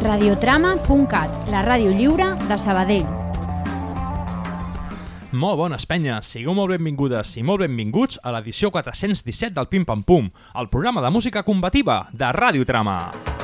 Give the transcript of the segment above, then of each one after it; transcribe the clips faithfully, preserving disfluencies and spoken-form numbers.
radiotrama punt cat, la ràdio lliure de Sabadell. Molt bones, penyes. Sigueu molt benvingudes i molt benvinguts a l'edició quatre-cents disset del Pim Pam Pum, el programa de música combativa de Radiotrama.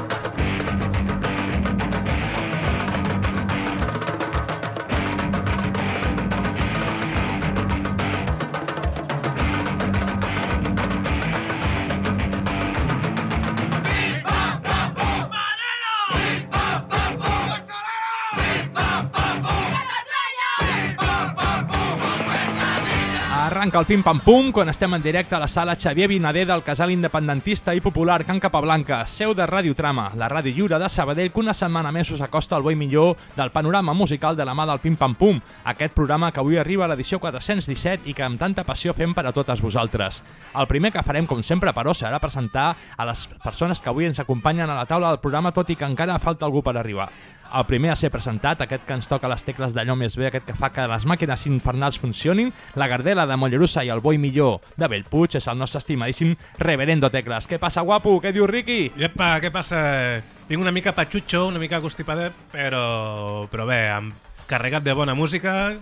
Arranca el Pim Pam Pum quan estem en directe a la sala Xavier Vinader del casal independentista i popular Can Capablanca, seu de Radiotrama, la ràdio lliure de Sabadell, que una setmana més us acosta al bo i millor del panorama musical de la mà del Pim Pam Pum, aquest programa que avui arriba a l'edició quatre-cents disset i que amb tanta passió fem per a totes vosaltres. El primer que farem, com sempre, però, serà presentar a les persones que avui ens acompanyen a la taula del programa, tot i que encara falta algú per arribar. El primer a ser presentat, aquest que ens toca les tecles d'allò més bé, aquest que fa que les màquines infernals funcionin, la Gardela de Mollerussa i el bo i millor de Bellpuig, és el nostre estimadíssim Reverendo Tecles. Què passa, guapo? Què diu Riqui? Iepa, què passa? Vinc una mica patxutxo, una mica constipadet, però, però bé, amb carregat de bona música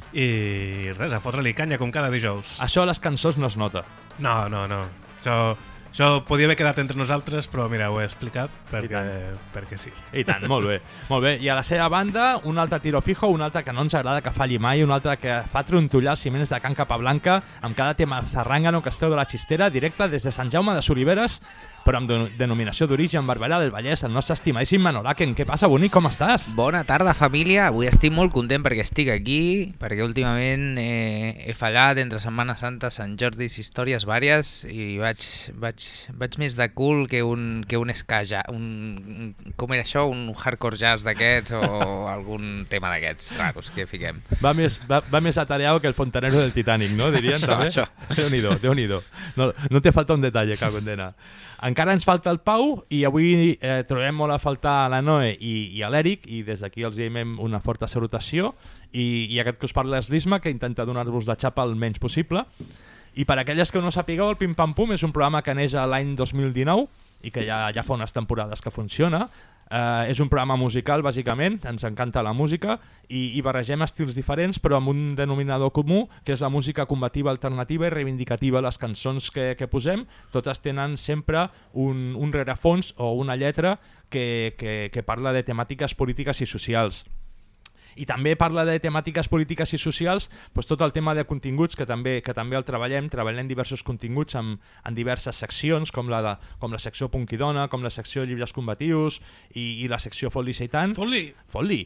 i res, a fotre-li canya com cada dijous. Això a les cançons no es nota. No, no, no. Això... Això podia haver quedat entre nosaltres, però mira, ho he explicat perquè, perquè sí. I tant, molt bé. Molt bé. I a la seva banda, un altre tiro fijo, un altre que no ens agrada que falli mai, un altre que fa trontollar els ciments de Can Capablanca amb cada tema zarrangano que es treu de la xistera, directe des de Sant Jaume de Soliveres, però amb denominació d'origen Barberà del Vallès, el nostre estimadíssim Manolaken. Què passa, bonic? Com estàs? Bona tarda, família. Avui estic molt content perquè estic aquí, perquè últimament eh, he fallat entre Setmana Santa, Sant Jordi, històries vàries, i vaig, vaig, vaig més de cul que un, que un ska jazz, un, com era això? Un hardcore jazz d'aquests o algun tema d'aquests raros que fiquem. Va més, va, va més atareado que el fontanero del Titanic, no? Dirien això, també? Això. Déu-n'hi-do, Déu-n'hi-do. No, no te falta un detall, que condena. Encara ens falta el Pau i avui eh, trobem molt a faltar la Noe i, i l'Eric, i des d'aquí els diem una forta salutació, i, i aquest que us parla és l'Isma, que intenta donar-vos la xapa el menys possible. I per aquelles que no sapigueu, el Pim Pam Pum és un programa que neix l'any dos mil dinou i que ja, ja fa unes temporades que funciona. Uh, és un programa musical, bàsicament, ens encanta la música i, i barregem estils diferents, però amb un denominador comú, que és la música combativa, alternativa i reivindicativa. Les cançons que, que posem, totes tenen sempre un, un rerefons o una lletra que, que, que parla de temàtiques polítiques i socials. I també parla de temàtiques polítiques i socials, doncs tot el tema de continguts, que també que també el treballem, treballem diversos continguts en, en diverses seccions, com la, de, com la secció Punk i Dona, com la secció Llibres Combatius i, i la secció Fot-li Seitan. Fot-li! Fot-li!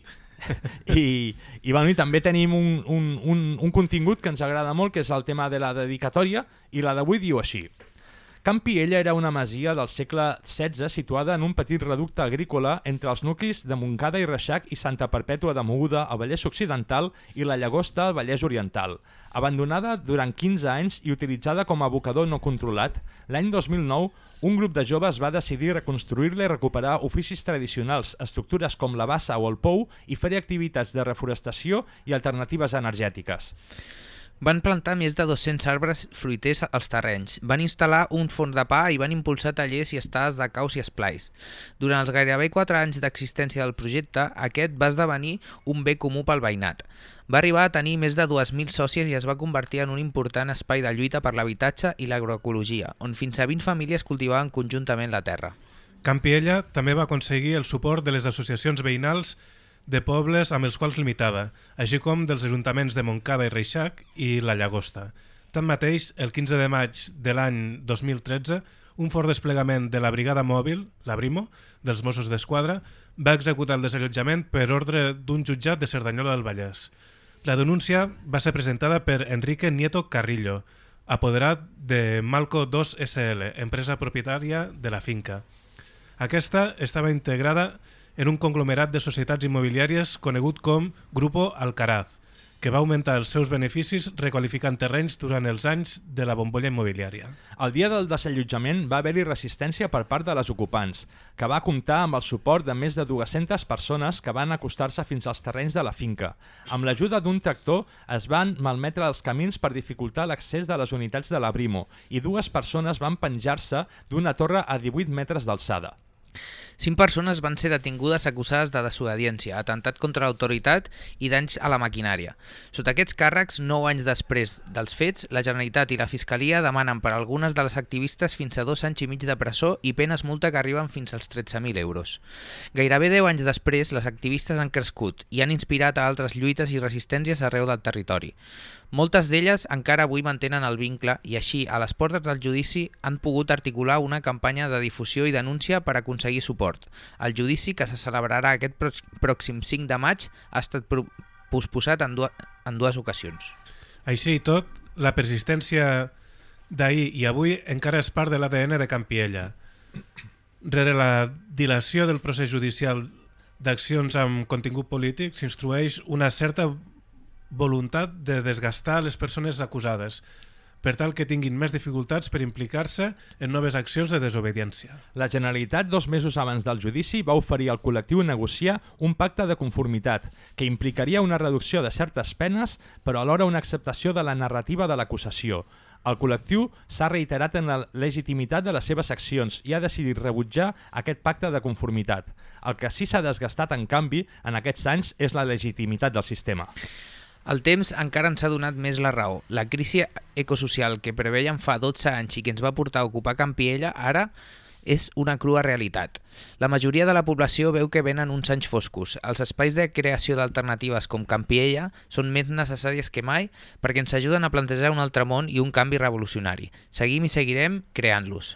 I, i, bueno, i també tenim un, un, un, un contingut que ens agrada molt, que és el tema de la dedicatòria, i la d'avui diu així. Can Piella era una masia del segle setze situada en un petit reducte agrícola entre els nuclis de Montcada i Reixac i Santa Perpètua de Mogoda al Vallès Occidental i la Llagosta al Vallès Oriental. Abandonada durant quinze anys i utilitzada com a abocador no controlat, l'any dos mil nou un grup de joves va decidir reconstruir-la i recuperar oficis tradicionals, estructures com la bassa o el pou i fer activitats de reforestació i alternatives energètiques. Van plantar més de dos-cents arbres fruiters als terrenys, van instal·lar un forn de pa i van impulsar tallers i estades de caus i esplais. Durant els gairebé quatre anys d'existència del projecte, aquest va esdevenir un bé comú pel veïnat. Va arribar a tenir més de dues mil sòcies i es va convertir en un important espai de lluita per l'habitatge i l'agroecologia, on fins a vint famílies cultivaven conjuntament la terra. Can Piella també va aconseguir el suport de les associacions veïnals de pobles amb els quals limitava, així com dels ajuntaments de Montcada i Reixac i la Llagosta. Tanmateix, el quinze de maig de l'any dos mil tretze, un fort desplegament de la brigada mòbil, la Brimo, dels Mossos d'Esquadra, va executar el desallotjament per ordre d'un jutjat de Cerdanyola del Vallès. La denúncia va ser presentada per Enrique Nieto Carrillo, apoderat de Malco dos esse ele, empresa propietària de la finca. Aquesta estava integrada en un conglomerat de societats immobiliàries conegut com Grupo Alcaraz, que va augmentar els seus beneficis requalificant terrenys durant els anys de la bombolla immobiliària. El dia del desallotjament va haver-hi resistència per part de les ocupants, que va comptar amb el suport de més de dues-centes persones que van acostar-se fins als terrenys de la finca. Amb l'ajuda d'un tractor es van malmetre els camins per dificultar l'accés de les unitats de la Brimo i dues persones van penjar-se d'una torre a divuit metres d'alçada. Cinc persones van ser detingudes acusades de desobediència, atemptat contra l'autoritat i danys a la maquinària. Sota aquests càrrecs, nou anys després dels fets, la Generalitat i la Fiscalia demanen per a algunes de les activistes fins a dos anys i mig de presó i penes multa que arriben fins als tretze mil euros. Gairebé deu anys després, les activistes han crescut i han inspirat a altres lluites i resistències arreu del territori. Moltes d'elles encara avui mantenen el vincle i així, a les portes del judici, han pogut articular una campanya de difusió i denúncia per aconseguir suport. El judici, que se celebrarà aquest pròxim cinc de maig, ha estat posposat en, du en dues ocasions. Així i tot, la persistència d'ahir i avui encara és part de l'A D N de Campiella. Rere la dilació del procés judicial d'accions amb contingut polític s'instrueix una certa voluntat de desgastar les persones acusades, per tal que tinguin més dificultats per implicar-se en noves accions de desobediència. La Generalitat, dos mesos abans del judici, va oferir al col·lectiu negociar un pacte de conformitat que implicaria una reducció de certes penes, però alhora una acceptació de la narrativa de l'acusació. El col·lectiu s'ha reiterat en la legitimitat de les seves accions i ha decidit rebutjar aquest pacte de conformitat. El que sí s'ha desgastat, en canvi, en aquests anys és la legitimitat del sistema. El temps encara ens ha donat més la raó. La crisi ecosocial que preveien fa dotze anys i que ens va portar a ocupar Campiella ara és una crua realitat. La majoria de la població veu que venen uns anys foscos. Els espais de creació d'alternatives com Campiella són més necessaris que mai perquè ens ajuden a plantejar un altre món i un canvi revolucionari. Seguim i seguirem creant-los.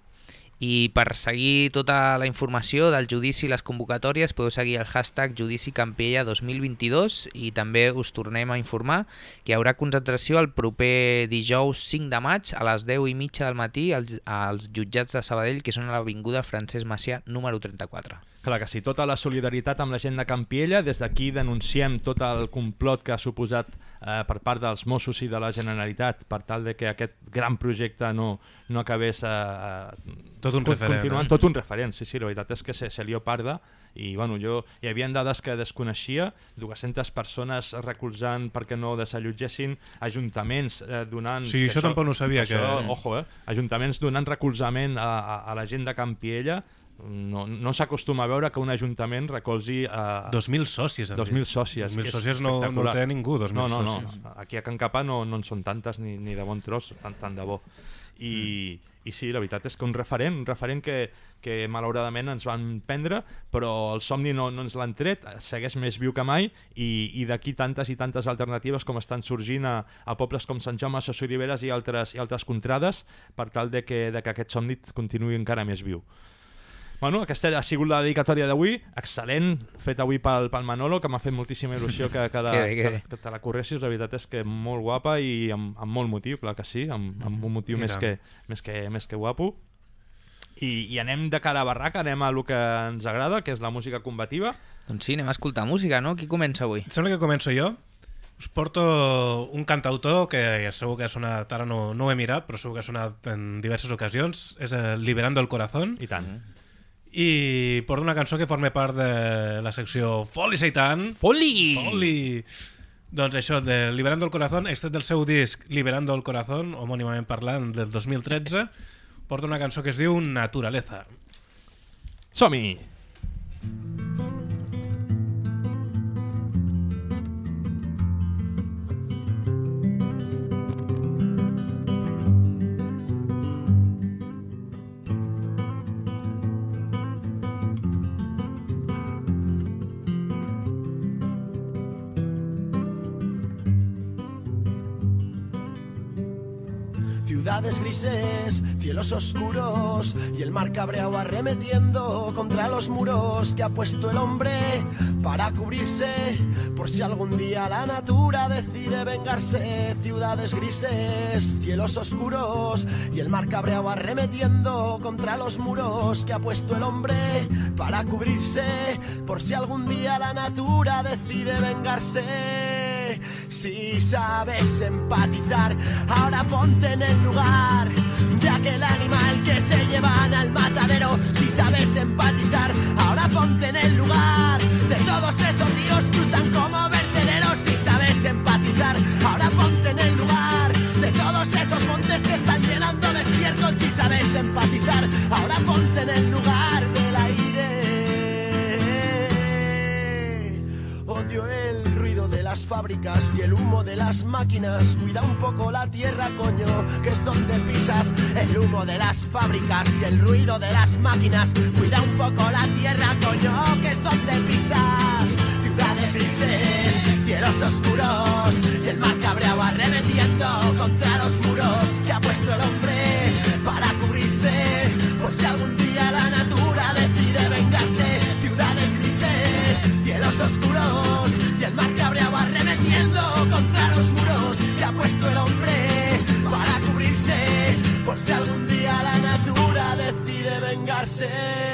I per seguir tota la informació del judici i les convocatòries podeu seguir el hashtag Judici Campiella dos mil vint-i-dos i també us tornem a informar que hi haurà concentració el proper dijous cinc de maig a les deu i mitja del matí als, als jutjats de Sabadell, que són a l'avinguda Francesc Macià número trenta-quatre. Clar que sí, tota la solidaritat amb la gent de Campiella. Des d'aquí denunciem tot el complot que ha suposat eh, per part dels Mossos i de la Generalitat per tal de que aquest gran projecte no, no acabés eh, tot un referent, continuant, eh? tot un referent, sí, sí, la veritat és que se, se li parda i bueno, jo, hi havia dades que desconeixia, dues-centes persones recolzant perquè no desallotgessin, ajuntaments eh, donant... Sí, això, això tampoc no sabia. Això, que... ojo, eh? Ajuntaments donant recolzament a, a, a la gent de Campiella. No, no s'acostuma a veure que un ajuntament recolzi a... dos mil socis. dos mil sòcies. dos mil sòcies no, no té ningú, dos mil no, no, socis. No, aquí a Can Capà no, no en són tantes ni, ni de bon tros, tant, tant de bo. I, mm. I sí, la veritat és que un referent, un referent que, que malauradament ens van prendre, però el somni no, no ens l'han tret, segueix més viu que mai i, i d'aquí tantes i tantes alternatives com estan sorgint a, a pobles com Sant Jaume, Sesoriveres i altres, i altres contrades per tal de que, de que aquest somni continuï encara més viu. Bueno, aquesta ha sigut la dedicatòria d'avui, excel·lent, fet avui pel, pel Manolo, que m'ha fet moltíssima il·lusió que, que, la, que, que... que, que te la corressis. La veritat és que molt guapa i amb, amb molt motiu, clar que sí, amb, amb un motiu més que, més, que, més que guapo. I, I anem de cara a barraca, anem a lo que ens agrada, que és la música combativa. Doncs sí, anem a escoltar música, no? Qui comença avui? Sembla que començo jo. Us porto un cantautor que segur que ha sonat, ara no, no ho he mirat, però segur que ha sonat en diverses ocasions, és el Liberando el Corazón. I tant. I porto una cançó que forma part de la secció Foli Seitan. Foli! Foli! Doncs això, de Liberando el Corazón, extret del seu disc Liberando el Corazón, homònimament parlant, del dos mil tretze, porta una cançó que es diu Naturaleza. Som-hi! Ciudades grises, cielos oscuros y el mar cabreado arremetiendo contra los muros que ha puesto el hombre para cubrirse por si algún día la natura decide vengarse. Ciudades grises, cielos oscuros y el mar cabreado arremetiendo contra los muros que ha puesto el hombre para cubrirse por si algún día la natura decide vengarse. Si sabes empatizar, ahora ponte en el lugar de aquel animal que se llevan al matadero. Si sabes empatizar, ahora ponte en el lugar de todos esos ríos que usan como vertederos. Si sabes empatizar, ahora ponte en el lugar de todos esos montes que están llenando de estiércol. Si sabes empatizar, ahora ponte en el lugar de la fábricas y el humo de las máquinas. Cuida un poco la tierra, coño, que es donde pisas. El humo de las fábricas y el ruido de las máquinas. Cuida un poco la tierra, coño, que es donde pisas. Ciudades grises, cielos oscuros y el mar cabreado arremetiendo contra los muros que ha puesto el hombre para cubrirse por si algún día la natura decide vengarse. Ciudades grises, cielos oscuros y el mar cabreado arremetiendo contra los muros que ha puesto el hombre para cubrirse por si algún día la natura decide vengarse.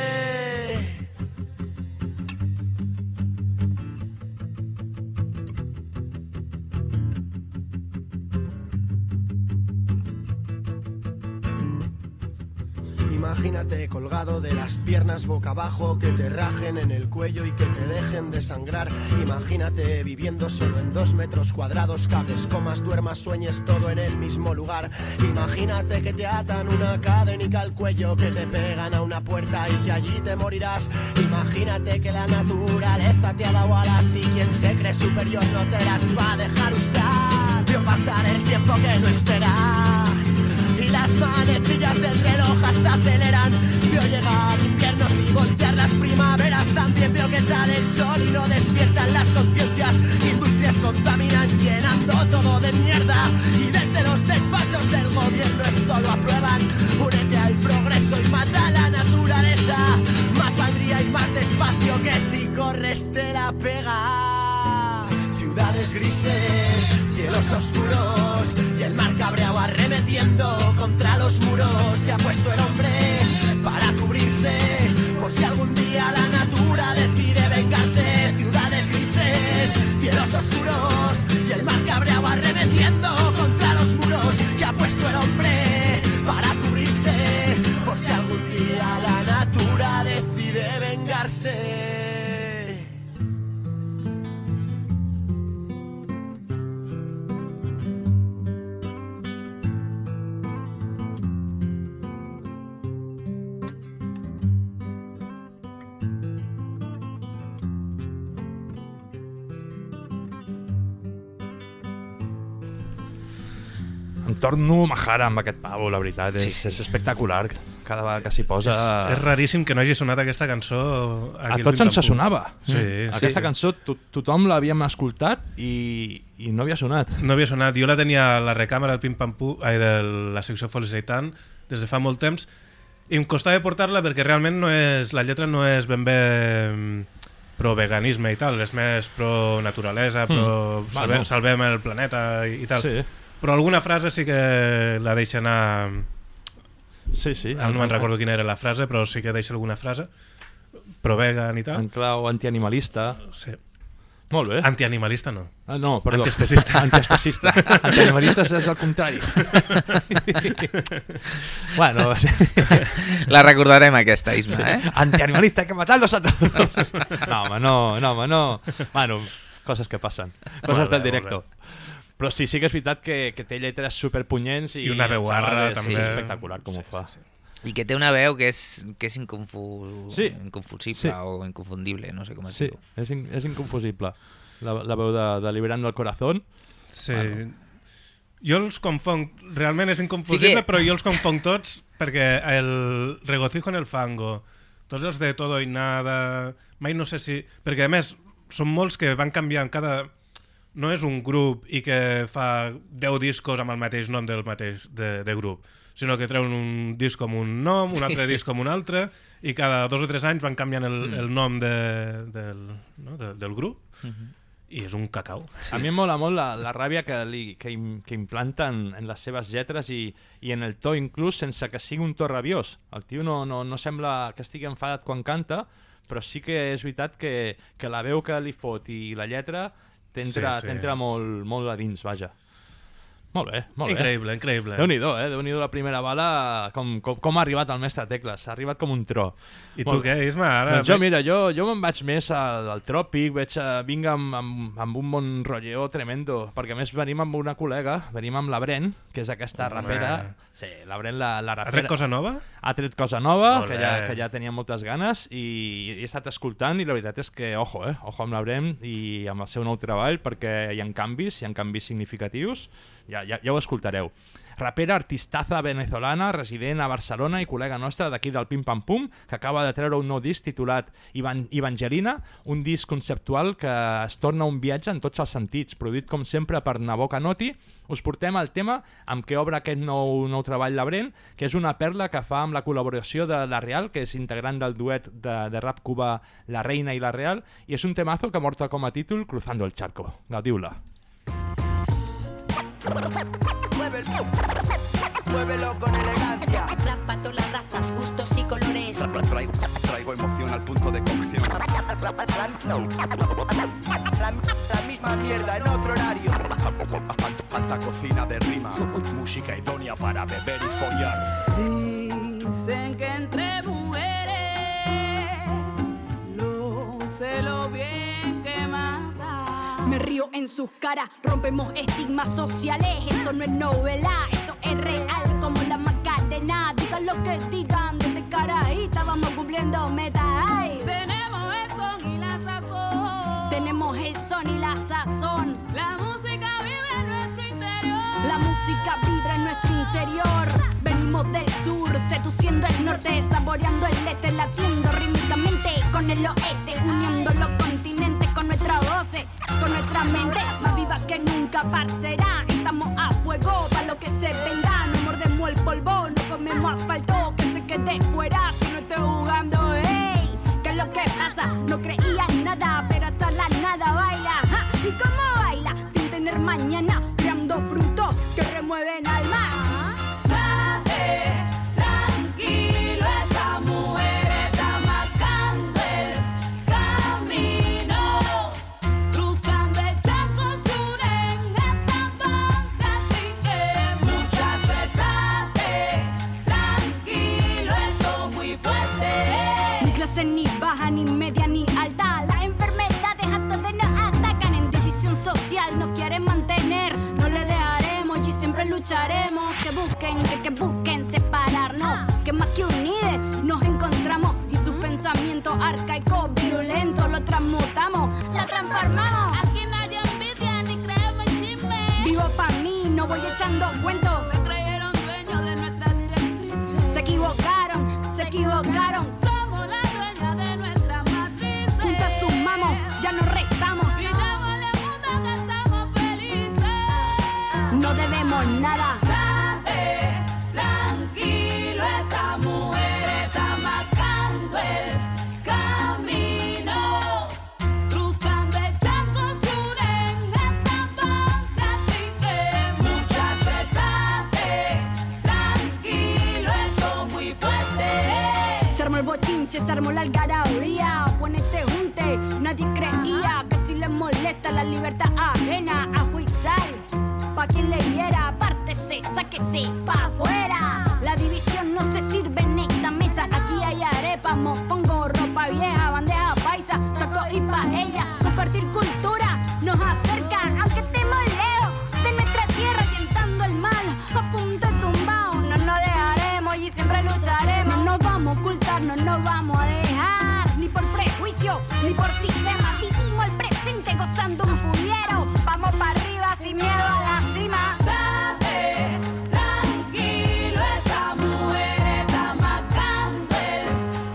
Imagínate colgado de las piernas boca abajo, que te rajen en el cuello y que te dejen de sangrar. Imagínate viviendo solo en dos metros cuadrados, cables, comas, duermas, sueñes todo en el mismo lugar. Imagínate que te atan una cadenica al cuello, que te pegan a una puerta y que allí te morirás. Imagínate que la naturaleza te ha dado alas y quien se cree superior no te las va a dejar usar. Vio pasar el tiempo que no espera y las manecillas del reloj hasta aceleran. Vio llegar inviernos y voltear las primaveras. También vio que sale el sol y no despiertan las conciencias. Industrias contaminan llenando todo de mierda y desde los despachos del gobierno esto lo aprueban. Únete al progreso y mata a la naturaleza. Más valdría ir más despacio que si corres te la pegas. Ciudades grises, cielos oscuros y el mar cabreado arremetiendo contra los muros que ha puesto el hombre para cubrirse por si algún día la natura decide vengarse. Ciudades grises, cielos oscuros y el mar cabreado arremetiendo contra los muros que ha puesto el hombre para cubrirse por si algún día la natura decide vengarse. Em torno majara amb aquest pavo, la veritat. Sí, és, sí. és espectacular. Cada vegada que s'hi posa... És, és raríssim que no hagi sonat aquesta cançó aquí. A tots ens sonava. Sí, mm. Aquesta sí. cançó to tothom l'havíem escoltat i, i no havia sonat. No havia sonat. Jo la tenia a la recàmera del Pim Pam Pum, ai, de la secció Folis Eitan, des de fa molt temps, i em costava portar-la perquè realment no és, la lletra no és ben bé pro veganisme i tal, és més pro naturalesa, pro mm. salve, bueno. salvem el planeta i, i tal. Sí. Però alguna frase sí que la deixa anar... Sí, sí. No me'n recordo quina era la frase, però sí que deixa alguna frase. Pro vegan i tal. En clau antianimalista. Sí. Molt bé. Antianimalista no. Ah, no, perdó. Antiespecista. Antiespecista. Antianimalista és el contrari. Bueno... La recordarem aquesta, Isma, sí. eh? Antianimalista, hay que matarlos a todos. No, home, no, no, home, no. Bueno, coses que passen. Coses del directo. Però sí, sí que és veritat que, que té lletres superpunyents i, i una veu arra també. Sí, espectacular com sí, ho fa. Sí, sí. I que té una veu que és, que és inconfu... sí. inconfusible sí. o inconfundible, no sé com es sí, diu. Sí, és, in, és inconfusible. La, la veu de, de Liberando el Corazón. Sí. Bueno. Jo els confonc, realment és inconfusible, sí que... però jo els confonc tots perquè el Regocijo en el Fango, tots els de Todo y Nada, mai no sé si... Perquè a més són molts que van canviant cada... No és un grup i que fa deu discos amb el mateix nom del mateix de, de grup, sinó que treuen un disc com un nom, un altre disc com un altre, i cada dos o tres anys van canviant el, el nom de, del, no? de, del grup, uh-huh. i és un cacau. A mi em mola molt la, la ràbia que, li, que, im, que implanten en les seves lletres i, i en el to inclús sense que sigui un to rabiós. El tio no, no, no sembla que estigui enfadat quan canta, però sí que és veritat que, que la veu que li fot i la lletra t'entra sí, sí. molt, molt a dins, vaja. Molt bé, molt bé. Increïble, increïble. Déu-n'hi-do, eh? Déu-n'hi-do la primera bala, com, com, com ha arribat el mestre Tecles, ha arribat com un tro. I tu què, Isma? Ara... Doncs jo, mira, jo, jo me'n vaig més al, al tròpic, veig, uh, vinc amb, amb, amb un bon rotlleo tremendo, perquè a més venim amb una col·lega, venim amb la Bren, que és aquesta Home. rapera. Sí, la Bren, la, la rapera. Ha tret cosa nova? Ha tret cosa nova, Olé. que ja, que ja tenia moltes ganes, i he estat escoltant, i la veritat és que, ojo, eh? Ojo amb la Bren i amb el seu nou treball, perquè hi ha canvis, hi ha canvis significatius, ja, ja, ja ho escoltareu. Rapera, artistaza venezolana, resident a Barcelona i col·lega nostra d'aquí del Pim Pam Pum, que acaba de treure un nou disc titulat Evan Evangelina, un disc conceptual que es torna un viatge en tots els sentits, produït com sempre per Nabó Canotti. Us portem el tema amb què obre aquest nou, nou treball la Bren, que és una perla que fa amb la col·laboració de La Real, que és integrant del duet de, de rap cubà La Reina i La Real, i és un temazo que porta com a títol Cruzando el Charco. Gaudiu-la. Muévelo, muévelo con elegancia. Zapato, las razas, gustos y colores. Traigo, traigo emoción al punto de cocción. La, la, la misma mierda en otro horario. Alta cocina de rima. Música idónea para beber y follar. Dicen que entre mujeres no sé lo bien que mata. Me río en sus caras, rompemos estigmas sociales. Esto no es novela, esto es real como la Macarena. Digan lo que digan, desde carajita vamos cumpliendo metas. Ay. Tenemos el son y la sazón. Tenemos el son y la sazón. La música vibra en nuestro interior. La música vibra en nuestro interior. Venimos del sur, seduciendo el norte, saboreando el este, latiendo rítmicamente con el oeste, uniendo los continentes con nuestra voz, con nuestra mente, más viva que nunca, parcerá. Estamos a fuego para lo que se venga. No mordemos el polvo, no comemos asfalto, que se quede fuera si no estoy jugando. Hey, ¿qué es lo que pasa? No creía en nada, pero hasta la nada baila. ¡Ja! ¿Y cómo baila? Sin tener mañana, creando frutos que remueven alma. Traje, tranquilo, esta mujer está marcando el camino. Cruzando el charco sur en esta panza, así que muchachos, estate tranquilo, esto es muy fuerte. Ni clase ni baja, ni media, ni alta. Las enfermedades a todos nos atacan. En división social nos quieren mantener. No le dejaremos y siempre lucharemos. Que busquen, que, que busquen separarnos. Que más que unides nos encontramos. Y sus pensamientos arcaicos, virulentos, lo transmutamos, lo transformamos. Aquí nadie envidia ni creemos el chisme. Vivo pa' mí, no voy echando cuentos. Se creyeron dueños de nuestras directrices. Se equivocaron, se equivocaron. Somos la dueña de nuestra matriz. Juntas sumamos, ya nos restamos. Gritámosle al mundo que estamos felices. No debemos nada. Traje, tranquilo, esta mujer está marcando el camino. Cruzando el charco sur en esta panza, así que muchachos, estate tranquilo, esto es muy fuerte. Se armó el bochinche, se armó la algarabía. Ponete junte, nadie creía que si les molesta la libertad ajena a juizar. Pa' quien le hiera, apártese, sáquese pa' afuera. La división no se sirve en esta mesa. Aquí hay arepa, mofongo, ropa vieja, bandeja paisa, taco y paella. Compartir cultura nos acerca, aunque estemos lejos de nuestra tierra, tentando el mal a punto de tumbao. No nos dejaremos y siempre lucharemos. No nos vamos a ocultar, no nos vamos a dejar, ni por prejuicio, ni por sistema. Vivimos el presente gozando un pudiero. Vamos para arriba sin miedo a la cima. Traje, tranquilo, esta mujer está marcando el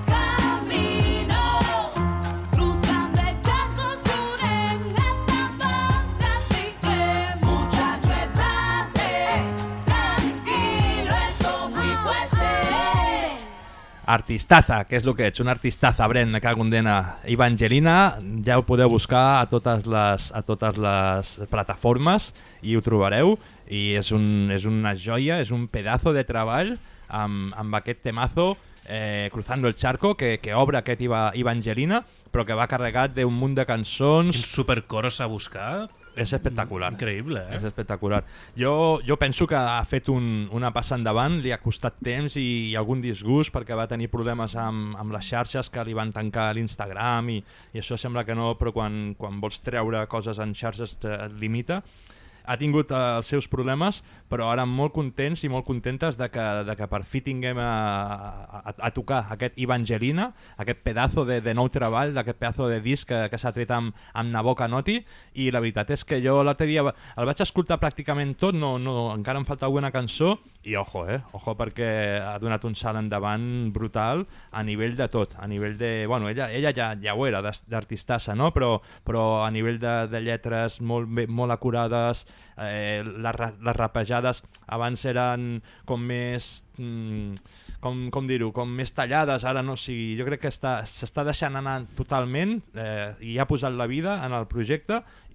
camino. Cruzando el charco sur en esta panza, así que muchachos, estate tranquilo, esto es muy fuerte. Artistaza, que és el que ets, una artistaza, Bren, me cago en dena. Evangelina, ja ho podeu buscar a totes les, a totes les plataformes i ho trobareu, i és, un, és una joia, és un pedazo de treball amb, amb aquest temazo eh, Cruzando el Charco, que, que obre aquest Evangelina, però que va carregat d'un munt de cançons. Quin supercoro s'ha buscat. És espectacular. Increïble, eh? És espectacular. Jo, jo penso que ha fet un, una passa endavant, li ha costat temps i, i algun disgust perquè va tenir problemes amb, amb les xarxes que li van tancar l'Instagram i, i això sembla que no, però quan, quan vols treure coses en xarxes et limita. Ha tingut eh, els seus problemes, però ara molt contents i molt contentes de que, de que per fi tinguem a, a, a tocar aquest Evangelina, aquest pedazo de, de nou treball, d'aquest pedazo de disc que, que s'ha tret amb, amb Naboca Noti, i la veritat és que jo l'altre dia el vaig escoltar pràcticament tot, no, no, encara em falta alguna cançó, i ojo, eh, ojo perquè ha donat un salt endavant brutal a nivell de tot, a nivell de... Bueno, ella, ella ja, ja ho era, d'artistassa, no? Però, però a nivell de, de lletres molt, molt acurades, eh, les, les rapejades abans eren com més... Mm, com, com dir-ho, com més tallades, ara no, o sigui, jo crec que s'està deixant anar totalment eh, i ha posat la vida en el projecte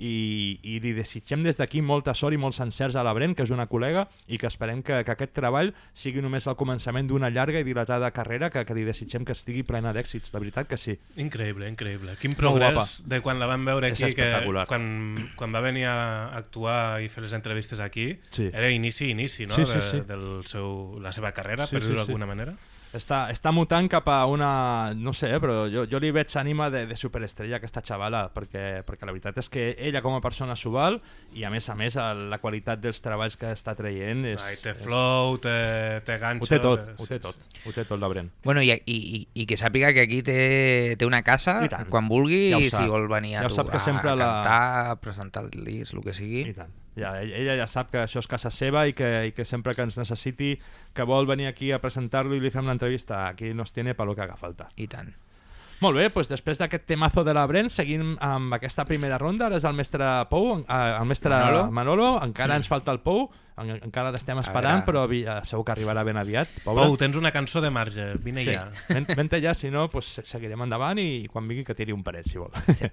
i, i li desitgem des d'aquí molta sort i molts encerts a la Bren, que és una col·lega, i que esperem que, que aquest treball sigui només el començament d'una llarga i dilatada carrera que, que li desitgem que estigui plena d'èxits, la veritat que sí. Increïble, increïble. Quin progrés de quan la vam veure aquí, que quan, quan va venir a actuar i fer les entrevistes aquí, sí. Era inici, inici, no? Sí, sí, sí. De, del seu, la seva carrera, sí, per dir-ho sí, d'alguna sí. manera. Està, està mutant cap a una... no sé, però jo, jo li veig ànima de, de superestrella a aquesta xavala, perquè, perquè la veritat és que ella com a persona s'ho val i a més a més la qualitat dels treballs que està traient és... Ai, té flow, té, té ganxo... Ho té tot, és... ho té tot, ho té tot la Bren. Bueno, i, i, i que sàpiga que aquí té, té una casa, quan vulgui, ja i si vol venir a, ja tu, a, a cantar, la... a presentar el disc, el que sigui. I tant. Ja, ella ja sap que això és casa seva i que, i que sempre que ens necessiti, que vol venir aquí a presentar-lo i li fem l'entrevista, aquí nos tiene pa lo que haga falta. I tant. Molt bé, doncs després d'aquest temazo de la Bren seguim amb aquesta primera ronda. Ara és el mestre Pou, el mestre Manolo, Manolo. Encara ens falta el Pou, en, encara l'estem esperant, però segur que arribarà ben aviat. Pobre. Pou, tens una cançó de marge, vine sí. ja. Vente ja, si no, pues, seguirem endavant i quan vingui que tiri un paret, si vol. Sí.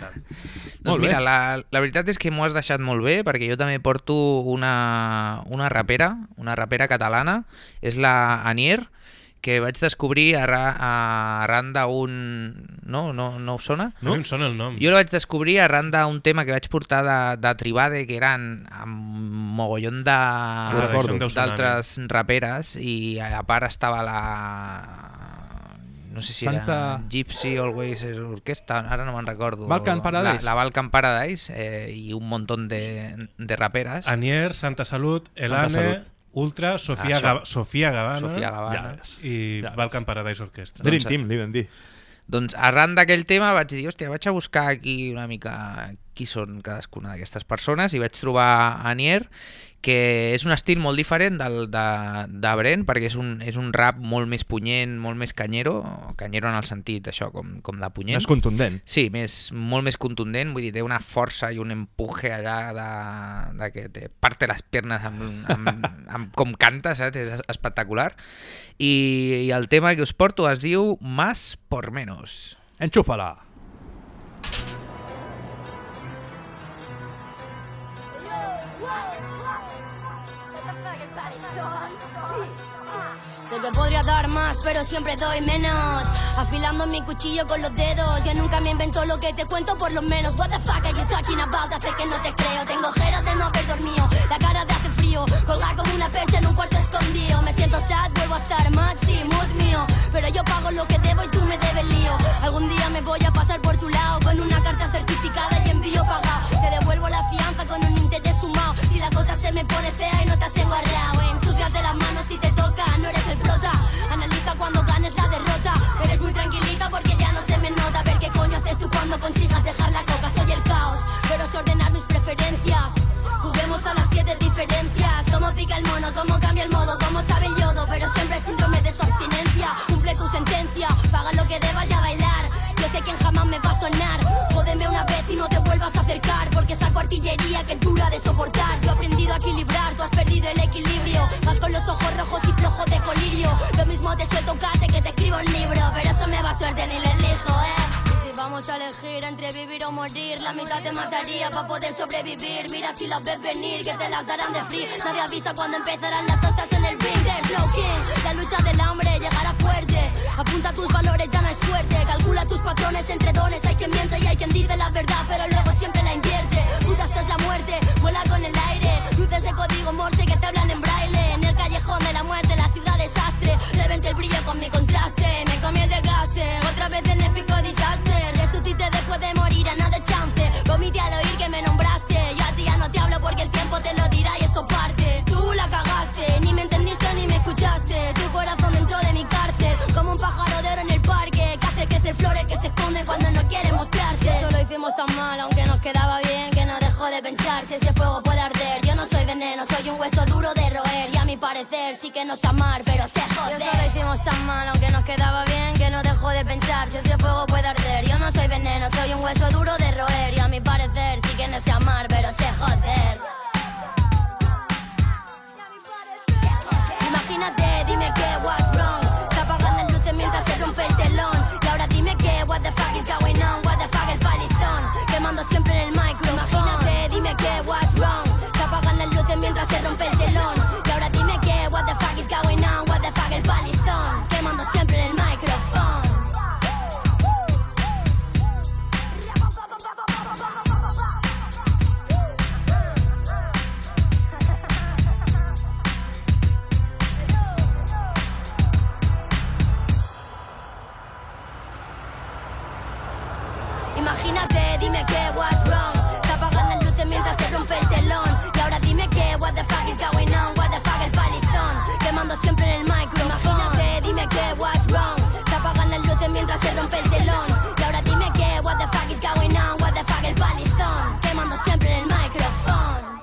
Doncs mira, la, la veritat és que m'ho has deixat molt bé, perquè jo també porto una, una rapera, una rapera catalana, és la Anier, que vaig descobrir arran, arran d'un... No? No, no us sona? No em sona el nom. Jo la vaig descobrir arran d'un tema que vaig portar de, de Tribade, que eren amb mogollon d'altres ah, raperes, i a part estava la... no sé si Santa... era Gypsy Always Orquestra, ara no me'n recordo. Balkan Paradise. La, la Balkan Paradise eh, i un muntó de, de raperes. Anier, Santa Salut, Elane... Ultra, Sofia, ah, Gab Sofia Gavana, Sofia Gavana. Ja, i ja Balkan Paradise Orquestra. Dream doncs, Team, li vam dir. Doncs arran d'aquell tema vaig dir, hòstia, vaig a buscar aquí una mica qui són cadascuna d'aquestes persones i vaig trobar Anier, que és un estil molt diferent del de, de Bren, perquè és un, és un rap molt més punyent, molt més canyero, canyero en el sentit això, com, com de punyent. Més contundent. Sí, més, molt més contundent, vull dir, té una força i un empuje allà de, de que te parte les piernas amb, amb, amb com canta, saps? És espectacular. I, I el tema que us porto es diu Más por Menos. Enxúfala! Sé que podría dar más, pero siempre doy menos. Afilando mi cuchillo con los dedos. Yo nunca me invento lo que te cuento, por lo menos. What the fuck are you talking about? Hace que no te creo. Tengo ojeras de no haber dormido. La cara de hace frío. Colgada como una percha en un cuarto escondido. Me siento sad, vuelvo a estar mad, sí, mood mío. Pero yo pago lo que debo y tú me debes lío. Algún día me voy a pasar por tu lado con una carta certificada y envío pagado. Te devuelvo la fianza con un interés sumado. Si la cosa se me pone fea y no te has enguarrado, ensúciate las manos si te toca, no eres el prota. Analiza cuando ganes la derrota. Eres muy tranquilita porque ya no se me nota. A ver qué coño haces tú cuando consigas dejar la coca. Soy el caos, pero es ordenar mis preferencias. Juguemos a las siete diferencias. Cómo pica el mono, cómo cambia el modo, cómo sabe el yodo, pero siempre el síndrome de su abstinencia. Cumple tu sentencia, paga lo que debas y a bailar. Yo sé quién jamás me va a sonar. Jódeme una vez y no te vuelvas a acercar, porque saco artillería que es dura de soportar. Yo he aprendido a equilibrar, tú has perdido el equilibrio. Vas con los ojos rojos y flojos de colirio. Lo mismo te suelto cate que te escribo un libro, pero eso me va suerte ni lo elijo, eh. Y si vamos a elegir entre vivir o morir, la mitad te mataría para poder sobrevivir. Mira si las ves venir, que te las darán de free. Nadie avisa cuando empezarán las hostias en el ring del Flow King. La lucha del hambre llegará fuerte. Apunta tus valores, ya no hay suerte. Calcula tus patrones entre dones. Hay quien miente y hay quien dice la verdad, pero luego siempre la invierte. Puta, esta es la pensar si ese fuego puede arder. Yo no soy veneno, soy un hueso duro de roer. Y a mi parecer sí que no sé amar, pero sé joder. Yo solo hicimos tan mal, aunque nos quedaba bien, que no dejo de pensar si ese fuego puede arder. Yo no soy veneno, soy un hueso duro de roer. Y a mi parecer sí que no sé amar, pero sé joder. Imagínate, dime que what's wrong. Se apagan las luces mientras se rompe el telón. Y ahora dime que what the fuck is going on. What the fuck el palizón, quemando siempre en el micrófono. Imagínate, dime que what's wrong. Se apagan las luces mientras se rompe el telón. Y ahora dime que what the fuck is going on. What the fuck el palizón, quemando siempre en el micrófono. Imagínate, dime que what's wrong. Se apagan las luces mientras se rompe el telón. Y ahora dime que what the fuck is going on. What the fuck el palizón, quemando siempre en el micrófono. Imagínate, dime que what's wrong. Se apagan las luces mientras se rompe el telón. Y ahora dime que what the fuck is going on. What the fuck el palizón, quemando siempre en el micrófono.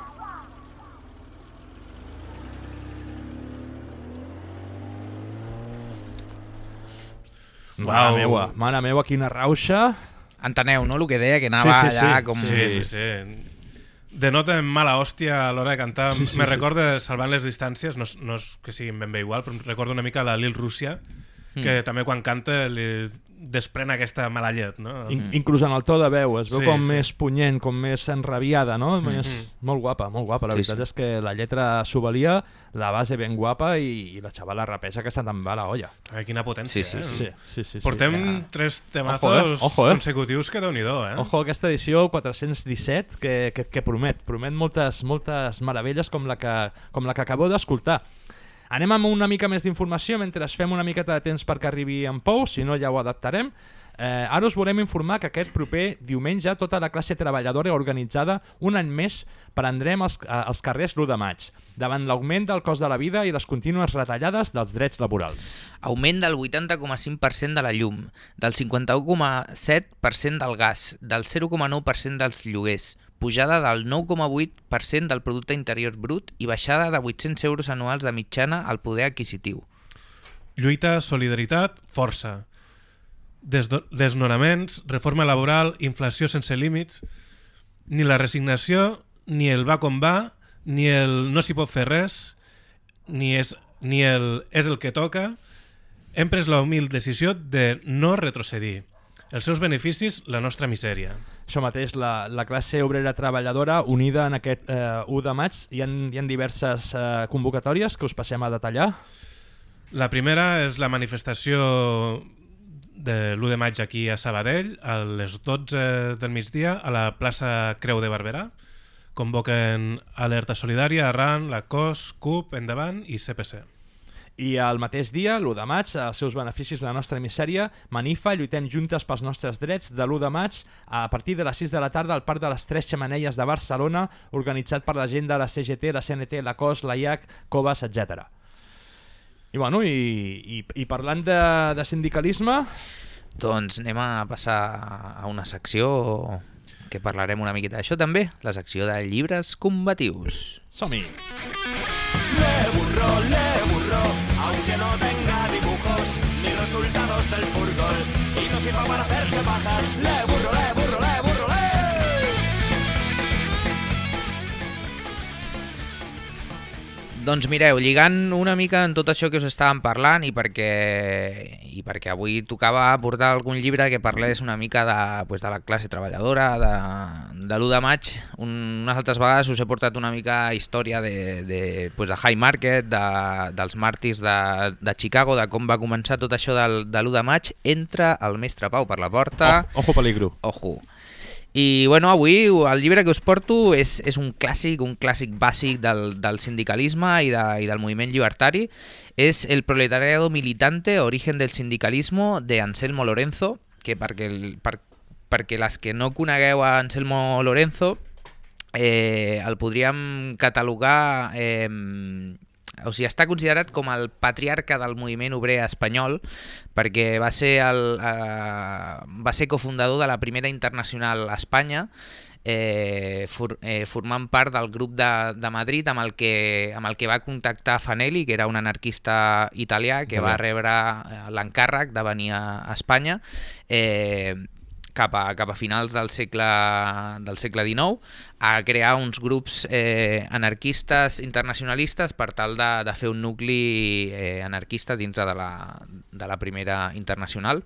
Mare meua, mare meua, quina rauxa. Enteneu, no? El que deia, que anava Sí, sí, sí. allà com... Sí, sí, sí. Denota mala hòstia a l'hora de cantar. Sí, sí, Me sí. recorda, salvant les distàncies, no, és- no és que siguin ben bé igual, però em recorda una mica la Lil Rússia, que també quan canta li desprèn aquesta mala llet, no? In inclús en el to de veu, es veu Sí, com sí. més punyent, com més enrabiada, no? Més... Molt guapa, molt guapa. La Sí, veritat sí. és que la lletra s'ho valia, la base ben guapa i, i la xavala rapeja que està tan va la olla. Ai, quina potència, Sí, sí, eh? Sí, sí, sí. sí. Portem Ja. tres temazos Ojo, eh? Ojo, eh? consecutius que déu-n'hi-do, eh? Ojo, aquesta edició quatre-cents disset que, que, que promet, promet moltes, moltes meravelles com la que, com la que acabeu d'escoltar. Anem amb una mica més d'informació mentre fem una miqueta de temps perquè arribi en Pou, si no ja ho adaptarem. Eh, ara us volem informar que aquest proper diumenge tota la classe treballadora organitzada un any més prendrem els, eh, els carrers l'u de maig, davant l'augment del cost de la vida i les contínues retallades dels drets laborals. Augment del vuitanta coma cinc per cent de la llum, del cinquanta-u coma set per cent del gas, del zero coma nou per cent dels lloguers, pujada del nou coma vuit per cent del producte interior brut i baixada de vuit-cents euros anuals de mitjana al poder adquisitiu. Lluita, solidaritat, força. Desdo- desnonaments, reforma laboral, inflació sense límits, ni la resignació, ni el va com va, ni el no s'hi pot fer res, ni, és, ni el és el que toca. Hem pres la humil decisió de no retrocedir. Els seus beneficis, la nostra misèria. Això mateix, la, la classe obrera treballadora unida en aquest eh, u de maig. Hi ha, hi ha diverses eh, convocatòries que us passem a detallar. La primera és la manifestació de l'u de maig aquí a Sabadell a les dotze del migdia a la plaça Creu de Barberà. Convoquen Alerta Solidària, Arran, la C O S, C U P, Endavant i C P C. I el mateix dia, l'u de maig, els seus beneficis, la nostra misèria, Manifa, lluitem juntes pels nostres drets, de l'u de maig a partir de les sis de la tarda al Parc de les Tres Xemeneies de Barcelona, organitzat per la gent de la C G T, la C N T, la C O S, la I A C, Covas, etcètera. I, bueno, i, i, i parlant de, de sindicalisme... Doncs anem a passar a una secció que parlarem una miqueta d'això també, la secció de llibres combatius. Som-hi! Le burro, le burro, aunque no tenga dibujos ni resultados del fútbol y no sirva para hacerse pajas. Le burro, le burro, le burro, le. Doncs mireu, lligant una mica en tot això que us estàvem parlant i perquè, i perquè avui tocava portar algun llibre que parlés una mica de, pues, de la classe treballadora, de, de l'u de maig, un, unes altres vegades us he portat una mica història de, de, pues, de High Market, de, dels màrtirs de, de Chicago, de com va començar tot això del, de l'u de maig. Entra el mestre Pau per la porta. Ojo, ojo peligro. Ojo. I bueno, avui el llibre que us porto és, és un clàssic, un clàssic bàsic del, del sindicalisme i, de, i del moviment llibertari. És El proletariado militante, origen del sindicalismo, de Anselmo Lorenzo, que perquè, per, perquè les que no conegueu a Anselmo Lorenzo, eh, el podríem catalogar eh, o sigui, està considerat com el patriarca del moviment obrer espanyol perquè va ser, el, eh, va ser cofundador de la primera internacional a Espanya, eh, for, eh, formant part del grup de, de Madrid amb el, que, amb el que va contactar Fanelli, que era un anarquista italià que va rebre l'encàrrec de venir a Espanya eh, cap a, cap a finals del segle, del segle dinou a crear uns grups eh, anarquistes internacionalistes per tal de, de fer un nucli eh, anarquista dintre de la, de la primera internacional.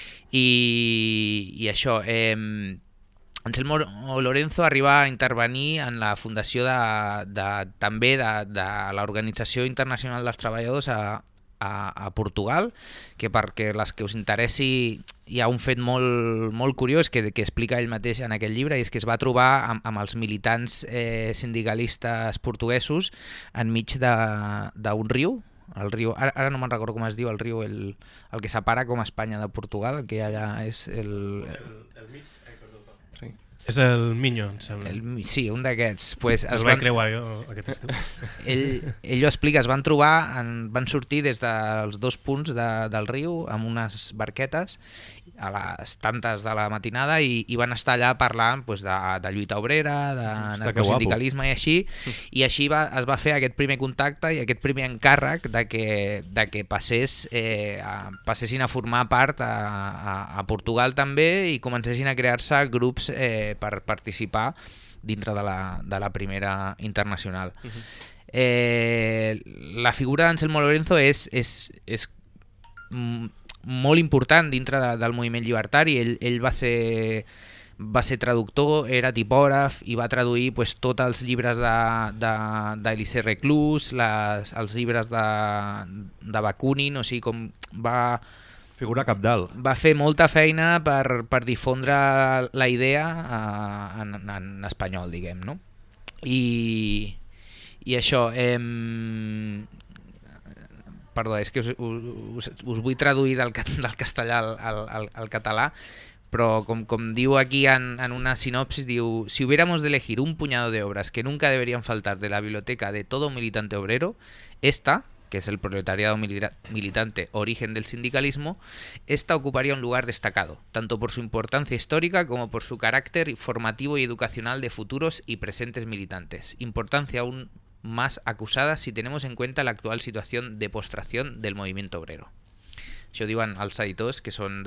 I, i això, eh, Anselmo Lorenzo arriba a intervenir en la fundació de, de, també de, de l'Organització Internacional dels Treballadors a, a, a Portugal, que perquè les que us interessi hi ha un fet molt, molt curiós que, que explica ell mateix en aquest llibre, i és que es va trobar amb, amb els militants eh, sindicalistes portuguesos enmig d'un riu, el riu, ara, ara no me'n recordo com es diu el riu, el, el que separa com Espanya de Portugal, que allà és el... el, el mig, ai, perdó. Sí. És el Miño, em sembla. El, sí, un d'aquests. Pues es vaig van... creuar jo aquest estiu. ell, ell ho explica, es van trobar, en, van sortir des dels dos punts de, del riu amb unes barquetes a les tantes de la matinada i, i van estar allà parlant pues, de, de lluita obrera, de narcosindicalisme i així, i així va, es va fer aquest primer contacte i aquest primer encàrrec de que, de que passés, eh, a, passessin a formar part a, a, a Portugal també i comencessin a crear-se grups eh, per participar dintre de la, de la primera internacional. Uh-huh. eh, la figura d'Anselmo Lorenzo és, és, és molt important dintre de, del moviment llibertari. Ell, ell va ser va ser traductor, era tipògraf i va traduir pues, tots els llibres d'Elisée de, Reclus, les, els llibres de, de Bakunin, o sigui, com va... Figura cabdal. Va fer molta feina per, per difondre la idea uh, en, en espanyol, diguem, no? I, i això... Eh, Perdó, és que us, us, us vull traduir del, del castellà al, al, al català, pero como, como digo aquí en, en una sinopsis, digo, si hubiéramos de elegir un puñado de obras que nunca deberían faltar de la biblioteca de todo militante obrero, esta, que es el proletariado militante, origen del sindicalismo, esta ocuparía un lugar destacado, tanto por su importancia histórica como por su carácter formativo y educacional de futuros y presentes militantes. Importancia aún más acusada si tenemos en cuenta la actual situación de postración del movimiento obrero. Això diuen els editors, que són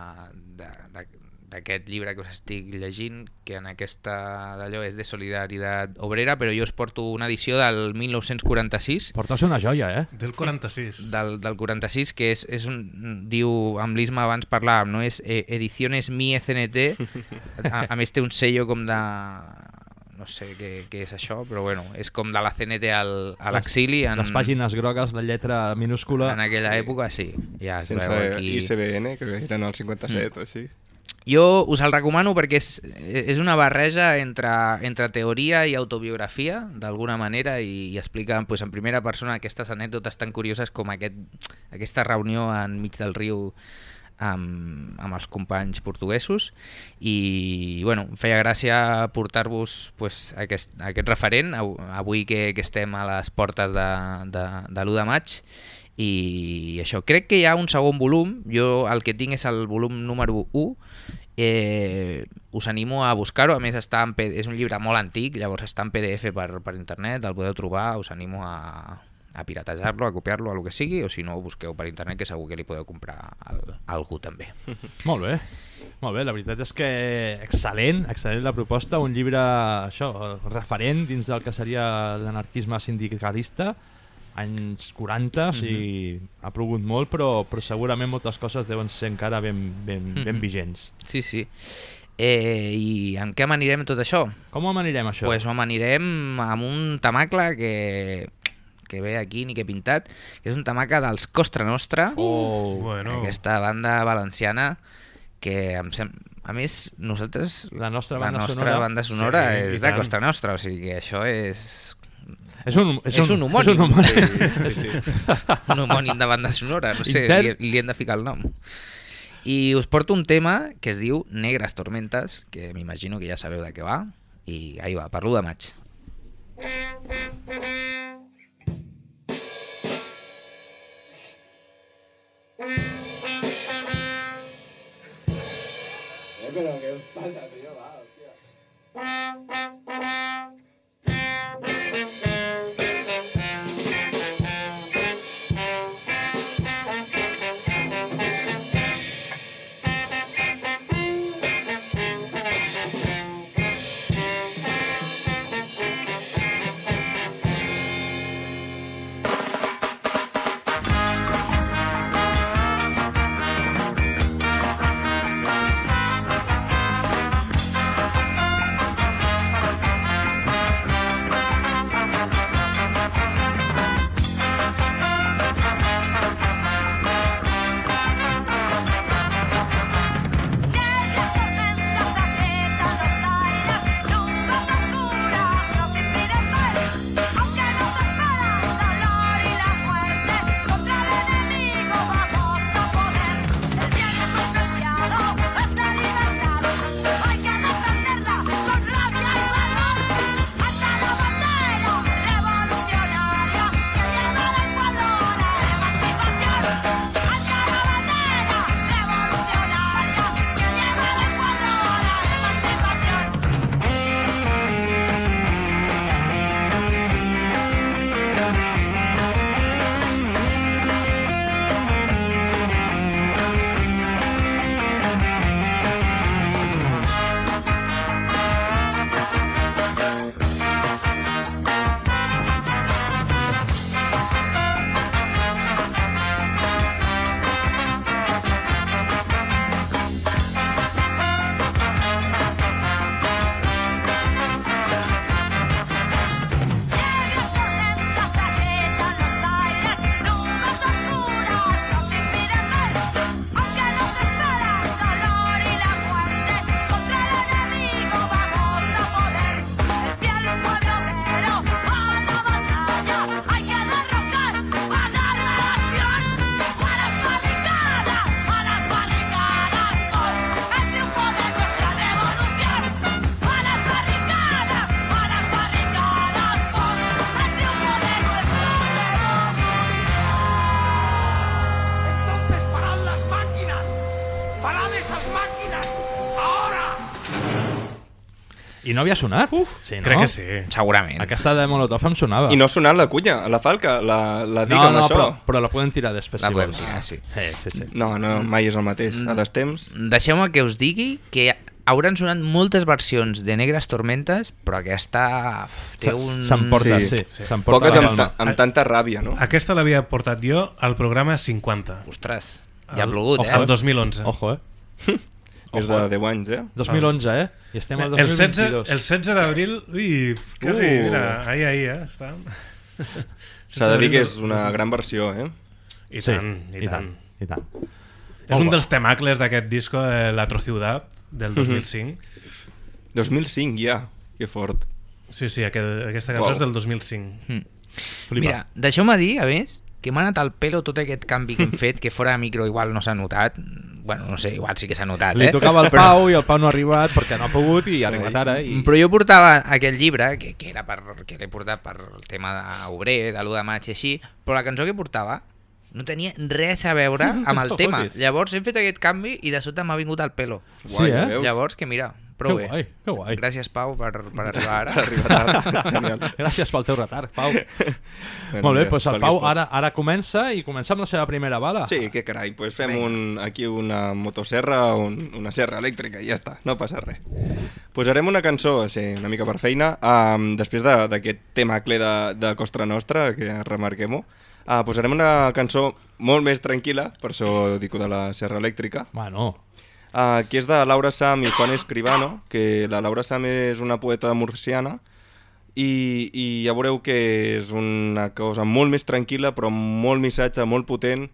d'aquest llibre que us estic llegint, que en aquesta d'allò és de Solidaritat Obrera, però jo us porto una edició del mil nou-cents quaranta-sis. Portes una joia, eh? Del quaranta-sis. Del, del quaranta-sis, que és, és un, diu, amb l'Isma abans parlàvem, no? És eh, Ediciones Mi E C N T, a, a més té un sello com de... no sé què, què és això, però bueno, és com de la C N T al, a l'exili. En... Les pàgines grogues, la lletra minúscula. En aquella sí. època, sí. Ja es sense veu aquí... I C B N, que eren al cinquanta-set mm. o així. Jo us el recomano perquè és, és una barreja entre, entre teoria i autobiografia, d'alguna manera, i, i explica pues, en primera persona aquestes anècdotes tan curioses com aquest, aquesta reunió enmig del riu amb, amb els companys portuguesos, i bueno, em feia gràcia portar-vos pues, aquest, aquest referent avui que, que estem a les portes de, de, de l'u de maig. I això, crec que hi ha un segon volum, jo el que tinc és el volum número u, eh, us animo a buscar-ho, a més està en P D F, és un llibre molt antic, llavors està en P D F per, per internet, el podeu trobar, us animo a a piratejar-lo, a copiar-lo, a lo que sigui, o si no, ho busqueu per internet, que segur que li podeu comprar a algú també. Molt bé, molt bé, la veritat és que excel·lent, excel·lent la proposta, un llibre això, referent dins del que seria l'anarquisme sindicalista, anys quaranta, mm-hmm. o sigui, ha plogut molt, però, però segurament moltes coses deuen ser encara ben, ben, mm-hmm. ben vigents. Sí, sí. Eh, I en què amanirem tot això? Com ho amanirem això? Pues ho amanirem amb un tamacle que... que ve aquí ni que pintat, que és un tamaca dels Costra Nostra, oh, bueno. Aquesta banda valenciana que em sem... a més nosaltres la nostra banda la nostra sonora, banda sonora sí, és de Costra Nostra, o sigui que això és és un, és és un, un homònim, és un homònim. Sí, sí, sí. un homònim de banda sonora, no sé, Inter... li, li hem de ficar el nom. I us porto un tema que es diu Negres Tormentes, que m'imagino que ja sabeu de què va, i ahí va, per l'u de maig. Pero ¿qué os pasa, tío? Va, hostia. I no havia sonat? Uf, sí, no? crec que sí. Segurament. Aquesta de Molotov em sonava. I no ha sonat la cunya, la falca, la, la dic no, amb no, això. Però, però la podem tirar després, La si podem vols. tirar, sí. Sí, sí, sí. No, no, mai és el mateix. A destemps... Deixeu-me que us digui que hauran sonat moltes versions de Negres Tormentes, però aquesta uf, té un... S'emporta, sí. sí, sí. S'emporta Poques la amb, palma. ta amb tanta ràbia, no? Aquesta l'havia portat jo al programa cinquanta. Ostres, ja ha plogut, eh? El dos mil onze. Ojo, eh? És de deu anys, eh? dos mil onze, eh? I estem al dos El mil vint-i-dos. setze, el setze d'abril, ui, quasi, Uh. mira, ahí, ahí, eh? Està... S'ha de dir que és una gran versió, eh? I Sí, tant, i, i tant. tant, i tant. És Molt un bo. dels temacles d'aquest disco, eh, La Atrociudad, del dos mil cinc. dos mil cinc ja, que fort. Sí, sí, aquest, aquesta cançó Wow. és del dos mil cinc. Mm. Flipa. Mira, deixeu-me dir, a més, que m'ha anat al pelo tot aquest canvi que hem fet, que fora de micro igual no s'ha notat. Bueno, no sé, igual sí que s'ha notat, Li eh? tocava el Però- Pau i el Pau no ha arribat perquè no ha pogut i ha arribat ara. I... Però jo portava aquell llibre, que, que era per, que l'he portat per el tema d'obrer, de l'u de maig i així, però la cançó que portava no tenia res a veure amb el No tema. fotis. Llavors hem fet aquest canvi i de sota m'ha vingut al pelo. Sí, eh? veus? Llavors, que mira, prou Que bé. guai, que guai. Gràcies, Pau, per, per arribar ara. Per arribar tard. Genial. Gràcies pel teu retard, Pau. Bueno, Molt bé, mira, doncs el feliç Pau Pau. ara, ara comença i comença amb la seva primera bala. Sí, què carai, pues fem un, aquí una motoserra, un, una serra elèctrica i ja està, no passa res. Posarem una cançó, sí, una mica per feina, um, després de- d'aquest temacle de, de Costra Nostra, que remarquem-ho, uh, posarem una cançó molt més tranquil·la, per això dic de la serra elèctrica, Bueno, uh, que és de Laura Sam i Juan Escribano, que la Laura Sam és una poeta murciana, i, i ja veureu que és una cosa molt més tranquil·la, però amb molt missatge, molt potent,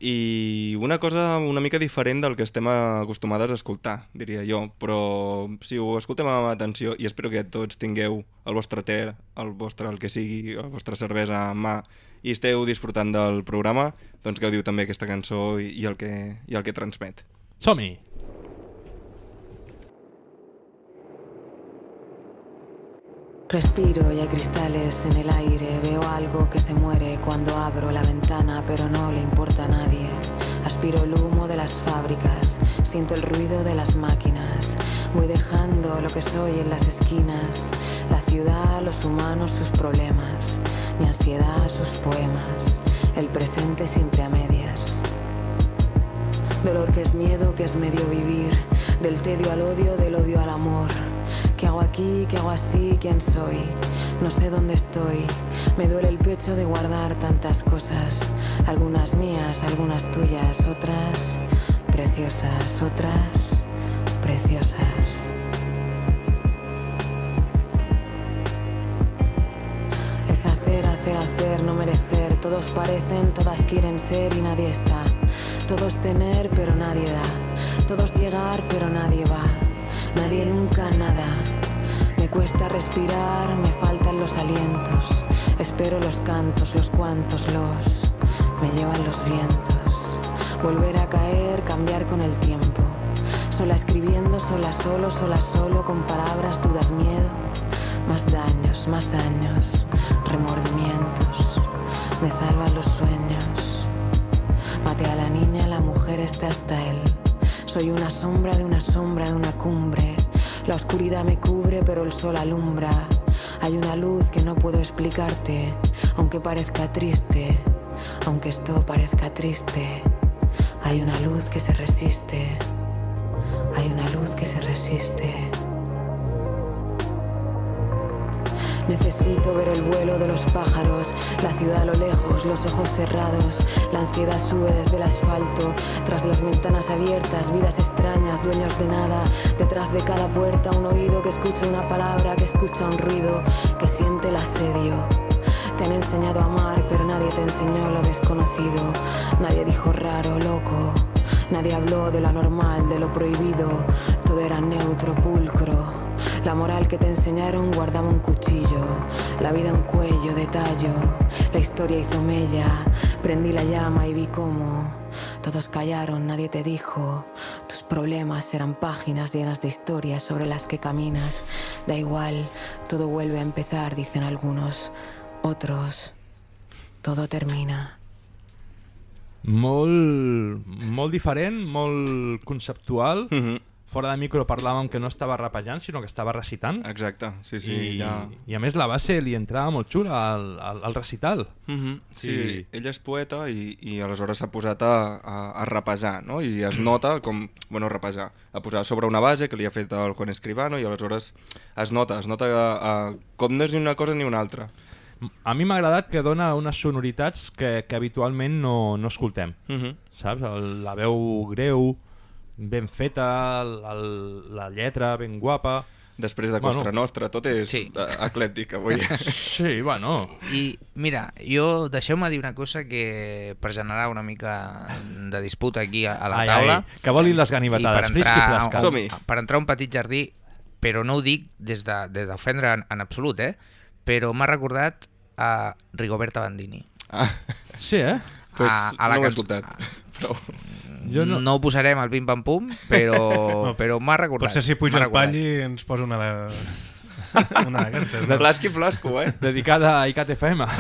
i una cosa una mica diferent del que estem acostumades a escoltar, diria jo. Però si ho escoltem amb atenció, i espero que tots tingueu el vostre te, el vostre el que sigui, la vostra cervesa en mà, i esteu disfrutant del programa, doncs gaudiu també aquesta cançó i, i, el, que, i el que transmet. som-hi! Respiro y hay cristales en el aire. Veo algo que se muere cuando abro la ventana, pero no le importa a nadie. Aspiro el humo de las fábricas, siento el ruido de las máquinas. Voy dejando lo que soy en las esquinas. La ciudad, los humanos, sus problemas. Mi ansiedad, sus poemas. El presente siempre a medias. Dolor que es miedo, que es medio vivir. Del tedio al odio, del odio al amor. ¿Qué hago aquí? ¿Qué hago así? ¿Quién soy? No sé dónde estoy. Me duele el pecho de guardar tantas cosas. Algunas mías, algunas tuyas, otras preciosas, otras preciosas. Es hacer, hacer, hacer, no merecer. Todos parecen, todas quieren ser y nadie está. Todos tener, pero nadie da. Todos llegar, pero nadie va. Nadie nunca nada. Me cuesta respirar, me faltan los alientos. Espero los cantos, los cuantos los me llevan los vientos. Volver a caer, cambiar con el tiempo. Sola escribiendo, sola solo, sola solo. Con palabras, dudas, miedo. Más daños, más años, remordimientos. Me salvan los sueños. Maté a la niña, la mujer está hasta él. Soy una sombra de una sombra de una cumbre. La oscuridad me cubre, pero el sol alumbra. Hay una luz que no puedo explicarte, aunque parezca triste, aunque esto parezca triste. Hay una luz que se resiste. Hay una luz que se resiste. Necesito ver el vuelo de los pájaros, la ciudad a lo lejos, los ojos cerrados. La ansiedad sube desde el asfalto, tras las ventanas abiertas, vidas extrañas, dueños de nada. Detrás de cada puerta un oído que escucha una palabra, que escucha un ruido, que siente el asedio. Te han enseñado a amar, pero nadie te enseñó lo desconocido. Nadie dijo raro, loco. Nadie habló de lo anormal, de lo prohibido. Todo era neutro, pulcro. La moral que te enseñaron guardaba un cuchillo. La vida un cuello de tallo. La historia hizo mella. Prendí la llama y vi cómo todos callaron, nadie te dijo. Tus problemas eran páginas llenas de historias sobre las que caminas. Da igual, todo vuelve a empezar, dicen algunos. Otros, todo termina. Molt, molt diferent, molt conceptual. Mm-hmm. Fora de micro parlàvem que no estava rapejant, sinó que estava recitant. Exacte, sí, sí. I, ja... i a més la base li entrava molt xula al, al, al recital. Mm-hmm. Sí, sí, ell és poeta i, i aleshores s'ha posat a, a, a rapejar, no? I es nota com... Bueno, rapejar. A posar sobre una base que li ha fet el Juan Escribano i aleshores es nota, es nota a, a, com no és ni una cosa ni una altra. A mi m'ha agradat que dona unes sonoritats que, que habitualment no, no escoltem. Mm-hmm. Saps? El, la veu greu, ben feta, el, el, la lletra ben guapa. Després de Costra bueno, Nostra, tot és sí. eclèptic avui. Sí, bueno. I mira, jo deixeu-me dir una cosa que per generar una mica de disputa aquí a, a la ai, taula. Ai, que volin les ganivetades, frisqui flasca. Som-hi. Per entrar a un petit jardí, però no ho dic des d'ofendre de, en, en absolut, eh? Però m'ha recordat a Rigoberta Bandini. Ah. Sí, eh? Pues a, a la no ho he escoltat. Però... Jo no... no ho posarem al pim-pam-pum, però, no, però m'ha recordat. Potser si puja el Palli ens posa una de... una d'aquestes. No? Flasqui flasco, eh? Dedicada a I C A T F M.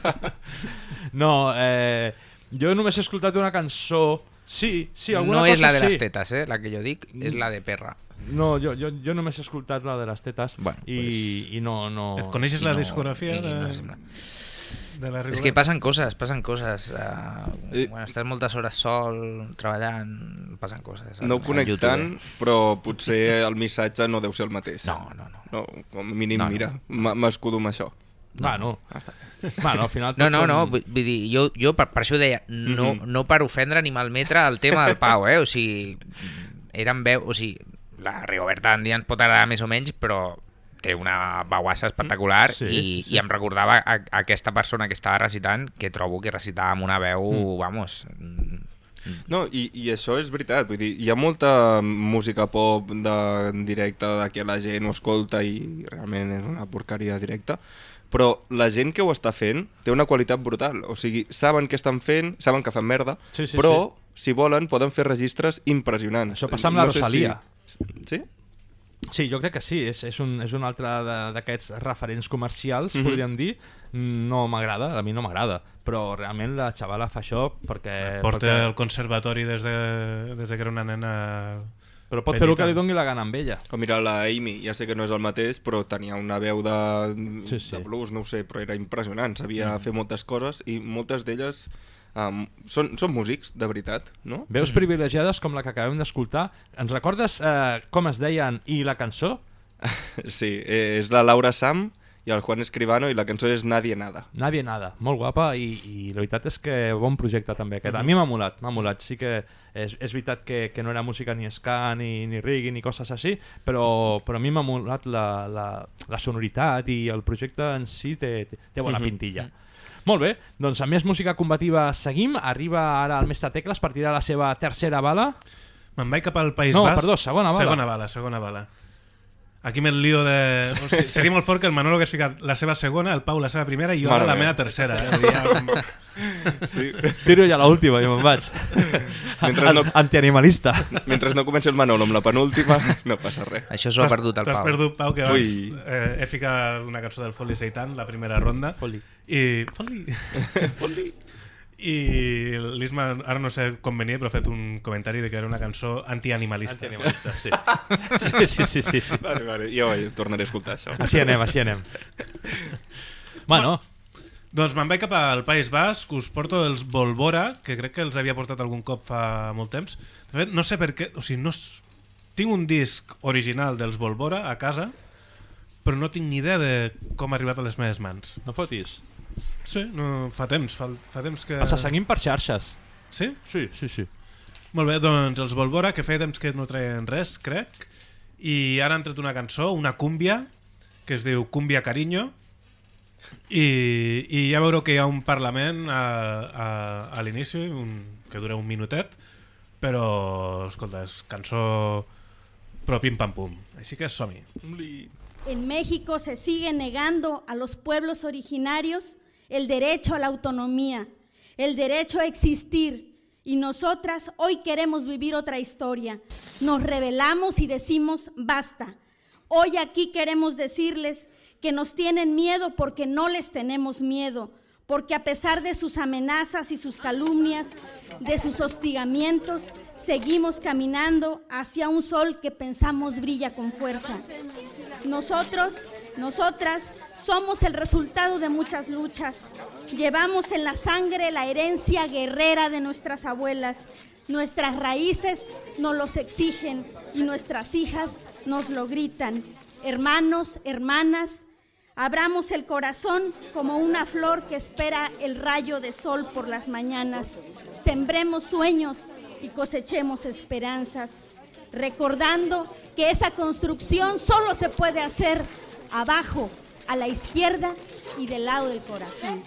No, eh, jo només he escoltat una cançó... Sí, sí, alguna no cosa és la de sí. les tetes, eh? La que jo dic, és la de Perra. No, jo, jo, jo només he escoltat la de les tetes bueno, i, pues... i no, no... Et coneixes la no, discografia i, de... I no de la Rigoberta? És que passen coses, passen coses. Uh, I... Quan estàs moltes hores sol, treballant, passen coses. No ho conec tant, però potser el missatge no deu ser el mateix. No, no, no. no com a mínim, no, mira, no. m'escudo amb això. Bueno, bueno, al final... No, no, són... no, vull dir, jo, jo per, per això ho deia, no, mm-hmm. no per ofendre ni malmetre el tema del Pau, eh? O sigui, eren veu... O sigui, la Rigoberta Bandini ens pot agradar més o menys, però té una veuassa espectacular sí, i, sí. i em recordava a, a aquesta persona que estava recitant, que trobo que recitava amb una veu, mm. vamos... No, i, i això és veritat, vull dir, hi ha molta música pop de, en directe que la gent ho escolta i realment és una porqueria directa, però la gent que ho està fent té una qualitat brutal, o sigui, saben què estan fent, saben que fan merda, sí, sí, però sí. si volen poden fer registres impressionants. Això passa amb la no Rosalia. Si... Sí? Sí, jo crec que sí, és, és, un, és un altre d'aquests referents comercials, Mhm. podríem dir. No m'agrada, a mi no m'agrada, però realment la xavala fa això perquè... Porta perquè... al conservatori des de, des de que era una nena... Però pot fer el que li doni la gana amb ella. O mira, la Amy, ja sé que no és el mateix, però tenia una veu de, Sí, sí. de blues, no ho sé, però era impressionant, sabia Mm. fer moltes coses i moltes d'elles um, són, són músics, de veritat, no? Veus privilegiades com la que acabem d'escoltar. Ens recordes eh, com es deien i la cançó? Sí, eh, és la Laura Sam i el Juan Escribano i la cançó és Nadie Nada. Nadie Nada, molt guapa i, i la veritat és que bon projecte també aquest. A Mhm. mi m'ha molat, m'ha molat. Sí que és, és veritat que, que no era música ni ska, ni, ni reggae, ni coses així, però, però a mi m'ha molat la, la, la sonoritat i el projecte en si té, té, té bona Mhm. pintilla. Molt bé, doncs amb més música combativa seguim. Arriba ara el mestre Tecles per tirar la seva tercera bala. Me'n vaig cap al País No, Basc. perdó, segona bala. Segona bala, segona bala. Aquí me'l lío de... O sigui, seria molt fort que el Manolo hagués ficat la seva segona, el Pau la seva primera i jo Mare ara la meva. meva tercera. Eh? Ja... Sí. Tiro ja l'última i me'n vaig. Mentre no, Antianimalista. mentre no comenci el Manolo amb la penúltima, no passa res. Això s'ho ha perdut el T'has Pau. perdut, Pau, que abans Ui. eh, he ficat una cançó del Folli Seitan, la primera ronda. Folli. I... Folli. Folli. I l'Isma, ara no sé com venia, però ha fet un comentari de que era una cançó antianimalista. Antianimalista, sí. Sí, sí, sí, sí, sí. Vale, vale, jo tornaré a escoltar això. Així anem, així anem. Bueno, Doncs me'n vaig cap al País Basc, us porto els Volvora, que crec que els havia portat algun cop fa molt temps. De fet, no sé per què... O sigui, no... s- Tinc un disc original dels Volvora a casa, però no tinc ni idea de com ha arribat a les meves mans. no fotis. Sí, no, fa temps, fa, fa temps que... Els seguim per xarxes. Sí? Sí, sí, sí. Molt bé, doncs els Volvora, que feia temps que no treien res, crec, i ara han tret una cançó, una cúmbia, que es diu Cumbia Cariño, i, i ja veureu que hi ha un parlament a, a, a l'inici, un, que dura un minutet, però, escolta, és cançó però pim-pam-pum. Així que som-hi. En México se sigue negando a los pueblos originarios el derecho a la autonomía, el derecho a existir, y nosotras hoy queremos vivir otra historia. Nos rebelamos y decimos basta. Hoy aquí queremos decirles que nos tienen miedo porque no les tenemos miedo, porque a pesar de sus amenazas y sus calumnias, de sus hostigamientos, seguimos caminando hacia un sol que pensamos brilla con fuerza. Nosotros, nosotras, somos el resultado de muchas luchas. Llevamos en la sangre la herencia guerrera de nuestras abuelas. Nuestras raíces nos los exigen y nuestras hijas nos lo gritan. Hermanos, hermanas, abramos el corazón como una flor que espera el rayo de sol por las mañanas. Sembremos sueños y cosechemos esperanzas, recordando que esa construcción solo se puede hacer abajo, a la izquierda y del lado del corazón.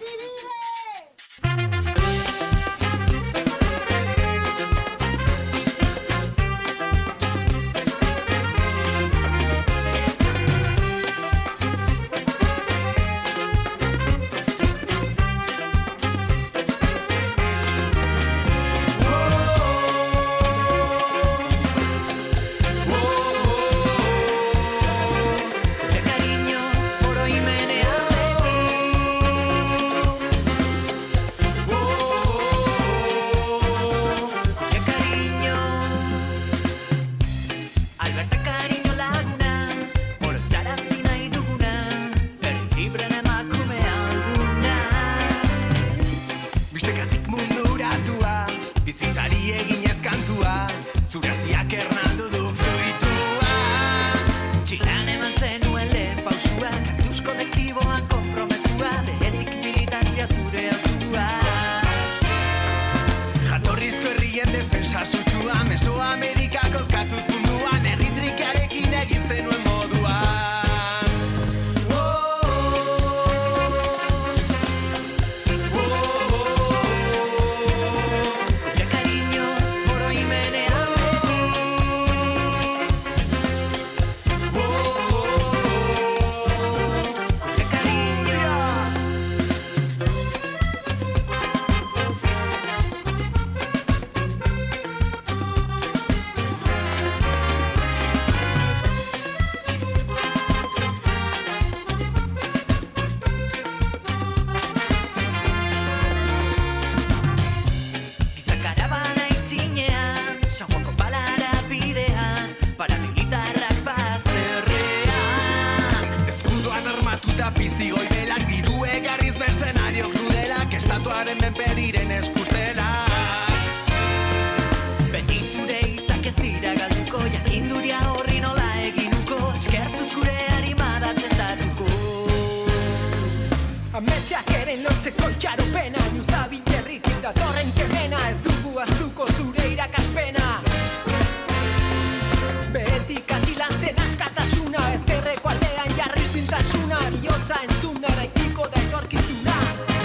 Haren lortzeko itxaropena, Niuzabi herritik datorren kemena, ez dugu azuko zure irakaspena. Behetik hasi lantzen askatasuna, ezkerreko aldean jarriz bintasuna, bihotza entzun dara ikiko da etorkizuna.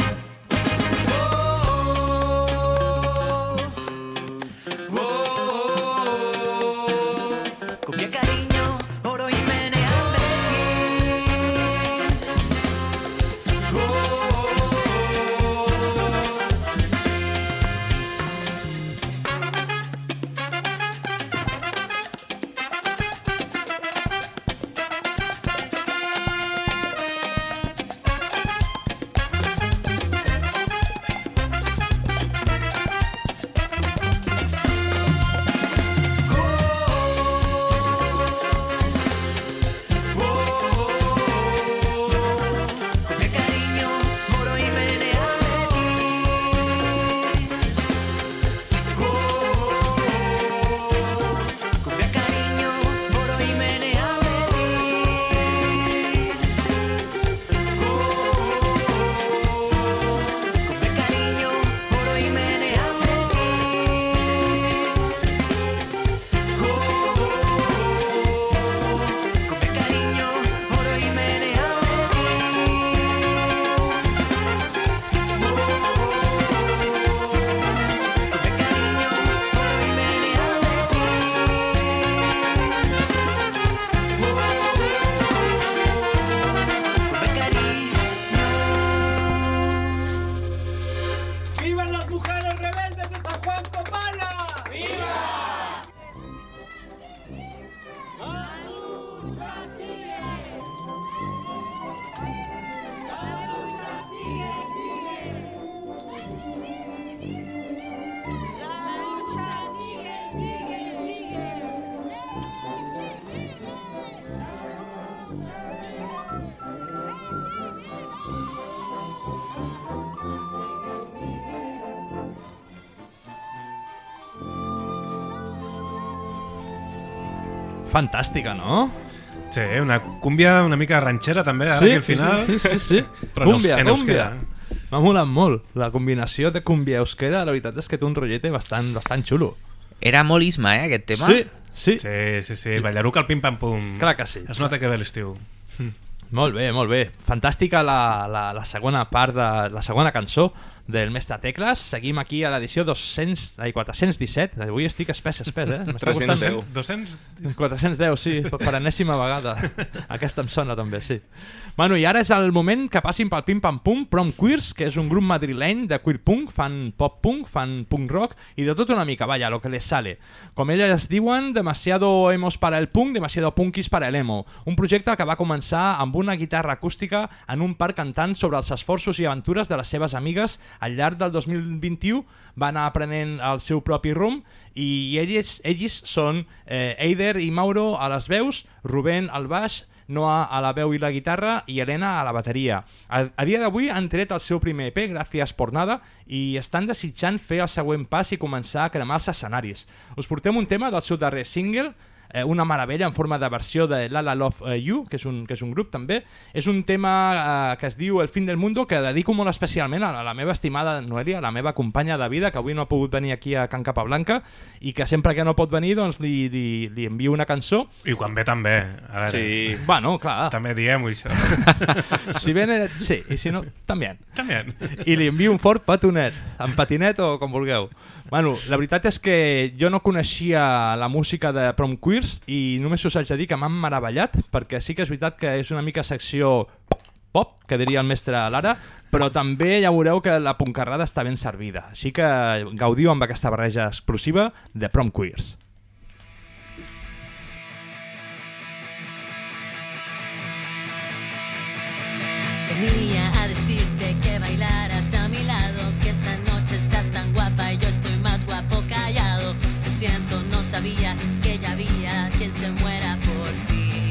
Cumbia cariño, oro y menea Fantàstica, no? Sí, una cúmbia una mica ranxera també, ara sí, aquí al final. Sí, sí, sí, sí. Però cúmbia, en cúmbia. euskera. M'ha molat molt. La combinació de cúmbia euskera, la veritat és que té un rotllete bastant, bastant xulo. Era molt Isma, eh, aquest tema? Sí, sí. Sí, sí, sí. Ballaruc al pim-pam-pum. Clar que sí. Es nota que ve l'estiu. Molt bé, molt bé. Fantàstica la, la, la segona part de la segona cançó del Mestre Tecles. Seguim aquí a l'edició dos-cents, ai, quatre-cents disset. Avui estic espès, espès, eh? tres-cents deu. dos-cents? quatre-cents deu, sí, per enèsima vegada. Aquesta em sona també, sí. Bueno, i ara és el moment que passin pel Pim Pam Pum Prom Queers, que és un grup madrileny de queer punk, fan pop punk, fan punk rock i de tot una mica, vaya, lo que les sale. Com elles diuen, demasiado emos para el punk, demasiado punkis para el emo. Un projecte que va començar amb una guitarra acústica en un parc cantant sobre els esforços i aventures de les seves amigues. Al llarg del dos mil vint-i-u va anar aprenent el seu propi rumb i ells, ells són eh, Eider i Mauro a les veus, Rubén al baix, Noah a la veu i la guitarra i Elena a la bateria. A, a dia d'avui han tret el seu primer E P, Gràcies por nada, i estan desitjant fer el següent pas i començar a cremar els escenaris. Us portem un tema del seu darrer single, eh, una meravella en forma de versió de La La Love uh, You, que és, un, que és un grup també. És un tema eh, que es diu El fin del mundo, que dedico molt especialment a la, a la meva estimada Noelia, la meva companya de vida, que avui no ha pogut venir aquí a Can Capablanca i que sempre que no pot venir doncs li, li, li envio una cançó. I quan ve també. A veure, sí. Bueno, clar. També diem-ho això. Si viene, sí, i si no, també. També. I li envio un fort petonet, en patinet o com vulgueu. Bueno, la veritat és que jo no coneixia la música de Prom Queers i només us haig de dir que m'han meravellat, perquè sí que és veritat que és una mica secció pop, que diria el mestre Lara, però també ja veureu que la puncarrada està ben servida. Així que gaudiu amb aquesta barreja explosiva de Prom Queers. Venía a decirte que bailaras a mi lado, que esta noche estás tan guapa y yo estoy más guapo callado. Lo siento, no sabía que ya había quien se muera por ti.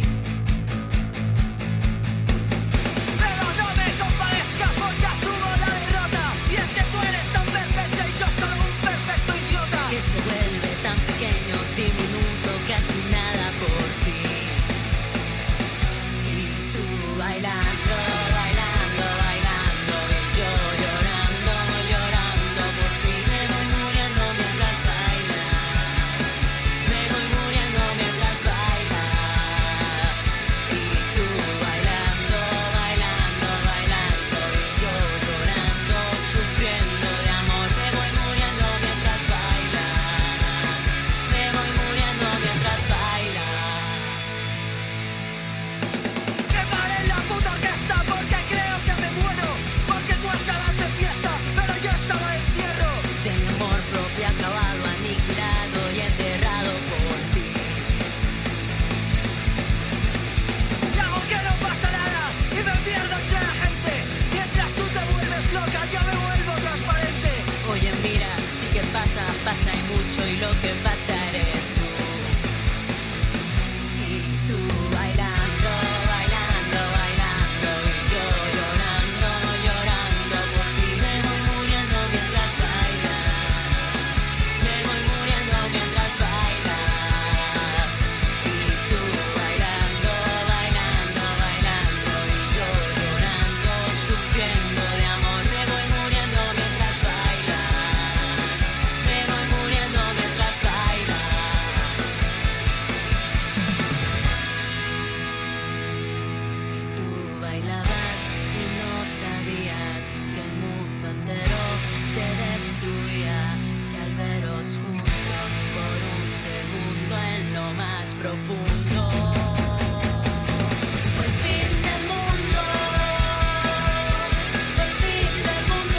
Pero no me compadezcas porque asumo la derrota. Y es que tú eres tan perfecta y yo solo un perfecto idiota. Que se vuelve tan pequeño, diminuto, casi nada por ti. Y tú bailando, bailando, bailando y yo más profundo. Fue el fin del mundo, fue el fin del mundo,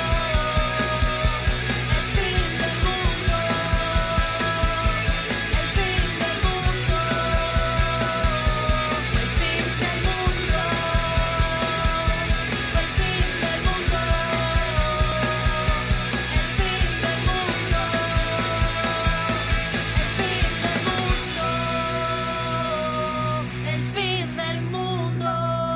el fin del mundo, el fin del mundo, fue el fin del mundo, fue el fin del mundo, el fin del mundo, el fin del mundo.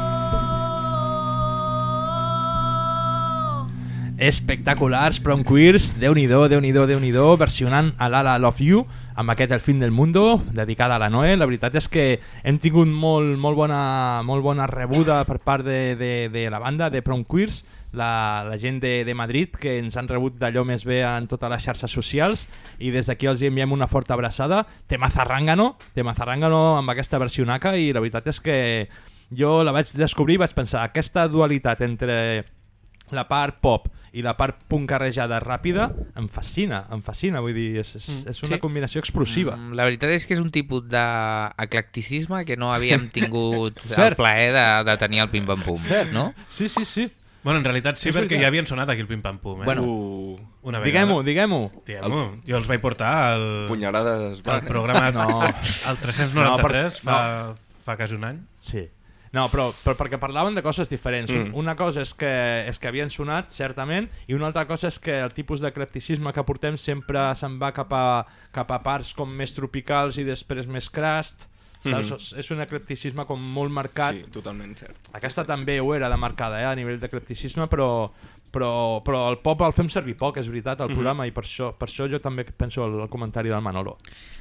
Espectaculars, Prom Queers, Déu-n'hi-do, Déu-n'hi-do, Déu-n'hi-do, versionant a l'Ala Love You, amb aquest El fin del mundo, dedicada a la Noe. La veritat és que hem tingut molt, molt, bona, molt bona rebuda per part de, de, de la banda, de Prom Queers, la, la gent de, de Madrid, que ens han rebut d'allò més bé en totes les xarxes socials, i des d'aquí els enviem una forta abraçada. Tema Zarrangano, tema Zarrangano amb aquesta versionaca, i la veritat és que jo la vaig descobrir i vaig pensar, aquesta dualitat entre la part pop i la part puncarrejada ràpida em fascina, em fascina, vull dir, és, és, és una Sí. combinació explosiva. Mm, La veritat és que és un tipus d'eclecticisme que no havíem tingut el Cert. plaer de, de tenir al Pim Pam Pum, Cert. no? Sí, sí, sí. Bueno, en realitat sí, És perquè veritat. ja havien sonat aquí el Pim Pam Pum. Eh? Bueno. Uh, Una Diguem-ho, vegada. diguem-ho. Diguem-ho. Jo els vaig portar al, Punyalades. al programa No. al tres-cents noranta-tres No, per- fa, fa quasi un any. Sí. No, però, però perquè parlaven de coses diferents. Mm. Una cosa és que, és que havien sonat, certament, i una altra cosa és que el tipus d'eclecticisme que portem sempre se'n va cap a, cap a parts com més tropicals i després més crust. Saps? Mm. És un eclecticisme com molt marcat. Sí, totalment cert. Aquesta també ho era de marcada, eh, a nivell d'eclecticisme, però, però, però el pop el fem servir poc, és veritat, al Mhm. programa, i per això, per això jo també penso el, el comentari del Manolo.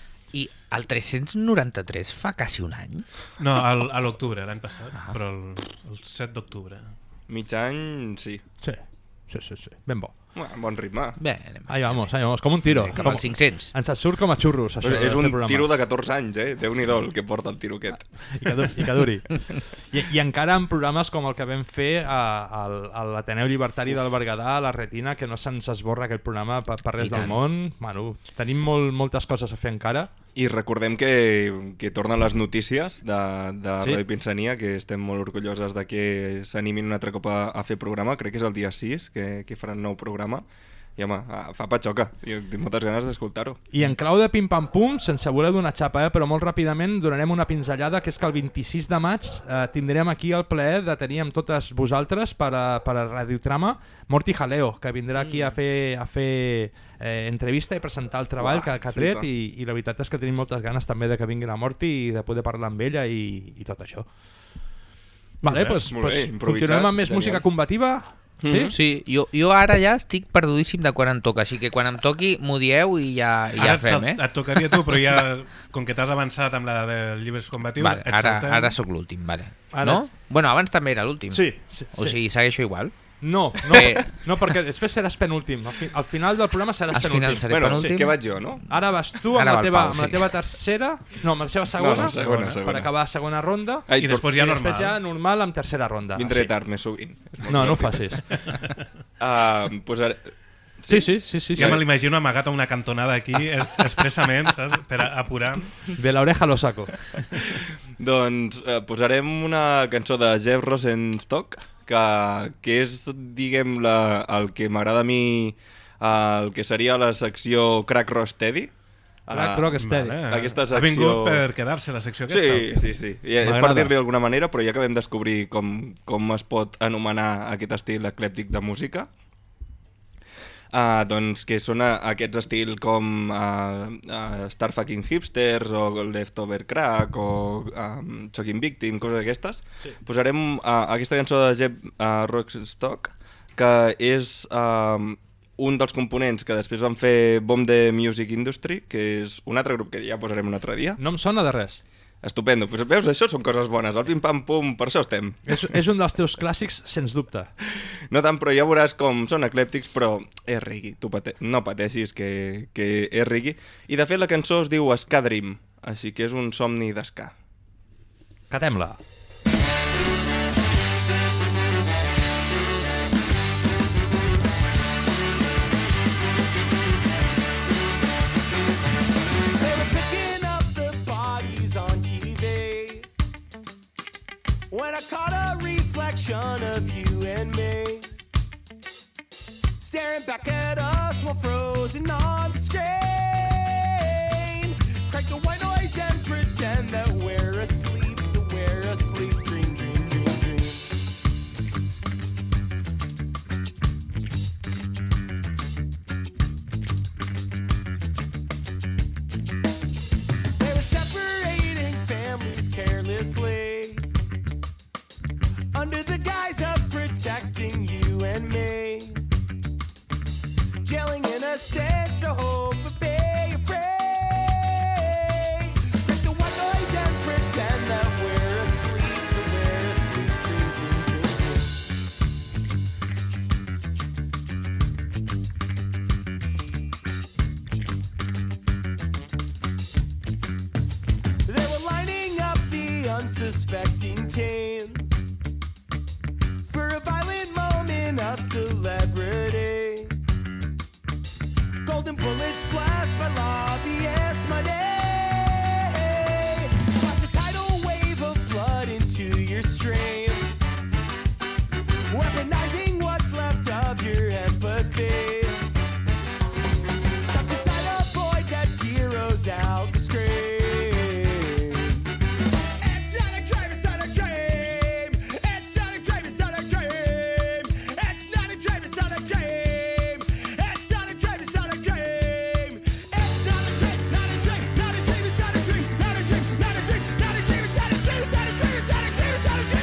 I el tres-cents noranta-tres fa quasi un any? No, al, a l'octubre, l'any passat, Ah. però el, el set d'octubre. Mig any, sí. Sí, sí, sí, sí. Ben bo. Bueno, bon ritme. Bé, anem. Ahí vamos, ahí vamos, com un tiro. Cap Com- als cinc-cents. Ens et surt com a xurros, això. Pues de és fer un programes. tiro de catorze anys, eh? Déu-n'hi-do el que porta el tiro aquest. I que, du i que duri. I, I encara en programes com el que vam fer a, a, a l'Ateneu Llibertari del Berguedà, a la Retina, que no se'ns esborra aquest programa per, per res I del tant. món. Bueno, tenim molt, moltes coses a fer encara. I recordem que, que tornen les notícies de, de Sí. Ràdio Pinsania, que estem molt orgulloses de que s'animin un altre cop a, a fer programa. Crec que és el dia sis que, que faran nou programa. I home, ah, fa patxoca. Jo tinc moltes ganes d'escoltar-ho. I en clau de pim-pam-pum, sense voler donar xapa, eh, però molt ràpidament donarem una pinzellada, que és que el vint-i-sis de maig eh, tindrem aquí el plaer de tenir amb totes vosaltres per a, per a Radiotrama Morti Jaleo, que vindrà aquí a fer, a fer eh, entrevista i presentar el treball Uah, que, que ha tret, flipa. i, i la veritat és que tenim moltes ganes també de que vingui la Morti i de poder parlar amb ella i, i tot això. Vale, bé, doncs molt pues, bé, improvisat, continuem amb més genial. música combativa. Sí? Sí, jo, jo ara ja estic perdudíssim de quan em toca, així que quan em toqui m'ho dieu i ja, i ja Ara et fem, sal- eh? et tocaria tu, però ja, com que t'has avançat amb la de llibres combatius, Vale, et ara, saltem. ara sóc l'últim, vale. Ara No? ets- Bueno, abans també era l'últim. Sí, sí, O sí. sigui, segueixo igual. No, no, Eh. no, perquè després seràs penúltim. Al, fi, al final del programa seràs Al penúltim. final seré Bueno, penúltim. que vaig jo, no? Ara vas tu amb, Ara la va el teva, Pau, amb la sí. teva tercera, no, amb la seva segona, No, no, segona, per segona. acabar la segona ronda, Ai, I després ja i normal. després ja normal amb tercera ronda. Vindré Ah, sí. tard més sovint. És molt No, no ho tòpic. facis. Uh, pues ara... Sí, sí, sí, sí. Ja sí. me l'imagino amagat a una cantonada aquí, es- expressament, saps? Per a- apurar. De l'oreja lo saco. Doncs eh, posarem una cançó de Jeff Rosenstock, que, que és, diguem, la, el que m'agrada a mi, eh, el que seria la secció Crack Rocksteady. Crack Eh, Rocksteady. Vale. Aquesta Ha secció... vingut per quedar-se la secció Sí, aquesta. sí, sí. I és per M'agrada. dir-li d'alguna manera, però ja que vam descobrir com, com es pot anomenar aquest estil eclèptic de música, uh, doncs que són uh, aquests estils com uh, uh, Starfucking Hipsters o Leftover Crack o um, Shocking Victim, coses d'aquestes. Sí. Posarem uh, aquesta cançó de Jeff uh, Rockstock, que és... Uh, un dels components que després van fer Bomb the Music Industry, que és un altre grup que ja posarem un altre dia. No em sona de res. Estupendo. Pues veus, això són coses bones. El pim-pam-pum, per això estem. És, és un dels teus clàssics, sens dubte. No tant, però ja veuràs com són eclèptics, però és reggae. Tu pate... no pateixis que, que és reggae. I de fet la cançó es diu Ska Dream, així que és un somni d'esca. Catem-la. They were picking up the caught a reflection of you and me, staring back at us while frozen on the screen. Crank the white noise and pretend that we're asleep, that we're asleep. Dream, dream, dream, dream. They were separating families carelessly, under the guise of protecting you and me, yelling innocence, no hope, but be afraid. Break the white noise and pretend that we're asleep, that we're asleep. Dream, dream, dream, dream. They were lining up the unsuspecting teens for a violent moment of celebrity. Golden bullets blast by lobbyists money. Splash a tidal wave of blood into your stream, weaponizing what's left of your empathy. Trapped inside a void that zeroes out the screen. It's not a dream, it's not a dream. It's not a dream, it's not a dream. It's not a dream, it's not a dream. It's not a dream, it's not a dream. It's not a dream, not a dream, not a dream, it's not a dream, not a dream, not a dream, not a dream, it's not a dream, it's not a dream, it's not a dream, it's not a dream, it's not a dream, it's not a dream, it's not a dream, it's not a dream, it's not a dream, it's not a dream.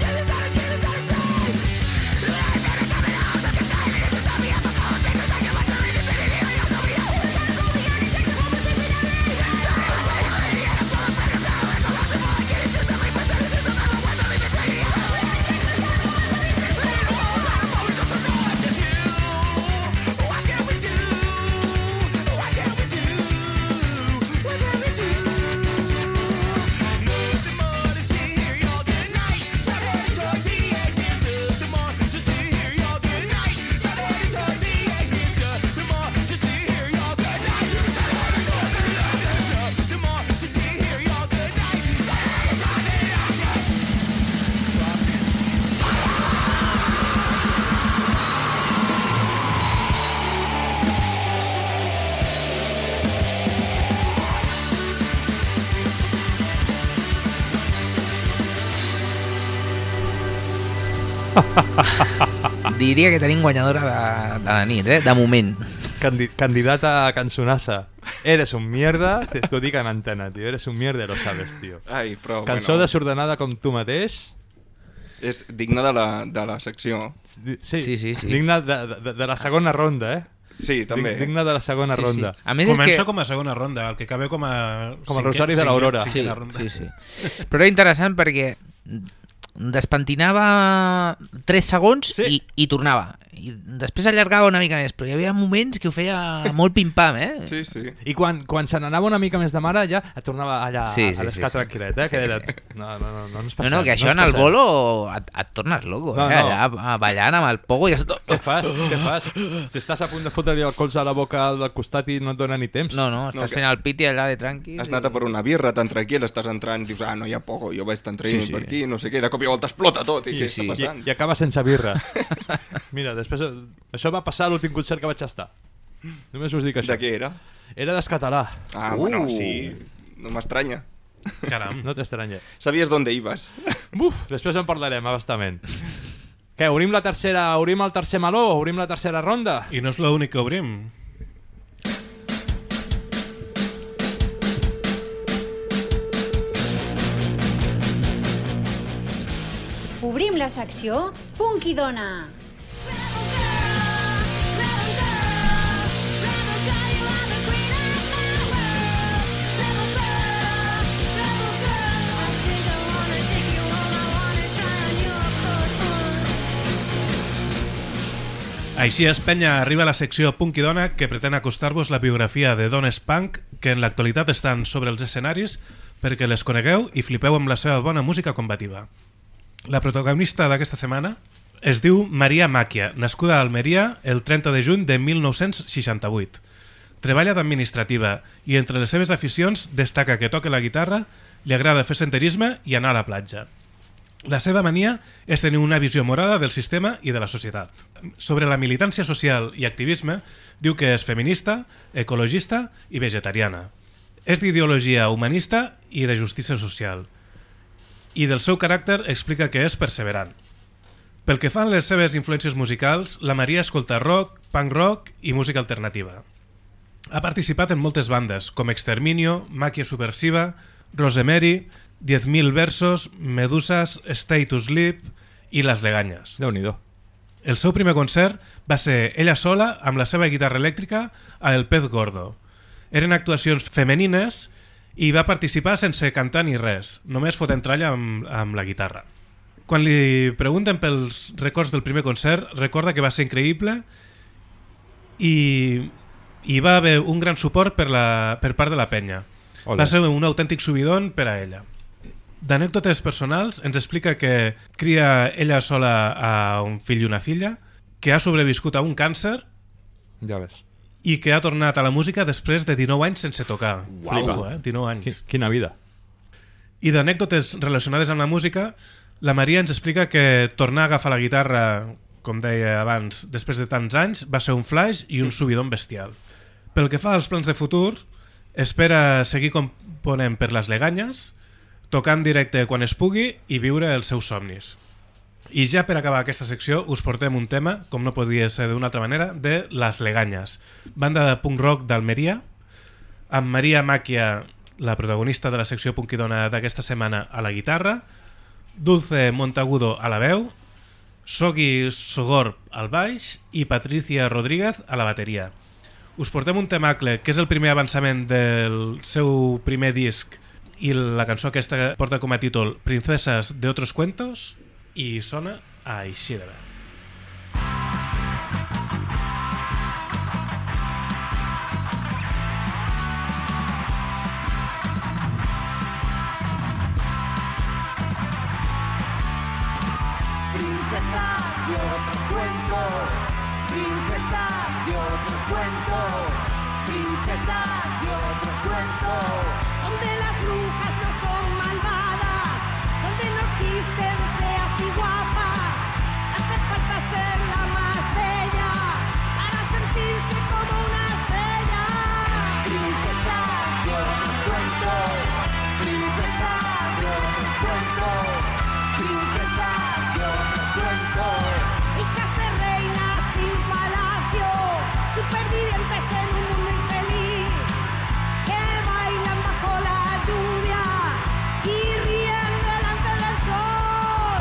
Diria que tenim guanyadora de, de la nit, eh? De moment. Candi candidata a cançonassa. Eres un mierda, t'ho dic en antena, tio. Eres un mierda, lo sabes, tio. Ai, però, Cançó bueno, desordenada com tu mateix. és digna de la, de la secció. Sí, Sí, sí, sí. digna de, de, de la segona ronda, eh? Sí, també. Dig- Digna de la segona Sí, sí. ronda. A més Comença és que... com a segona ronda, el que acaba com a... Com el cinquè- Rosari de cinquè- l'Aurora. Sí, cinquena ronda. sí, sí. Però era interessant perquè despentinava tres segons Sí. i, i tornava. I després allargava una mica més, però hi havia moments que ho feia molt pim-pam, eh? Sí, sí. I quan, quan se n'anava una mica més de mare ja et tornava allà Sí, sí, a l'escat sí, sí. tranquil·let, eh? Que era... No, no, no, no ens No, passem. no, que això ens en el passem. bolo et, et tornes loco, No, eh? no. Allà ballant amb el pogo i... Què fas? Què fas? Si estàs a punt de fotre-li el colze a la boca al del costat i no et dona ni temps. No, no, estàs No, que- fent el piti allà de tranqui. Has anat a per una birra tan tranquil, estàs entrant, dius, ah, no hi ha poco, jo vaig estar traient Sí, sí. per aquí, no sé què, i de cop i volta explota tot, i Sí, què sí. està I, passant? I acaba sense birra. Mira, després... Això va passar a l'últim concert que vaig estar. Només us dic això. De què era? Era d'escatalà. Ah, Uh. bueno, sí, no m'estranya. Caram. No t'estranya. Sabies d'on ibas. Buf, després en parlarem abastament. Què, obrim la tercera, obrim el tercer meló? Obrim la tercera ronda? I no és l'únic que obrim. Obrim la secció Punky Dona. Així és, penya, arriba la secció Punky Dona, que pretén acostar-vos la biografia de dones punk que en l'actualitat estan sobre els escenaris perquè les conegueu i flipeu amb la seva bona música combativa. La protagonista d'aquesta setmana es diu Maria Màquia, nascuda a Almeria el trenta de juny de mil nou-cents seixanta-vuit. Treballa d'administrativa i entre les seves aficions destaca que toca la guitarra, li agrada fer senderisme i anar a la platja. La seva mania és tenir una visió morada del sistema i de la societat. Sobre la militància social i activisme, diu que és feminista, ecologista i vegetariana. És d'ideologia humanista i de justícia social. I del seu caràcter explica que és perseverant. Pel que fan les seves influències musicals, la Maria escolta rock, punk rock i música alternativa. Ha participat en moltes bandes, com Exterminio, Màquia Subversiva, Rosemary, diez mil versos, Medusas, Stay to Sleep i Les Leganyes. Déu-n'hi-do. El seu primer concert va ser ella sola amb la seva guitarra elèctrica a El Pez Gordo. Eren actuacions femenines i va participar sense cantar ni res, només fotent tralla amb, amb la guitarra. Quan li pregunten pels records del primer concert, recorda que va ser increïble i, i va haver un gran suport per, la, per part de la penya. Olé. Va ser un autèntic subidon per a ella. D'anècdotes personals ens explica que cria ella sola a un fill i una filla, que ha sobreviscut a un càncer ja ves. I que ha tornat a la música després de dinou anys sense tocar. Flipa. Eh? dinou anys. Quina vida. I d'anècdotes relacionades amb la música, la Maria ens explica que tornar a agafar la guitarra, com deia abans, després de tants anys, va ser un flash i un subidon bestial. Pel que fa als plans de futur, espera seguir component per Les Leganyes, tocar en directe quan es pugui i viure els seus somnis. I ja per acabar aquesta secció us portem un tema, com no podia ser d'una altra manera, de Les Leganyes, banda de punk rock d'Almeria, amb Maria Màquia, la protagonista de la secció punkidona d'aquesta setmana, a la guitarra, Dulce Montagudo a la veu, Sogui Sogorb al baix i Patricia Rodríguez a la bateria. Us portem un temacle que és el primer avançament del seu primer disc i la cançó aquesta porta com a títol Princesas de otros cuentos i sona així de bé. Princesas de otros cuentos, princesas de otros cuentos, princesas de otros cuentos, donde las brujas no son malvadas, donde no existen feas y guapas, hace falta ser la más bella para sentirse como una estrella. Princesas de otros cuentos, princesas de otros cuentos, princesas de otros cuentos, hijas de reinas sin palacio, supervivientes en un mundo infeliz, que bailan bajo la lluvia y ríen delante del sol.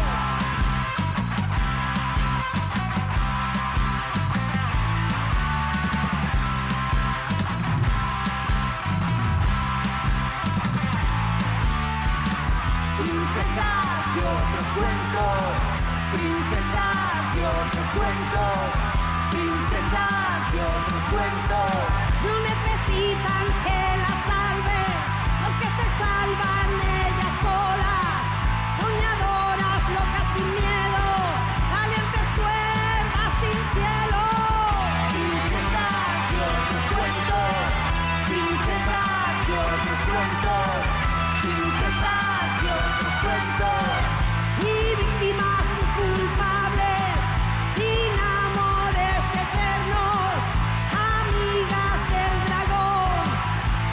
Princesas de otros cuentos, princesas de otros cuentos, princesas de otros cuentos, no necesitan que las salven, porque se salvan ellas solas, soñadoras, locas sin miedo, valientes cuerdas sin cielo. Princesas de otros cuentos, princesas de otros cuentos, princesas de otros cuentos, y víctimas culpables, sin amores eternos, amigas del dragón,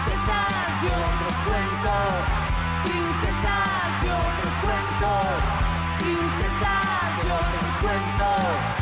Princesas, yo os cuento. Princesas, yo os cuento. Princesas, yo os cuento.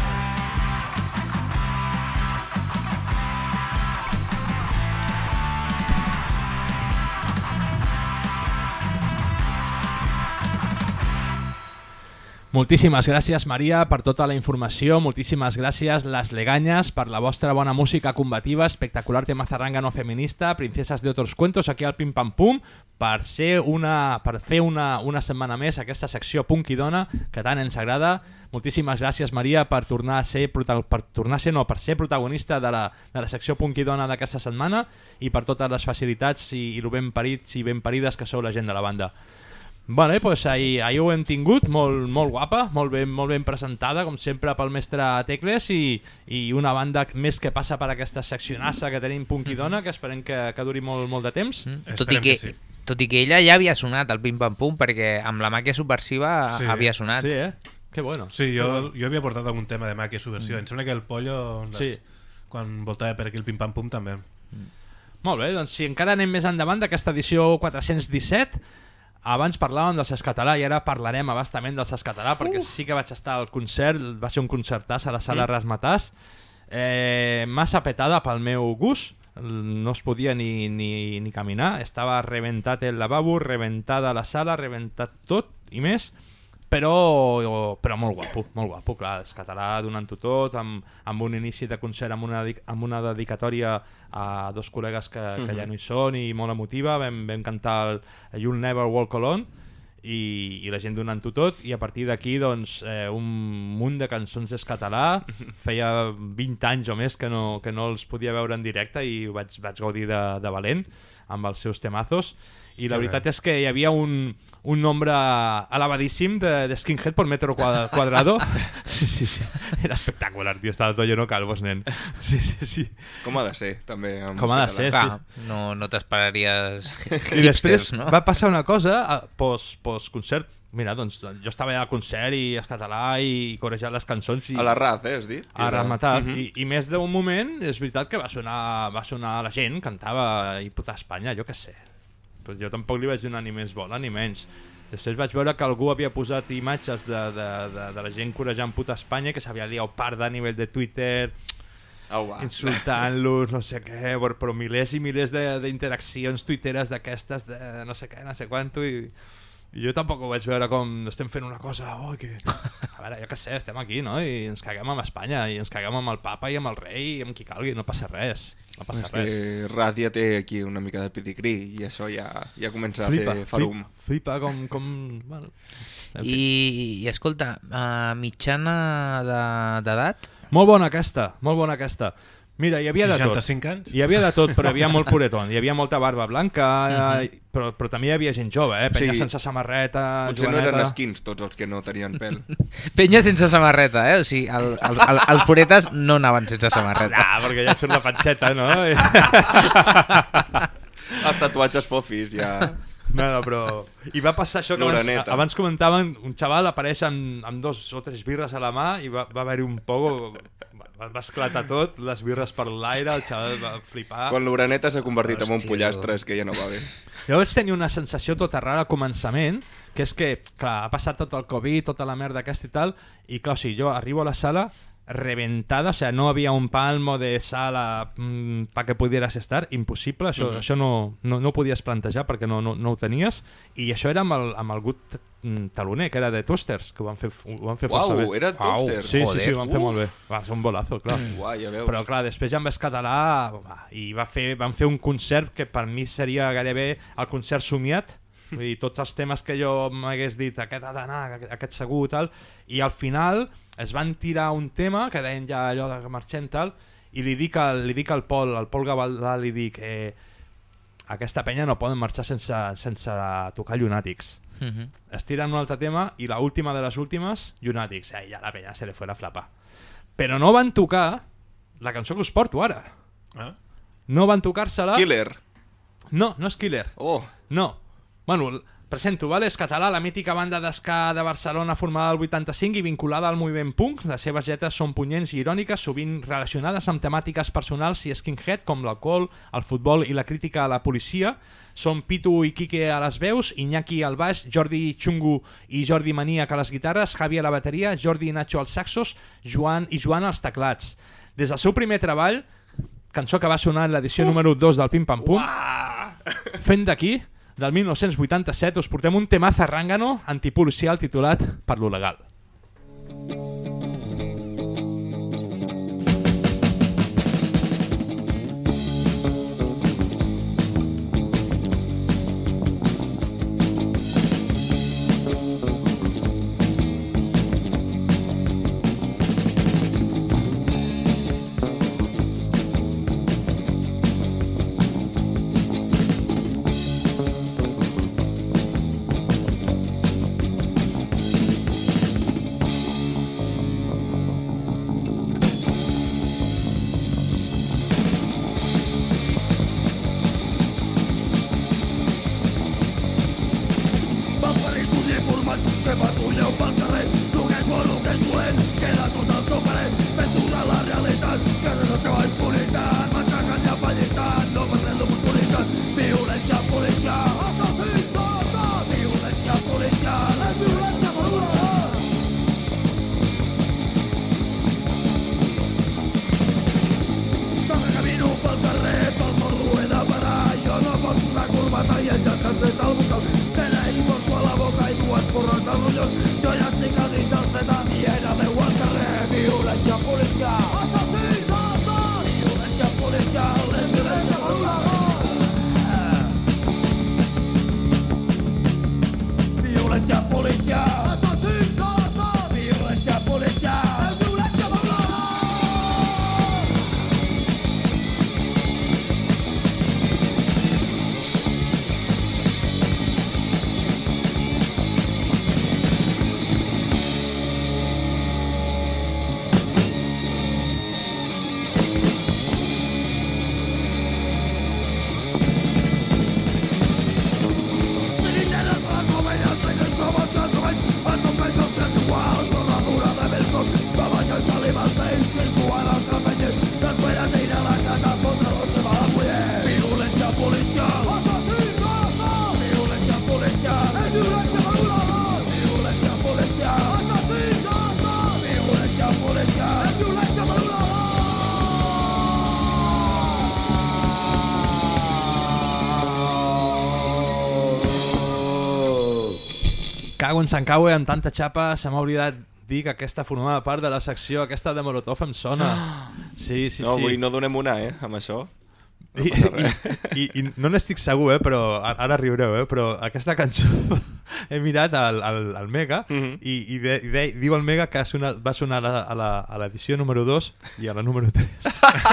Moltíssimes gràcies, Maria, per tota la informació. Moltíssimes gràcies, Les Leganyes, per la vostra bona música combativa, espectacular tema zarranga no feminista, Princesas de otros cuentos, aquí al Pim Pam Pum, per, ser una, per fer una, una setmana més aquesta secció Punk i Dona, que tant ens agrada. Moltíssimes gràcies, Maria, per tornar a ser, per tornar a ser, no, per ser protagonista de la, de la secció Punk i Dona d'aquesta setmana i per totes les facilitats i, i el ben parits i ben parides que sou la gent de la banda. Vale, pues ahir, ahir ho hem tingut, molt, molt guapa, molt ben, molt ben presentada, com sempre pel mestre Tecles, i, i una banda més que passa per aquesta seccionassa que tenim Punk i Dona, que esperem que, que duri molt, molt de temps. Mm. Tot, i que, que sí. Tot i que ella ja havia sonat al Pim Pam Pum, perquè amb la màquia subversiva sí. havia sonat. Sí, eh? Que bueno. Sí, jo, jo havia portat algun tema de màquia subversiva. Mm. Em sembla que el Pollo, les, sí. quan voltava per aquí el Pim Pam Pum, també. Mm. Molt bé, doncs si encara anem més endavant d'aquesta edició quatre-cents disset, abans parlàvem del Sescatalà i ara parlarem abastament del Sescatalà, uh. perquè sí que vaig estar al concert, va ser un concertàs a la sala mm. Rasmatàs, eh, massa petada pel meu gust, no es podia ni, ni, ni caminar, estava reventat el lavabo, reventada la sala, reventat tot i més, però, però molt guapo, molt guapo, clar, el català donant-ho tot, amb, amb un inici de concert, amb una, amb una dedicatòria a dos col·legues que, que mm-hmm. ja no hi són i molt emotiva, vam, vam cantar el You'll Never Walk Alone i, i la gent donant-ho tot, i a partir d'aquí doncs, eh, un munt de cançons en català, feia vint anys o més que no, que no els podia veure en directe i vaig, vaig gaudir de, de valent amb els seus temazos. I la veritat és que hi havia un, un nombre elevadíssim de, de skinhead per metro quadrado. Sí, sí, sí. Era espectacular, tio. Estava tot lleno calvos, nen. Sí, sí, sí. Com ha de ser, també. Com ha de ser, Clar, sí. No, no t'esperaries hipsters, I després no? va passar una cosa, post, post concert. Mira, doncs jo estava al concert i es català i corejant les cançons. I... A la Raz, eh, has dit? A la Razmataz. Uh -huh. I, I més d'un moment, és veritat que va sonar, va sonar la gent, cantava i puta Espanya, jo què sé. Però jo tampoc li vaig donar ni més bola ni menys. Després vaig veure que algú havia posat imatges de, de, de, de la gent corejant puta Espanya, que s'havia liat parda a nivell de Twitter, oh, insultant-los, no sé què, però milers i milers d'interaccions twitteres d'aquestes, de no sé què, no sé quanto, i... I jo tampoc ho vaig veure com estem fent una cosa, oh, que... a veure, jo què sé, estem aquí, no? I ens caguem amb Espanya, i ens caguem amb el papa i amb el rei, i amb qui calgui, no passa res. No passa és res. que Raz ja té aquí una mica de pedigrí i això ja, ja comença flipa, a fer farum. Flipa, flipa com... com... Bueno, I, I escolta, uh, mitjana d'edat? De, molt bona aquesta, molt bona aquesta. Mira, hi havia de tot. seixanta-cinc anys? Hi havia de tot, però hi havia molt puretón. Hi havia molta barba blanca, uh-huh. però, però també hi havia gent jove, eh? Penya sí. sense samarreta, potser joveneta. no eren esquins tots els que no tenien pèl. Penya sense samarreta, eh? O sigui, el, el, el, els puretes no anaven sense samarreta. Ah, perquè ja et surt la panxeta, no? Els tatuatges fofis, ja... No, no, però... I va passar això que abans, abans comentaven, un xaval apareix amb, amb dos o tres birres a la mà i va, va haver-hi un poco... Va esclatar tot, les birres per l'aire, el xaval va flipar. Quan l'oreneta s'ha convertit Hòstia. en un pollastre, és que ja no va bé. Jo vaig tenir una sensació tota rara al començament, que és que, clar, ha passat tot el Covid, tota la merda aquesta i tal, i clar, o sigui, jo arribo a la sala reventada, o sea, no havia un palmo de sala mmm, para que pudieras estar, impossible, això, uh -huh. això no, no, no ho podies plantejar perquè no, no, no ho tenies, i això era amb el, amb el gut taloner, que era de Toasters, que ho van fer, ho van fer Uau, força bé. Uau, era Toasters? Sí, Joder. sí, sí, ho van fer Uf. molt bé. Va ser un bolazo, clar. Mm. Uau, ja veus. Però clar, després ja en català va, i va fer, van fer un concert que per mi seria gairebé el concert somiat. Vull dir, tots els temes que jo m'hagués dit, aquest ha d'anar, aquest segur, tal, i al final es van tirar un tema que deien ja allò de que marxem, tal, i li dic al, li dic al Pol, al Pol Gavaldà, li dic, eh, aquesta penya no poden marxar sense, sense tocar Llunàtics. Uh-huh. Es tiren un altre tema i l'última de les últimes, Llunàtics, eh, ja la penya se li fue la flapa. Però no van tocar la cançó que us porto ara. Ah? No van tocar-se-la... Killer. No, no és Killer. Oh. No. Bueno, Presento, vale? És català, la mítica banda d'esca de Barcelona formada al vuitanta-cinc i vinculada al moviment punk. Les seves lletres són punyents i iròniques, sovint relacionades amb temàtiques personals i skinhead com l'alcohol, el futbol i la crítica a la policia. Són Pitu i Quique a les veus, Iñaki al baix, Jordi Chungu i Jordi Maníac a les guitarres, Javi a la bateria, Jordi i Nacho als saxos, Joan i Joan als teclats. Des del seu primer treball, cançó que va sonar en l'edició número dos del Pim Pam Pum, fent d'aquí, del mil nou-cents vuitanta-set, us portem un temazo zarrangano antipolicial titulat Per lo legal. Cago en Sant Caue, amb tanta xapa, se m'ha oblidat dir que aquesta formava part de la secció, aquesta de Molotov em sona. Sí, sí, no, sí. avui no donem una, eh, amb això. No I, i, i, i no n'estic segur, eh, però ara riureu, eh, però aquesta cançó he mirat al, al, al Mega mm-hmm. i, i, ve, i ve, diu el Mega que ha sonat, va sonar a l'edició número dos i a la número tres.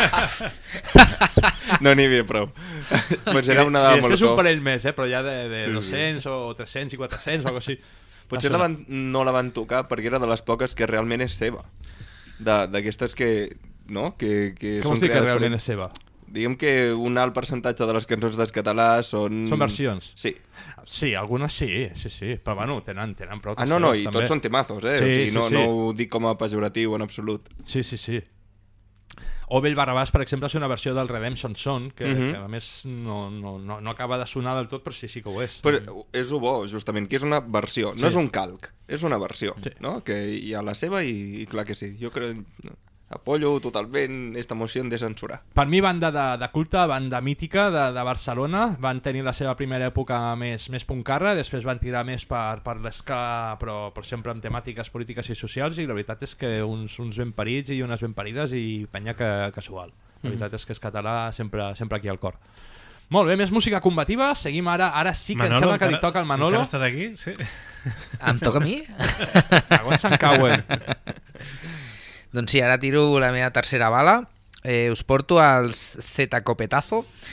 No n'hi havia prou. Pues era una de I després Molotov. un parell més, eh, però ja de, de sí, dos-cents sí. o tres-cents i quatre-cents o alguna cosa així. Potser la van, no la van tocar perquè era de les poques que realment és seva. D'aquestes que... No? Que, que Com són vols dir que creades realment per... és seva? Diguem que un alt percentatge de les cançons del català són... Són versions? Sí. Sí, algunes sí, sí, sí. Però bueno, tenen, tenen prou. Ah, no, no, i també. Tots són temazos, eh? Sí, o sigui, no, sí, sí. no ho dic com a pejoratiu en absolut. Sí, sí, sí. O Bell Barrabàs, per exemple, és una versió del Redemption Song, que, mm-hmm. que a més no, no, no, no acaba de sonar del tot, però sí, sí que ho és. Però és ho bo, justament, que és una versió, no sí. És un calc, és una versió, sí. No? Que hi ha la seva i, i clar que sí. Jo crec... Apoyo totalment esta moció de censurar. Per mi, banda de, de culte, banda mítica de, de Barcelona, van tenir la seva primera època més, més puncarra, després van tirar més per, per l'esca, però, però sempre amb temàtiques polítiques i socials, i la veritat és que uns, uns ben parits i unes ben parides i penya que casual. La veritat és que és català sempre, sempre aquí al cor. Molt bé, més música combativa, seguim ara, ara sí que Manolo, em sembla que encara, li toca al Manolo. Encara estàs aquí? Sí. Em toca a mi? Cago en Sant Cauen. Doncs sí, ara tiro la meva tercera bala. Eh, us porto els Z Copetazo,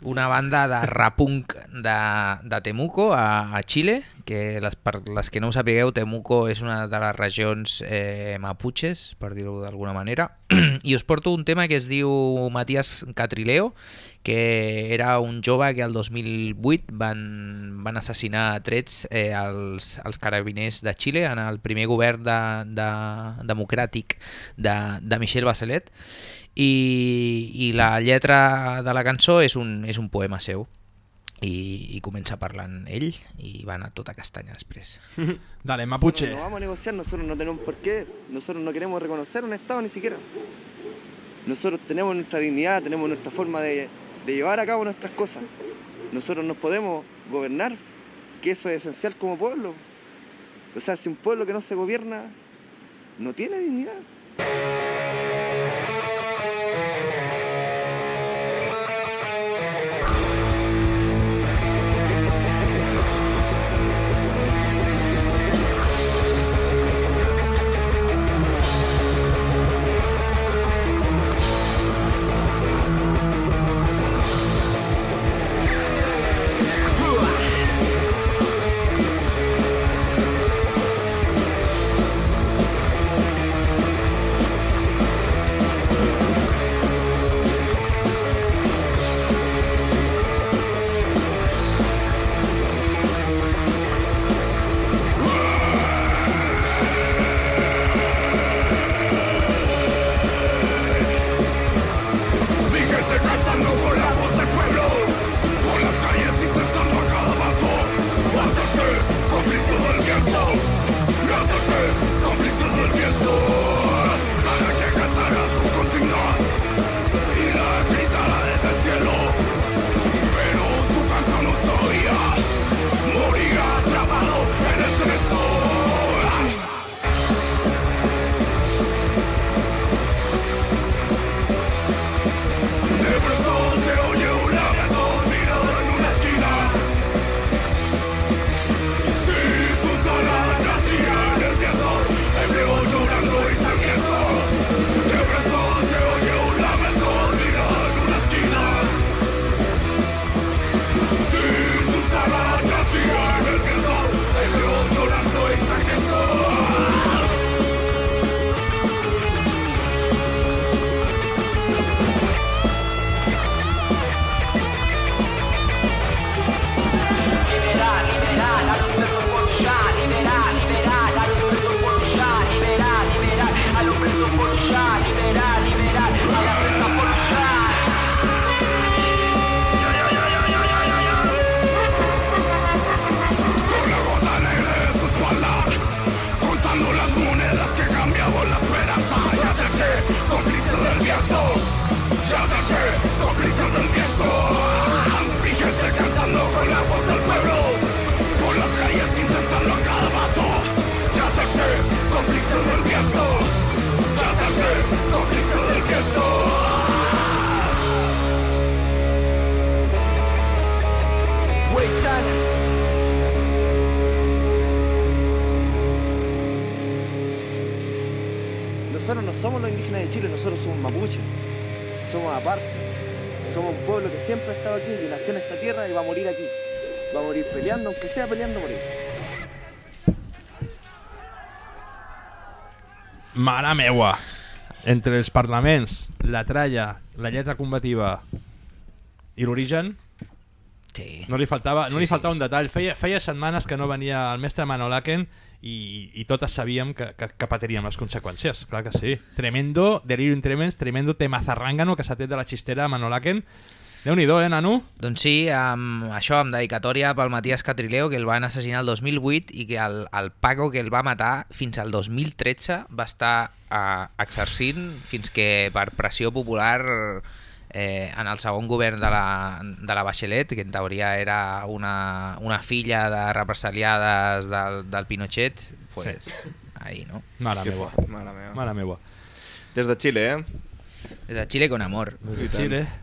una banda de rapunk de, de Temuco a, a Xile, que les, per les que no ho sapigueu, Temuco és una de les regions eh, maputxes, per dir-ho d'alguna manera, i us porto un tema que es diu Matías Catrileo, que era un jove que el dos mil vuit van, van assassinar a trets eh, els, els carabiners de Xile en el primer govern de, de, democràtic de, de Michelle Bachelet, i, i la lletra de la cançó és un, és un poema seu. I, i comença parlant ell i va anar tota castanya després. Dale, Mapuche. No vamos a negociar, nosotros no tenemos por qué, nosotros no queremos reconocer un Estado ni siquiera. Nosotros tenemos nuestra dignidad, tenemos nuestra forma de, de llevar a cabo nuestras cosas. Nosotros nos podemos gobernar, que eso es esencial como pueblo. O sea, si un pueblo que no se gobierna no tiene dignidad. Nosotros no somos los indígenas de Chile, nosotros somos mapuches, somos aparte, somos un pueblo que siempre ha estado aquí, que nació en esta tierra y va a morir aquí, va a morir peleando, aunque sea peleando morir. Mare meua! Entre els parlaments, la tralla, la lletra combativa i l'origen, sí. no li faltava, no Sí, li faltava sí. un detall. Feia, feia setmanes que no venia el mestre Manolaken i, i totes sabíem que, que, que patiríem les conseqüències. Clar que sí. Tremendo, delirium tremens, tremendo tema zarrangano que s'ha tret de la xistera Manolaken. Déu-n'hi-do, eh, nano? Doncs sí, amb això, amb dedicatòria pel Matías Catrileo, que el van assassinar el dos mil vuit i que el, el Paco que el va matar fins al dos mil tretze va estar eh, exercint fins que per pressió popular eh, en el segon govern de la, de la Bachelet, que en teoria era una, una filla de represaliades del, del Pinochet, pues sí. Ahí, no? Mare meua. Mare meva. Mare meua. Des de Xile, eh? Des de Xile con amor. Des de Xile.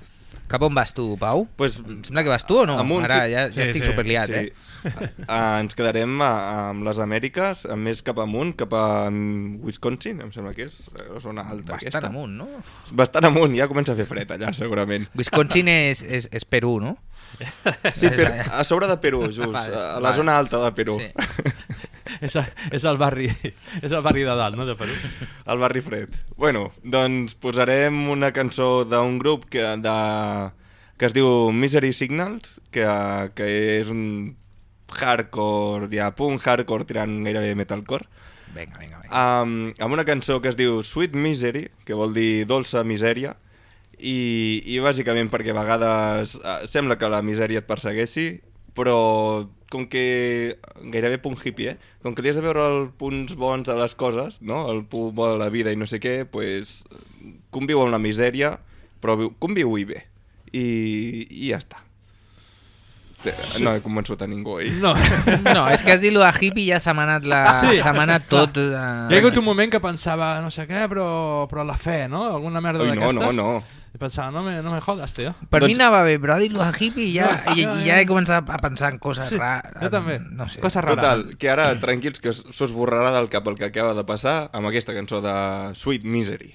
Cap on vas tu, Pau? Pues, em sembla que vas tu o no? Amunt, Ara sí. ja, ja Sí, estic sí, superliat, sí. eh? Uh, ens quedarem a, amb les Amèriques, més cap amunt, cap a Wisconsin, em sembla que és la zona alta. Bastant aquesta. amunt, no? Bastant amunt, ja comença a fer fred allà, segurament. Wisconsin és, és, és Perú, no? Sí, per, a sobre de Perú, just, Vale, a la vale. zona alta de Perú. Sí. és, a, és, el barri, és el barri de dalt, no, de Perú? El barri fred. Bueno, doncs posarem una cançó d'un grup que, de, que es diu Misery Signals, que, que és un hardcore, ja punk hardcore tirant gairebé metalcore. Vinga, vinga, vinga. Um, amb una cançó que es diu Sweet Misery, que vol dir dolça misèria, i, i bàsicament perquè a vegades uh, sembla que la misèria et persegueixi, però com que gairebé punt hippie, eh? Com que li has de veure els punts bons de les coses, no? El punt bo de la vida i no sé què, pues, conviu amb la misèria, però conviu-hi bé. I, i ja està. No he convençut a ningú, eh? No. No, és que has dit lo de hippie i ja s'ha manat, la... Sí. s'ha manat tot. Uh... Hi ha hagut un moment que pensava, no sé què, però, però la fe, no? Alguna merda Ui, no, d'aquestes. no, no. I pensava, no me, no me jodas, tio. Per Doncs- mi anava bé, però ha dit lo de hippie i ja, No, i, ja, i ja. ja he començat a pensar en coses Sí, rares. jo també. No sé. Coses rares. Total, que ara, tranquils, que s'us borrarà del cap el que acaba de passar amb aquesta cançó de Sweet Misery.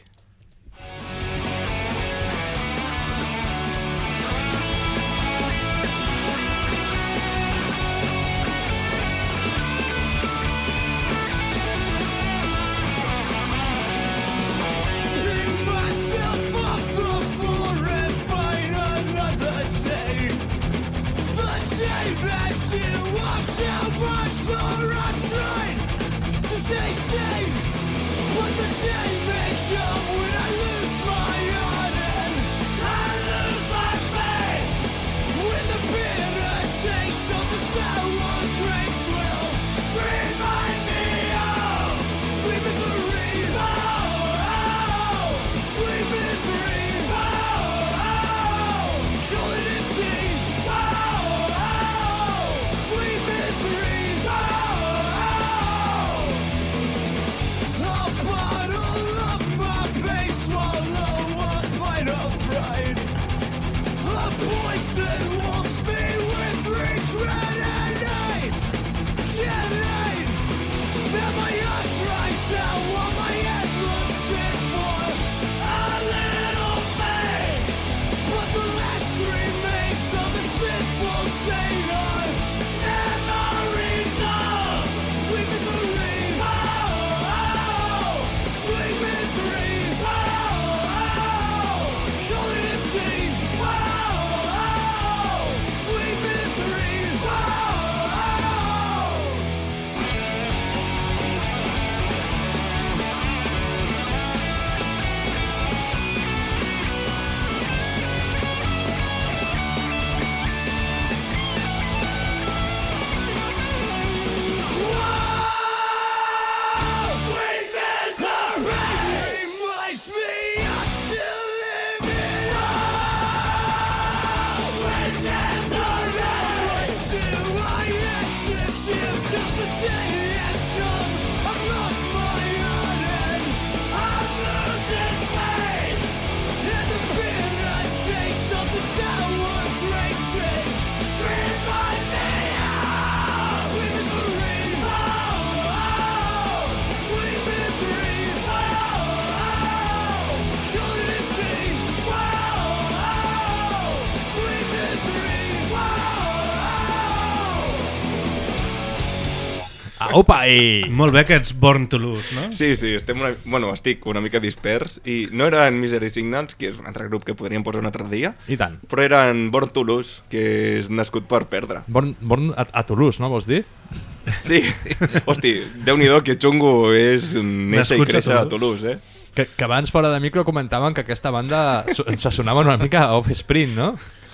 Pick myself off the floor and find another day. The day that she walks out my door, I tried to stay safe, but the day may come when I lose my heart and I lose my faith. When the bitter taste of the sour grapes will remind me of sweet misery. Sweet misery, oh, oh, calling it tea, oh, oh, sweet misery, oh, oh. I'll bottle up my pain, swallow a bite of pride. A poison wants me with regret at night, at night. Then my eyes rise out while my head looks in for a little pain, but the last remains of a sinful saint are memories of sweet misery, oh, oh, sweet misery, oh, oh, calling it tea, oh, oh, sweet misery, oh, oh. Opa, i... Molt bé aquests Born to Lose, no? Sí, sí, estem una... bueno, estic una mica dispers i no eren Misery Signals, que és un altre grup que podríem posar un altre dia, I tant. però eren Born to Lose, que és nascut per perdre. Born, born a, a Toulouse, no vols dir? Sí, hosti, Déu-n'hi-do que xungo és néixer i Nascuts a créixer a Toulouse. Toulouse, eh? Que, que abans fora de micro comentaven que aquesta banda so- se sonava una mica a Offspring, no?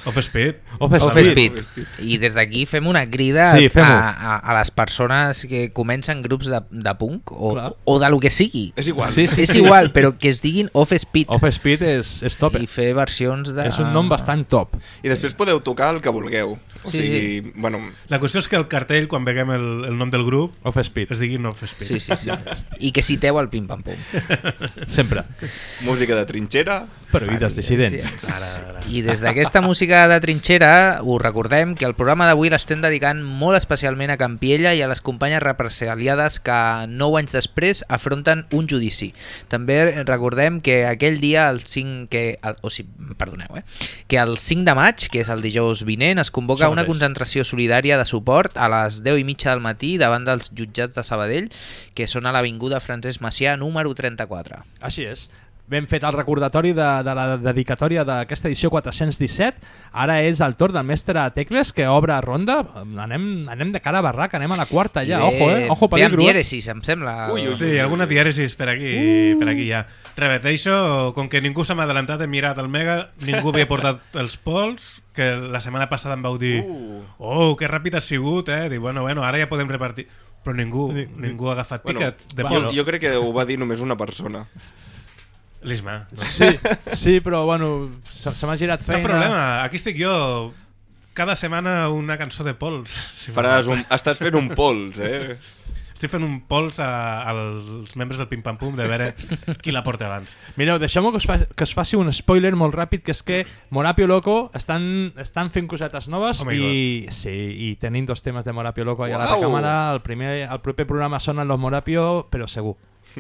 Offspeed. Offspeed. I des d'aquí fem una crida sí, a, a, a les persones que comencen grups de, de punk o, o de lo que sigui. És igual. Sí, sí, és sí. igual, però que es diguin Offspeed. Offspeed és, és top. I fer versions de... És un nom bastant top. I després podeu tocar el que vulgueu. O Sí, sigui, sí. bueno... La qüestió és que el cartell, quan veiem el, el nom del grup, Offspeed. es digui Offspeed. Sí, sí, sí. I que citeu el pim-pam-pum. Sempre. Música de trinxera. Però oïdes dissidents. Sí. Ara, ara. I des d'aquesta música de trinxera us recordem que el programa d'avui l'estem dedicant molt especialment a Campiella i a les companyes represaliades que nou anys després afronten un judici. També recordem que aquell dia, el cinc, que, el, o sigui, perdoneu, eh, que el cinc de maig, que és el dijous vinent, es convoca una concentració solidària de suport a les deu i mitja del matí davant dels jutjats de Sabadell, que són a l'avinguda Francesc Macià número trenta-quatre. Així és. Ben fet el recordatori de, de la dedicatòria d'aquesta edició quatre-cents disset. Ara és el torn del mestre Tecles, que obre ronda. Anem, anem de cara a barrac, anem a la quarta ja. Ojo, eh? Ojo, Ve amb peligro. dièresis, em sembla. Ui, ui, sí, alguna dièresis per aquí, uh. per aquí ja. Repeteixo, com que ningú se m'ha adelantat, he mirat el Mega, ningú havia portat els pols, que la setmana passada em vau dir uh. oh, que ràpid has sigut, eh? Dic, bueno, bueno, ara ja podem repartir. Però ningú, ningú ha agafat bueno, tiquet de jo, pols. jo crec que ho va dir només una persona. L'Isma. Sí, sí, però bueno, se, se m'ha girat feina. Cap problema, aquí estic jo cada setmana una cançó de pols. Si Faràs un, estàs fent un pols, eh? Estic fent un pols a, als membres del Pim Pam Pum de veure qui la porta abans. Mireu, deixeu-me que, us fa, que us faci un spoiler molt ràpid, que és que Morapio Loco estan, estan fent cosetes noves. Oh i, sí, i tenim dos temes de Morapio Loco allà a la Uau. recàmera. El, primer, el proper programa sonen los Morapio, però segur.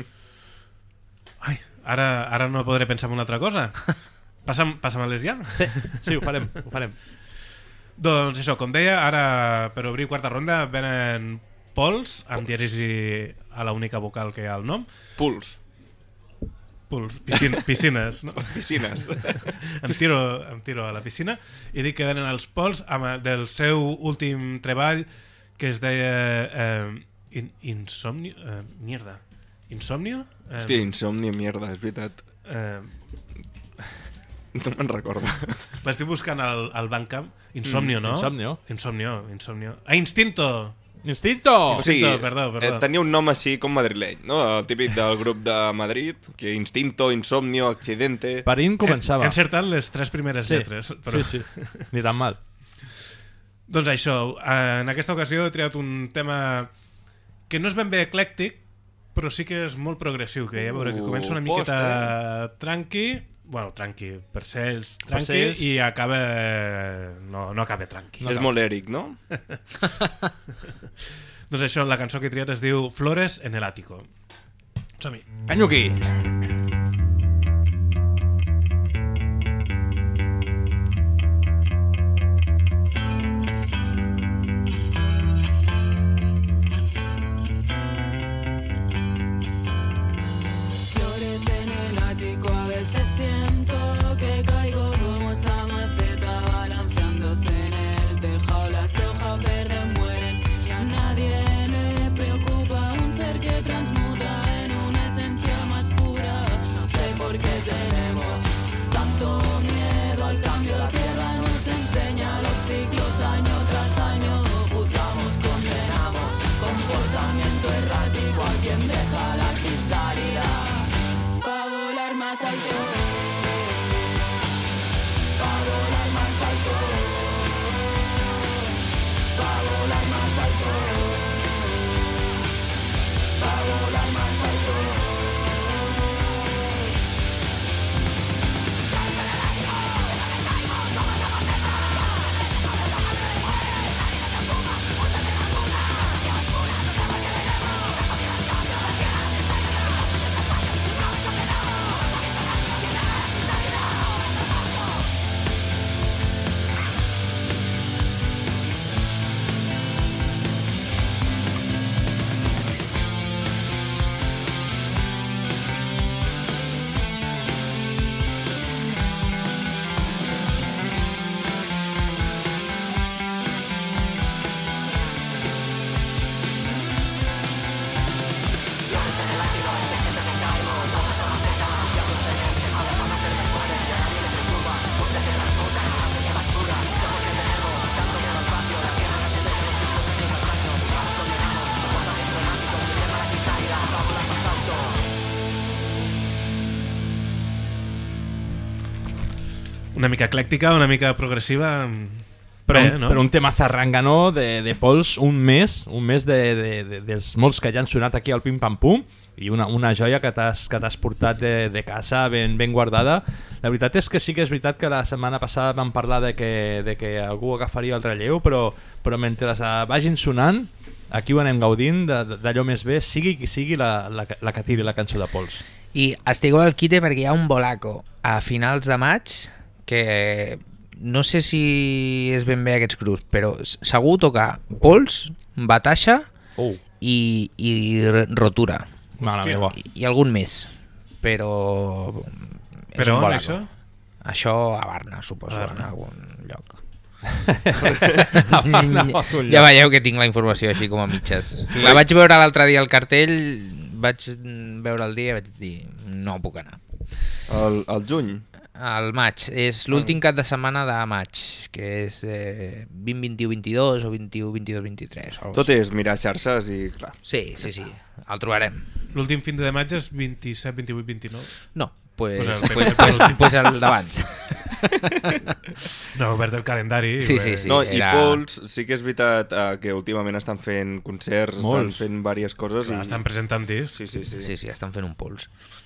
Ai, ara, ara no podré pensar en una altra cosa. Passa'm, passa'm-les ja? Sí, sí, ho farem, ho farem. Doncs això, com deia, ara per obrir quarta ronda venen pols, amb dièresi a la única vocal que hi ha al nom. Puls. Puls, piscin, piscines, no? Piscines. em, tiro, em tiro a la piscina i dic que venen els pols amb, del seu últim treball que es deia eh, in, Insomnio... Eh, mierda. Insomnio? Eh, Hòstia, Insomnio, mierda, és veritat. Eh, no me'n recordo. L'estic buscant al, al Bandcamp. Insomnio, Mm, no? Insomnio. Insomnio, Insomnio. Ah, Instinto! Instinto! O sigui, Instinto, perdó, perdó. Eh, tenia un nom així com madrileny, no? El típic del grup de Madrid, que Instinto, Insomnio, Accidente... Parín començava. He encertat les tres primeres sí, lletres. Però... Sí, sí, ni tan mal. Doncs això, en aquesta ocasió he triat un tema que no és ben bé eclèctic, però sí que és molt progressiu, que ja veure que comença una miqueta post, tranqui, bueno, tranqui, per ser ells tranqui, ser ells... i acaba... no, no acaba tranqui. No és molt Eric, no? Doncs això, la cançó que he triat es diu Flores en el ático. Som-hi. Canyuqui! A veces siento que caigo como esa maceta balanceándose en el tejado. Las hojas verdes mueren y a nadie le preocupa un ser que transmuta en una esencia más pura. Una mica eclèctica, una mica progressiva... Però, Bé, un, no? però un tema zarranganó de, de Pols, un mes, un mes de, de, de, dels molts que ja han sonat aquí al Pim Pam Pum, i una, una joia que t'has que t'has portat de, de casa ben, ben guardada. La veritat és que sí que és veritat que la setmana passada vam parlar de que, de que algú agafaria el relleu, però, però mentre vagin sonant, aquí ho anem gaudint d'allò més bé, sigui qui sigui la, la, la que tiri la cançó de Pols. I estigueu al quite perquè hi ha un bolaco a finals de maig que no sé si és ben bé aquests grups, però segur tocar Pols, Batasha oh. i, i Rotura. Mare meva. I, I algun més, però és però un bolaco. això? Això a Barna, suposo, a Barna. en algun lloc. a Barna, a algun Ja lloc. veieu que tinc la informació així com a mitges. La vaig veure l'altre dia al cartell, vaig veure el dia i vaig dir no puc anar. Al, al juny? Al maig, és l'últim cap de setmana de maig, que és eh, vint, vint-i-u, vint-i-dos o vint-i-u, vint-i-dos, vint-i-tres. Tot és mirar xarxes i clar. Sí, sí, sí, el trobarem. L'últim fin de maig és vint-i-set, vint-i-vuit, vint-i-nou? No, pues, Pues el- pues, pues, pues el d'abans. No, he obert el calendari. Sí, bé. sí, sí. No, era- i Pols, sí que és veritat eh, que últimament estan fent concerts, Molts. estan fent diverses coses. Clar, i... estan presentant discs. Sí, sí, sí. Sí, sí, estan fent un pols.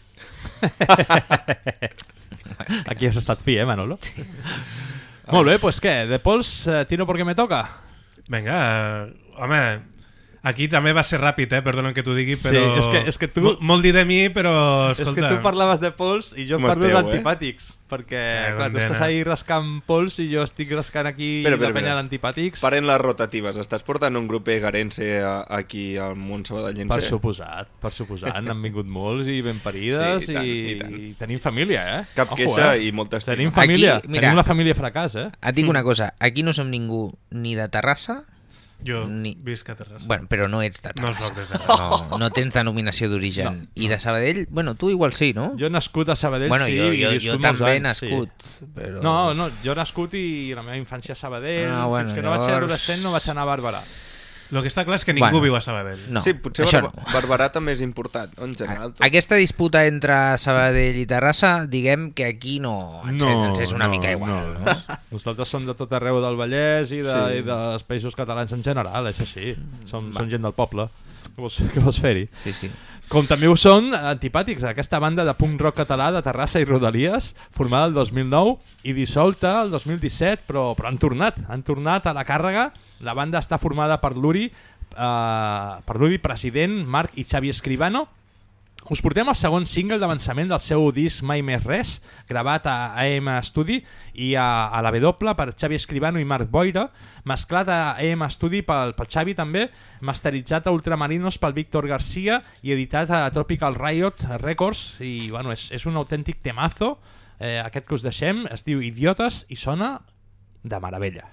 Aquí has estat fi, eh, Manolo? Sí. Molt bé, pues què, de Pols eh, tiro perquè me toca. Vinga, eh, home, aquí també va ser ràpid, eh, perdona que t'ho digui, Sí, però... és que- és que tu- Mo- Molt dir de mi, però, escolta... És que tu parlaves de Pols i jo Com parlo esteu, d'antipàtics, perquè Sí, clar, tu condena. estàs ahí rascant Pols i jo estic rascant aquí Espera, la espera, penya espera. d'antipàtics. Paren les rotatives. Estàs portant un grup egarense a- aquí al món sabadellense? Per suposat, per suposat, n'han vingut molts i ben parides Sí, i tant, i, i tant. i tenim família, eh? Cap Ojo, queixa eh? i molta estima. Tenim família, Aquí, mira, tenim la família fracàs, eh? Et dic una cosa, aquí no som ningú ni de Terrassa, Jo ni... visc a Terrassa. Bueno, però no ets de No Terrassa. soc de Terrassa. No, no tens denominació d'origen. No, I de Sabadell, bueno, tu igual sí, no? Jo nascut a Sabadell, Bueno, sí, jo- i jo- he viscut jo molts també anys, nascut, sí. però- No, no, jo nascut i la meva infància a Sabadell, Ah, bueno, fins que no vaig ser llavors- adolescent no vaig anar a Barberà. El que està clar és que ningú Bueno, viu a Sabadell. no. Sí, potser això Bar no. Barberà també és important, en general. Tot. Aquesta disputa entre Sabadell i Terrassa, diguem que aquí no ens, ens és una mica igual. No, no. Nosaltres som de tot arreu del Vallès i, de, Sí. i dels països catalans en general, això sí. Som, Va. som gent del poble. Què vols, què vols fer-hi? Sí, sí. Com també ho són antipàtics, aquesta banda de punk rock català de Terrassa i Rodalies, formada el dos mil nou i dissolta el dos mil disset, però, però han tornat, han tornat a la càrrega. La banda està formada per l'Uri, eh, per l'Uri president, Marc i Xavi Escribano. Us portem el segon single d'avançament del seu disc Mai Més Res, gravat a A M Studi i a, a la W per Xavi Escribano i Marc Boira, mesclat a A M Studi pel, pel Xavi també, masteritzat a Ultramarinos pel Víctor Garcia i editat a Tropical Riot Records. I bueno, és, és un autèntic temazo. Eh, aquest que us deixem es diu Idiotes i sona de meravella.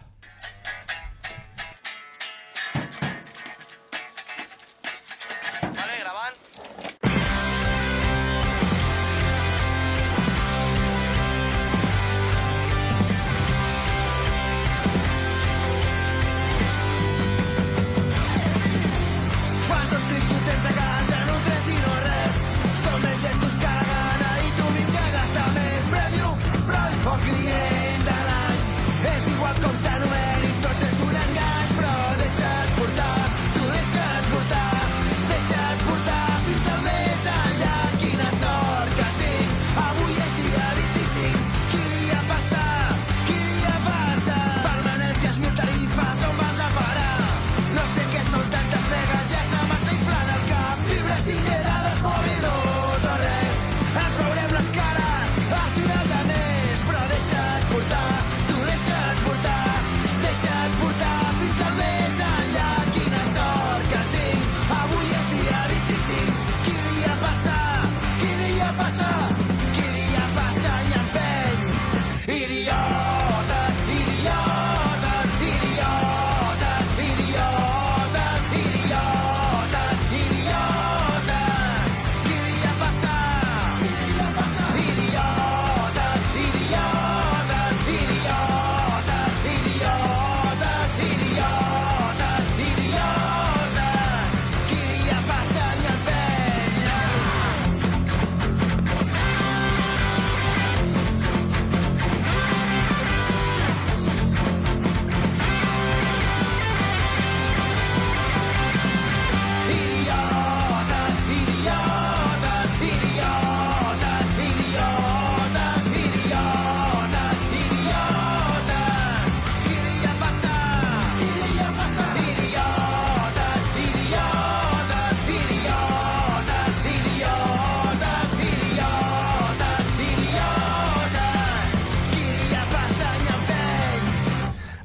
Quantos clics ho tens a casa, no tres i no res. Som més llestos que la gana i tu vinga a gastar més. Prèmio, però i poc client de l'any. És igual com tant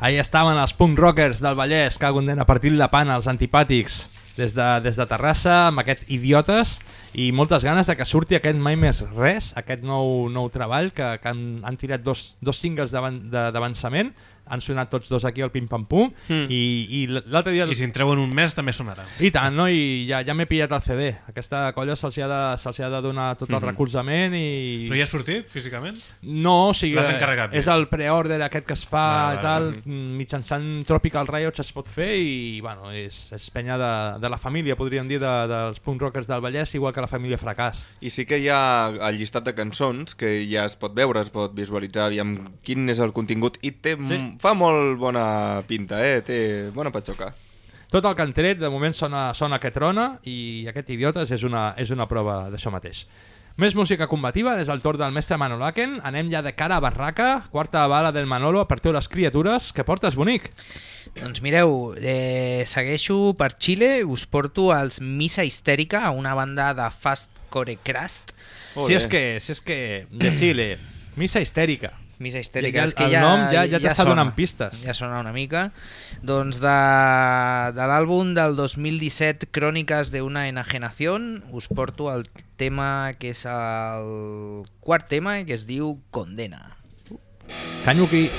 Ahí estaven els punk rockers del Vallès, que condena a partir la pana, els antipàtics, des de, des de Terrassa, amb aquest Idiotes, i moltes ganes de que surti aquest Mai Més Res, aquest nou, nou treball, que, que han, han tirat dos, dos singles d'avançament, han sonat tots dos aquí al Pim Pam Pum, mm. i, i l'altre dia... I si en treuen un mes també sonarà. I tant, no? I ja, ja m'he pillat el C D. Aquesta colla se'ls ha, de, se ha de donar tot el mm -hmm. recolzament i... Però ja ha sortit, físicament? No, o sigui, l'has encarregat, és el pre-order aquest que es fa ah, i tal, mitjançant Tropical Riots es pot fer i, bueno, és, és penya de, de la família, podríem dir, de, dels punk rockers del Vallès, igual que la família Fracàs. I sí que hi ha el llistat de cançons que ja es pot veure, es pot visualitzar, aviam quin és el contingut, i té... Sí. Fa molt bona pinta, eh? Té bona patxoca. Tot el que han tret, de moment sona, sona que trona, i aquest Idiotes és una, és una prova d'això mateix. Més música combativa, des del torn del mestre Manolaken. Anem ja de cara a Barraca, quarta bala del Manolo, Aparteu les criatures. Què portes, bonic? Doncs mireu, eh, segueixo per Xile, us porto els Missa Histèrica, una banda de fastcore crust. Si és que, si és que de Xile, Missa Histèrica. Missa Histèrica, ja, és que el ja, nom ja, ja, ja t'està sona, donant pistes. Ja sona una mica. Doncs de, de l'àlbum del dos mil disset, Cròniques d'una enajenación, us porto el tema que és el quart tema, que es diu Condena. Canyuqui.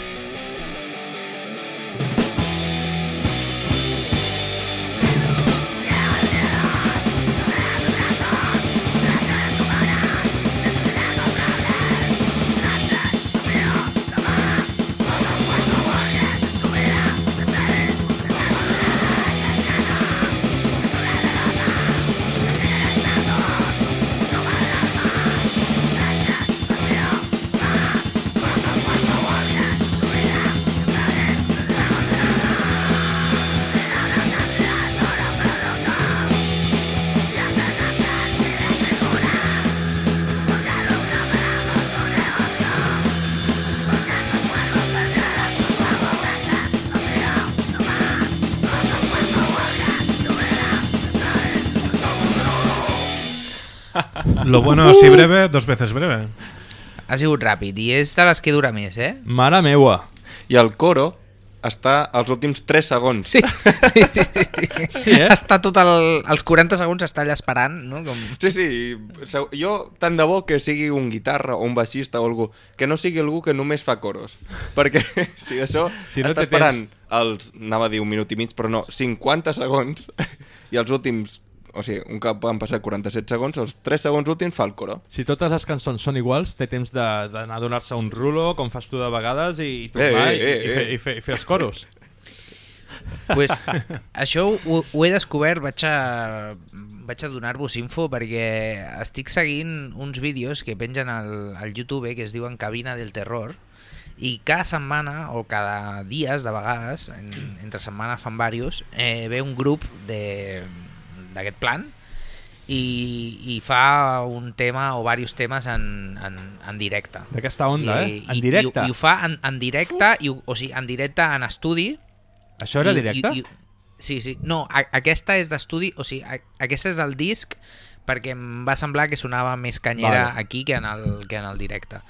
Lo bueno, si breve, dos veces breve. Ha sigut ràpid i és de les que dura més, eh? Mare meua. I el coro està als últims tres segons. Sí, sí, sí, sí, sí. sí eh? Està tot el, els quaranta segons està allà esperant, no? Com... Sí, sí, jo tant de bo que sigui un guitarra o un baixista o algú, que no sigui algú que només fa coros, perquè si això si no està esperant temps... els, anava a dir un minut i mig, però no, cinquanta segons i els últims... O sigui, un cop van passar quaranta-set segons, els tres segons últims fa el coro. Si totes les cançons són iguals, té temps d'anar a donar-se un rulo, com fas tu de vegades, i, i tornar eh, eh, eh, i, i, fer, i, fer, i fer els coros. Pues, això ho, ho he descobert, vaig a, vaig a donar-vos info, perquè estic seguint uns vídeos que pengen al, al YouTube que es diuen Cabina del Terror, i cada setmana, o cada dies de vegades, en, entre setmana fan diversos, eh, ve un grup de... d'aquest plan i, i fa un tema o diversos temes en, en, en directe. D'aquesta onda, I, eh? En directe? I, i ho fa en, en directe, i, o sigui, en directe en estudi. Això era i, directe? I, i, sí, sí. No, a, aquesta és d'estudi, o sigui, a, aquesta és del disc perquè em va semblar que sonava més canyera vale. aquí que en el, que en el directe.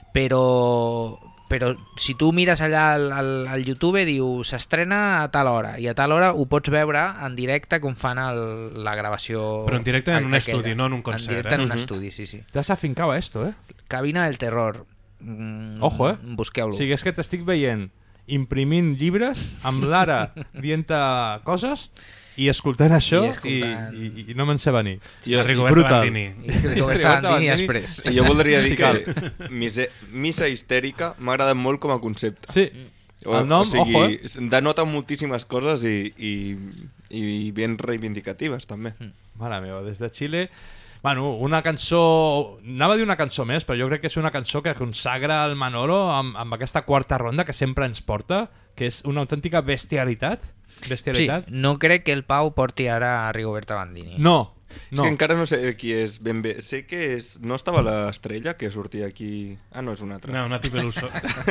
Però... però si tu mires allà al, al, al YouTube diu s'estrena a tal hora i a tal hora ho pots veure en directe com fan el, la gravació. Però en directe en un aquella. estudi, no en un concert. En directe eh? en un uh -huh. estudi, sí, sí. Te has afincado a esto, eh? Cabina del Terror. Mm, Ojo, eh? Busqueu-lo. O sigui, és que t'estic veient imprimint llibres amb l'Ara dient-te coses i escoltant això i, escoltant... i, i, i no me'n sé venir. I Rigoberto Bandini. I Rigoberto Bandini després. I jo voldria dir que Mise, Missa Histèrica m'ha agradat molt com a concepte. Sí, o, el nom, o sigui, ojo, eh? denota moltíssimes coses i, i, i ben reivindicatives també. Mm. Mare meva, des de Xile... Bueno, una cançó... Anava a dir una cançó més, però jo crec que és una cançó que consagra el Manolo amb, amb aquesta quarta ronda que sempre ens porta, que és una autèntica bestialitat. Bestialitat. Sí, no crec que el Pau porti ara a Rigoberta Bandini. No, no. És que encara no sé qui és ben bé. Sé que és... No estava l'Estrella, que sortia aquí... Ah, no, és una altra. No, Nati Peluso.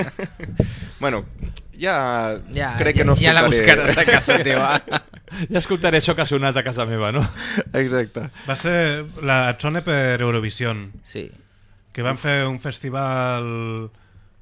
Bueno, ja... ja crec que no ja, ja la buscaràs a casa teva. Ja escoltaré això que ha sonat a casa meva, no? Exacte. Va ser la Zone per Eurovision. Sí. Que van fer un festival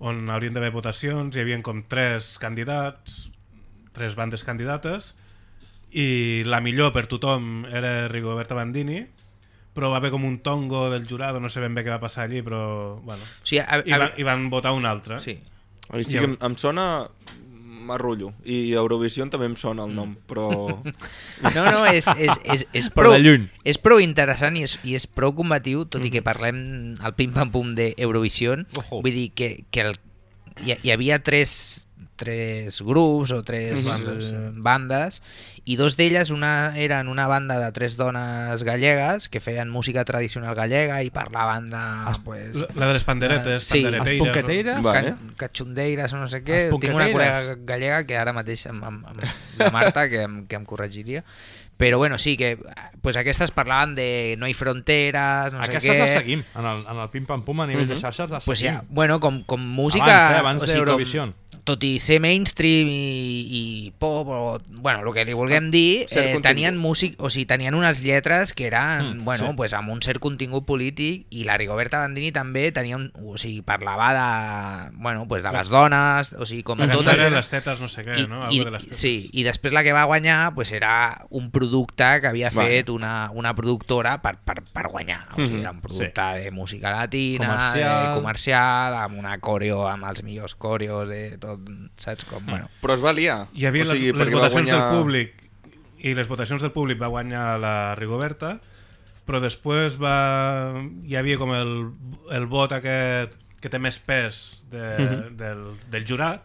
on haurien d'haver votacions, hi havia com tres candidats, tres bandes candidates, i la millor per tothom era Rigoberta Bandini, però va haver com un tongo del jurado, no sé ben bé què va passar allí, però bueno, O sigui, a- i, va, a- i van votar un altre. Sí. A mi sí que em, em sona Marrullo, i Eurovisió també em sona el nom, però... No, no, és, és, és, és, Però prou, de lluny. és prou interessant i és, i és prou combatiu, tot i que parlem al pim-pam-pum d'Eurovisió. Ojo. Vull dir que, que el, hi, hi havia tres, tres grups o tres Mhm. bandes, bandes i dos d'elles una eren una banda de tres dones gallegues que feien música tradicional gallega i parlaven de... Pues, La- la de les panderetes, sí, pandereteires, Les punqueteires? o- Vale. Can, catxondeires o no sé què. Les Tinc una punqueteires. col·lega gallega que ara mateix amb, amb, amb la Marta que, em, que em corregiria. Però bueno, sí, que pues aquestes parlaven de no hi fronteres, no Aquestes sé què. les seguim, en el, en el pim-pam-pum a nivell de xarxes les Pues seguim. ja, bueno, com, com música... Abans, eh, abans o sigui, d'Eurovisió. com- Tot i ser mainstream i, i pop, o, bueno, el que li vulguem dir, Cert eh, contingut. tenien músic, o sigui, tenien unes lletres que eren, Mm, bueno, sí. pues amb un cert contingut polític, i la Rigoberta Bandini també tenia un, o sigui, parlava de, bueno, pues de les dones, o sigui, com La cançó totes... era eren- les tetes, no sé què, i, no? i, Algo de les tetes. sí, i després la que va guanyar pues era un producte que havia Vale. fet una, una productora per, per, per guanyar, o sigui, Mhm. era un producte de música latina, Comercial. de comercial, amb una coreo, amb els millors coreos de tot, saps com, bueno. Però es va liar. Hi havia O sigui, les, les perquè va votacions guanyar- del públic i les votacions del públic va guanyar la Rigoberta, però després va... hi havia com el, el vot aquest que té més pes de, Mhm. del, del jurat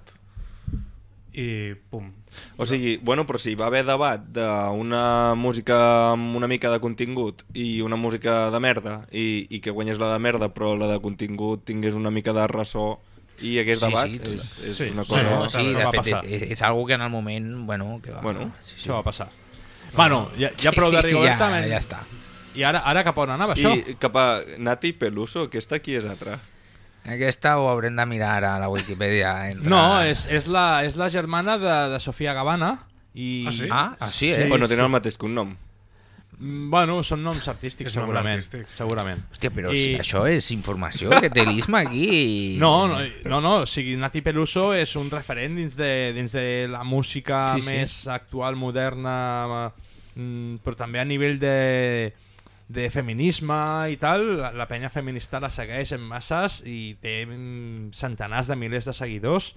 i pum. O sigui, bueno, però si va haver debat d'una música amb una mica de contingut i una música de merda, i, i que guanyés la de merda però la de contingut tingués una mica de ressò i hagués Sí, debat, sí, tot- és, és sí, una sí, cosa... No, sí, això de va fet, passar. és, és algo que en el moment, bueno, que va... Bueno, sí, Això va passar. Bueno, ja, ja Sí, prou de sí, Rigoberta. ja- men- ja està. I ara, ara cap on anava això? I cap a Nati Peluso, aquesta qui és altra? Aquesta ho haurem de mirar a la Wikipedia. Entre... No, és, és, la, és la germana de, de Sofia Gavana. I... Ah, sí? Ah, ah, sí, eh? Però no tenen el mateix cognom. Mm, Bueno, són noms artístics, És nom segurament. artístic. segurament. Hòstia, però I- I... això és informació que té l'Isma aquí. No, no, no, no, o sigui, Nati Peluso és un referent dins de, dins de la música Sí, sí. més actual, moderna, mm, però també a nivell de, de feminisme i tal. La, la penya feminista la segueix en masses i té mm, centenars de milers de seguidors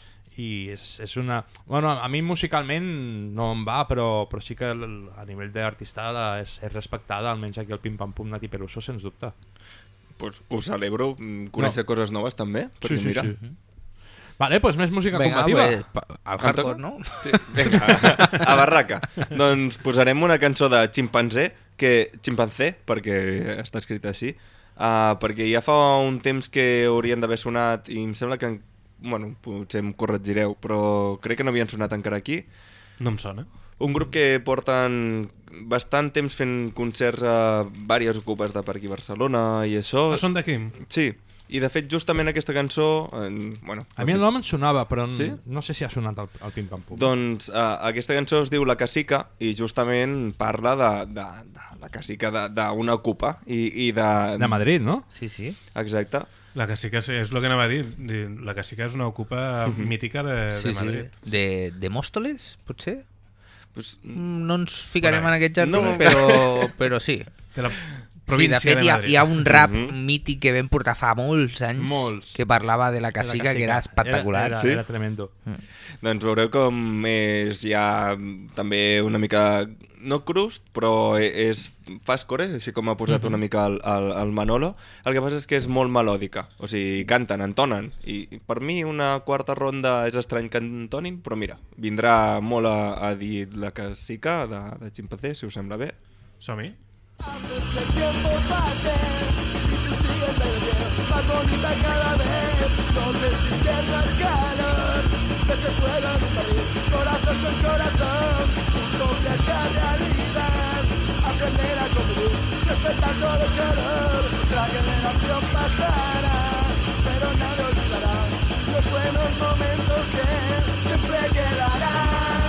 i és, és una... Bueno, a mi musicalment no em va, però, però sí que el- a nivell d'artista és, és respectada, almenys aquí al Pim Pam Pum Nati Peluso, sens dubte. Pues ho celebro, mm, conèixer No. coses noves també, perquè Sí, sí, mira... sí. Vale, doncs més música Vinga, combativa. pues, pa- al hardcore, no? Sí, vinga, a barraca. Doncs posarem una cançó de Ximpanzé, que Ximpanzé, perquè està escrit així, uh, perquè ja fa un temps que haurien d'haver sonat i em sembla que, bueno, potser em corregireu, però crec que no havien sonat encara aquí. No em sona. Un grup que porten bastant temps fent concerts a diverses ocupes de per aquí a Barcelona i això... Ah, són d'aquí? Sí, i de fet justament aquesta cançó... Eh, bueno, A mi el nom em sonava, però n- Sí? no sé si ha sonat al, al Pim Pam Pum. Doncs uh, aquesta cançó es diu La Cacica i justament parla de, de, de la cacica d'una ocupa i, i de... De Madrid, no? Sí, sí. Exacte. La cacica sí, és el que anava a dir. Dir, La cacica és una ocupa Mhm. mítica de, Sí, de sí. Madrid. De, de Mòstoles, potser? Pues, Mm, No ens ficarem Por ahí. en aquest jardí, No. però, però sí. De la Sí, de província fet, de hi ha, Madrid. hi ha un rap Mhm. mític que vam portar fa molts anys Molts. que parlava de la cacica, que era espectacular. Era, era, Sí? era tremendo. Doncs veureu com és ja també una mica, no crust, però és fastcore, així com ha posat una mica el, el, el Manolo. El que passa és que és molt melòdica, o sigui, canten, entonen, i per mi una quarta ronda és estrany que entonin, però mira, vindrà molt a, a dir La Cacica de, de Ximpanzé, si us sembla bé. Som-hi? Que el tiempo pase y tú sigues de pie, más bonita cada vez, donde se pierda el calor, que se puedan unir corazón con corazón, juntos viajar realidad, aprender a convivir, respetando el color, la generación pasará, pero nadie olvidará los buenos momentos que siempre quedarán.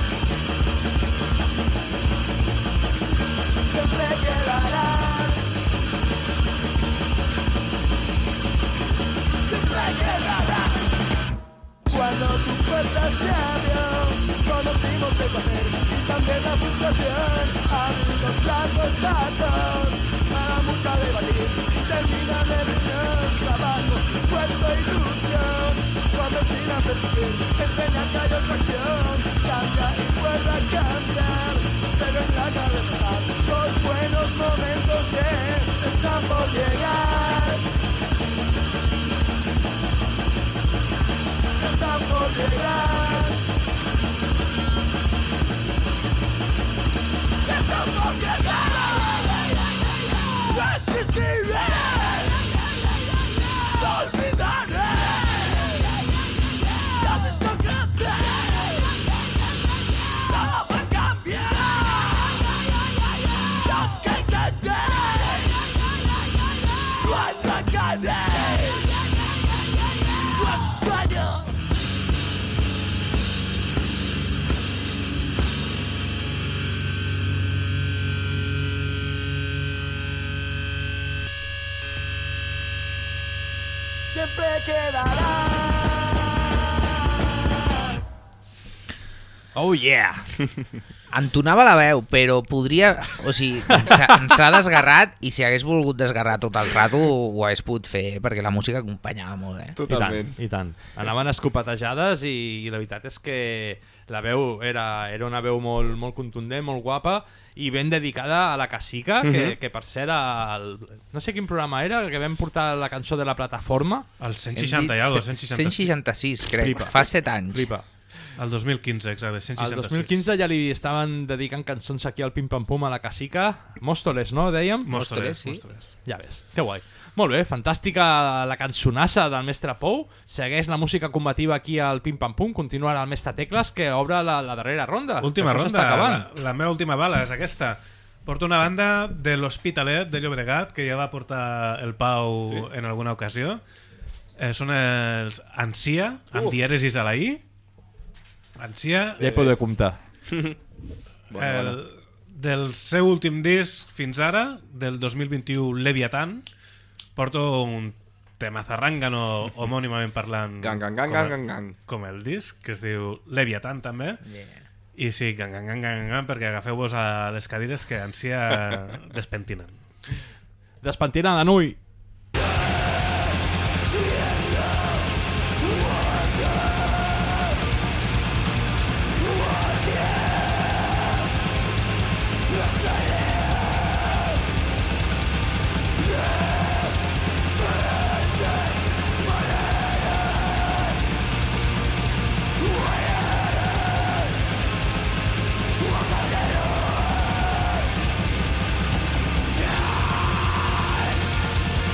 Siempre quedarán. Siempre quedarán. también la frustración. Amigos largos datos, para mucho debatir, termina de reunión, trabajo, puesto y ilusión, convertir a percibir, enseñar que hay otra acción, cambia y vuelve a cambiar, pero en la cabeza los buenos momentos que están por llegar. Están por llegar. Están por llegar. Resistiré. No olvidaré. La aristocracia no va a cambiar. Lo que intenté no atracaré. No sueño. Siempre quedará. Oh yeah! Entonava la veu, però podria... O sigui, ens ha, ens ha desgarrat i si hagués volgut desgarrar tot el rato ho hagués pogut fer, perquè la música acompanyava molt bé. Totalment. I tant, i tant. Anaven escopetejades i, i la veritat és que la veu era, era una veu molt, molt contundent, molt guapa i ben dedicada a la Cacica, que, Mhm. que per cert, el, no sé quin programa era, que vam portar la cançó de la plataforma. El cent seixanta i algo, cent seixanta-sis. cent seixanta-sis, crec. Flipa. Fa set anys. Flipa. El dos mil quinze, exacte, cent El seixanta-sis. dos mil quinze ja li estaven dedicant cançons aquí al Pim Pam Pum a la Cacica. Móstoles, no, dèiem? Móstoles, sí. Móstoles. Ja ves, que guai. Molt bé, fantàstica la cançonassa del mestre Pou. Segueix la música combativa aquí al Pim Pam Pum. Continua el mestre Tecles, que obre la, la darrera ronda. Última Això ronda, s'està acabant. la, la meva última bala és aquesta. Porto una banda de l'Hospitalet de Llobregat, que ja va portar el Pau Sí. en alguna ocasió. Eh, són els Ansia, amb Uh. dièresis a la I. Ansia... Ja he poder comptar. Bona, el, bona. del seu últim disc fins ara, del dos mil vint-i-u, Leviatán, porto un tema zarrangano homònimament parlant Gang, gang, gang, com, gang, el- gang, gang. com el disc, que es diu Leviatán també. Yeah. I sí, gang, gang, gang, gang, gang, perquè agafeu-vos a les cadires que Ansia despentinen. Despentina de Nui. Yeah.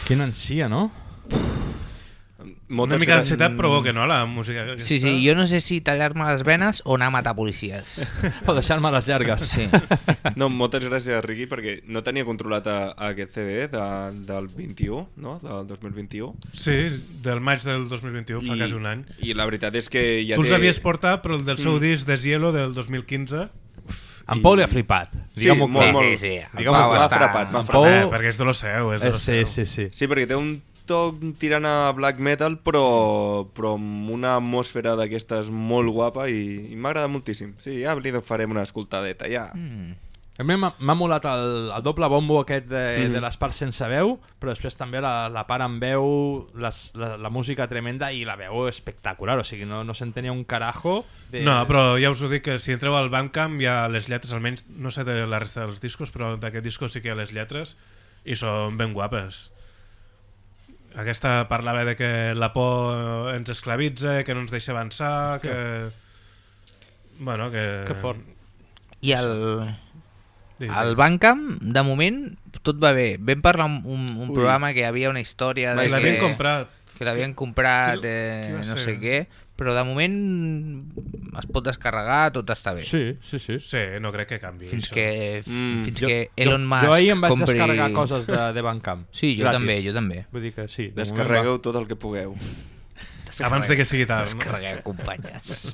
Quina ansia, no? Moltes Una mica d'ansietat provoca, no, la música aquesta? Sí, sí, jo no sé si tallar-me les venes o anar a matar policies. O deixar-me les llargues. Sí. No, moltes gràcies, Riqui, perquè no tenia controlat a, a aquest C D de, del vint-i-u, no? Del dos mil vint-i-u. Sí, del maig del dos mil vint-i-u, fa I, quasi un any. I la veritat és que ja tu té... els havies portat, però el del seu Mm. disc Deshielo del dos mil quinze... En Pau li ha flipat. Sí, molt, molt. Sí, sí, M'ha m'ha frapat, m'ha frapat. Eh, perquè és de lo seu, és de lo sí, seu. sí, sí. Sí, perquè té un toc tirant a black metal, però, però amb una atmosfera d'aquestes molt guapa i, i m'ha agradat moltíssim. Sí, ja li farem una escoltadeta, ja. Mm. A mi m'ha m'ha molat el, el doble bombo aquest de, Mhm. de les parts sense veu, però després també la, la part amb veu, les, la, la música tremenda i la veu espectacular, o sigui, no, no s'entenia un carajo. De... No, però ja us ho dic que si entreu al Bandcamp hi ha les lletres, almenys no sé de la resta dels discos, però d'aquest disco sí que hi ha les lletres i són ben guapes. Aquesta parlava de que la por ens esclavitza, que no ens deixa avançar, que... Bueno, que... Que fort. I el... Digues. Al Bandcamp, de moment, tot va bé. Vam parlar un, un, un programa que hi havia una història... Que l'havien comprat. Que l'havien comprat, Qui- eh, qui va no ser? sé què, però de moment es pot descarregar, tot està bé. Sí, sí, sí. Sí, no crec que canvi Fins això. que, Mm. fins Jo- que Elon jo, Musk Jo ahir em vaig compri... descarregar coses de, de Bandcamp. Sí, jo gratis. també, jo també. Vull dir que sí. de Descarregueu moment tot el que pugueu. Abans de que sigui tard, no? Descarregueu, companyes.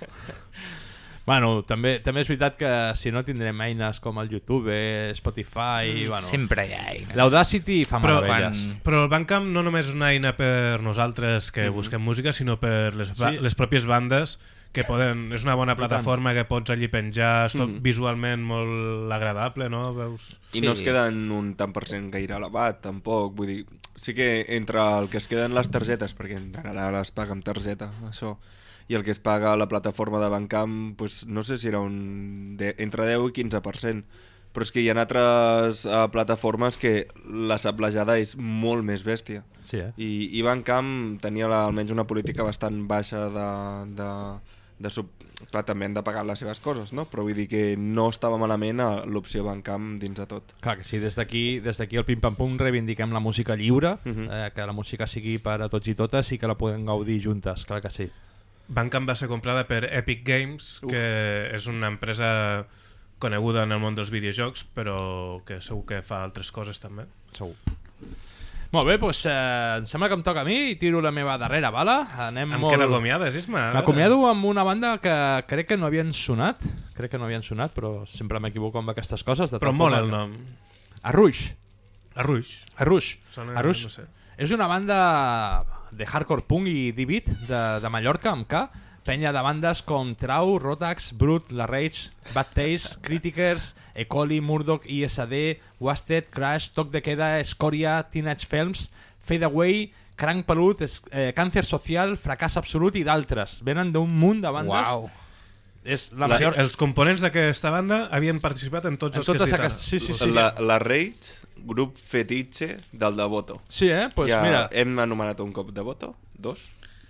Bueno, també, també és veritat que si no tindrem eines com el YouTube, Spotify... Mm, bueno, sempre hi ha eines. L'Audacity fa Però, meravelles. però el Bandcamp no només és una eina per nosaltres que Mhm. busquem música, sinó per les, ba Sí. les pròpies bandes que poden... És una bona I tant. plataforma que pots allí penjar, és tot Mhm. visualment molt agradable, no? Veus... I no es queda en un tant per cent gaire elevat, tampoc. Vull dir, sí que entre el que es queden les targetes, perquè en general es paga amb targeta, això, i el que es paga a la plataforma de Bandcamp, pues, no sé si era un de, entre deu i quinze per cent. Però és que hi ha altres uh, plataformes que la sablejada és molt més bèstia. Sí, eh? I, i Bandcamp tenia la, almenys una política bastant baixa de... de de sub... Clar, també han de pagar les seves coses, no? Però vull dir que no estava malament a l'opció Bandcamp dins de tot. Clar que sí, des d'aquí des d'aquí al Pim Pam Pum reivindiquem la música lliure, uh Mhm. -huh. eh, que la música sigui per a tots i totes i que la puguem gaudir juntes, clar que sí. Bandcamp va ser comprada per Epic Games, Uf. que és una empresa coneguda en el món dels videojocs, però que segur que fa altres coses també. Segur. Molt bé, doncs eh, em sembla que em toca a mi i tiro la meva darrera bala. Anem Em molt... queda acomiades, Isma. M'acomiado amb una banda que crec que no havien sonat, crec que no havien sonat, però sempre m'equivoco amb aquestes coses. De Però tal molt forma el que- nom. Arruix. Arruix. Arruix. Sona- Arruix no sé. és una banda de hardcore punk i D-beat de, de Mallorca, amb K, penya de bandes com Trau, Rotax, Brut, La Rage, Bad Taste, Criticers, E. coli, Murdoch, I S D, Wasted, Crash, Toc de Queda, Escòria, Teenage Films, Fade Away, Cranc Pelut, es, eh, Càncer Social, Fracàs Absolut i d'altres. Venen d'un munt de bandes. Uau. És la La, major... els components d'aquesta banda havien participat en tots En els totes que citat. aquestes- sí, sí, sí. La, la Rage, grup fetitxe del Devoto. Sí, eh? Pues ja mira. hem anomenat un cop Devoto, dos.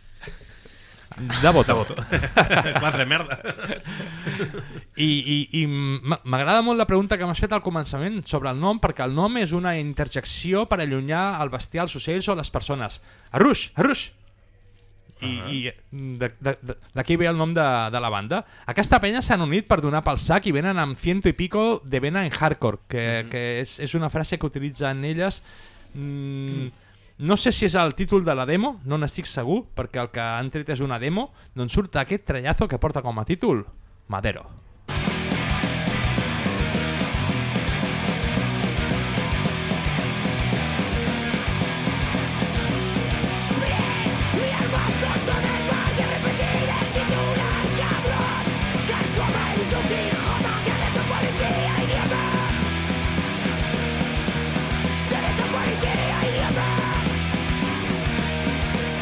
De voto. De voto. Quatre, merda. I, i, i m- m'agrada molt la pregunta que m'has fet al començament sobre el nom, perquè el nom és una interjecció per allunyar el bestiar, els ocells o les persones. Arruix, arruix! I, i de- de- de- d'aquí ve el nom de, de la banda. Aquesta penya s'han unit per donar pel sac i venen amb ciento y pico de vena en hardcore, que, que és, és una frase que utilitzen elles. Mm, no sé si és el títol de la demo, no n'estic segur, perquè el que han tret és una demo, d'on surt aquest trellazo que porta com a títol Madero.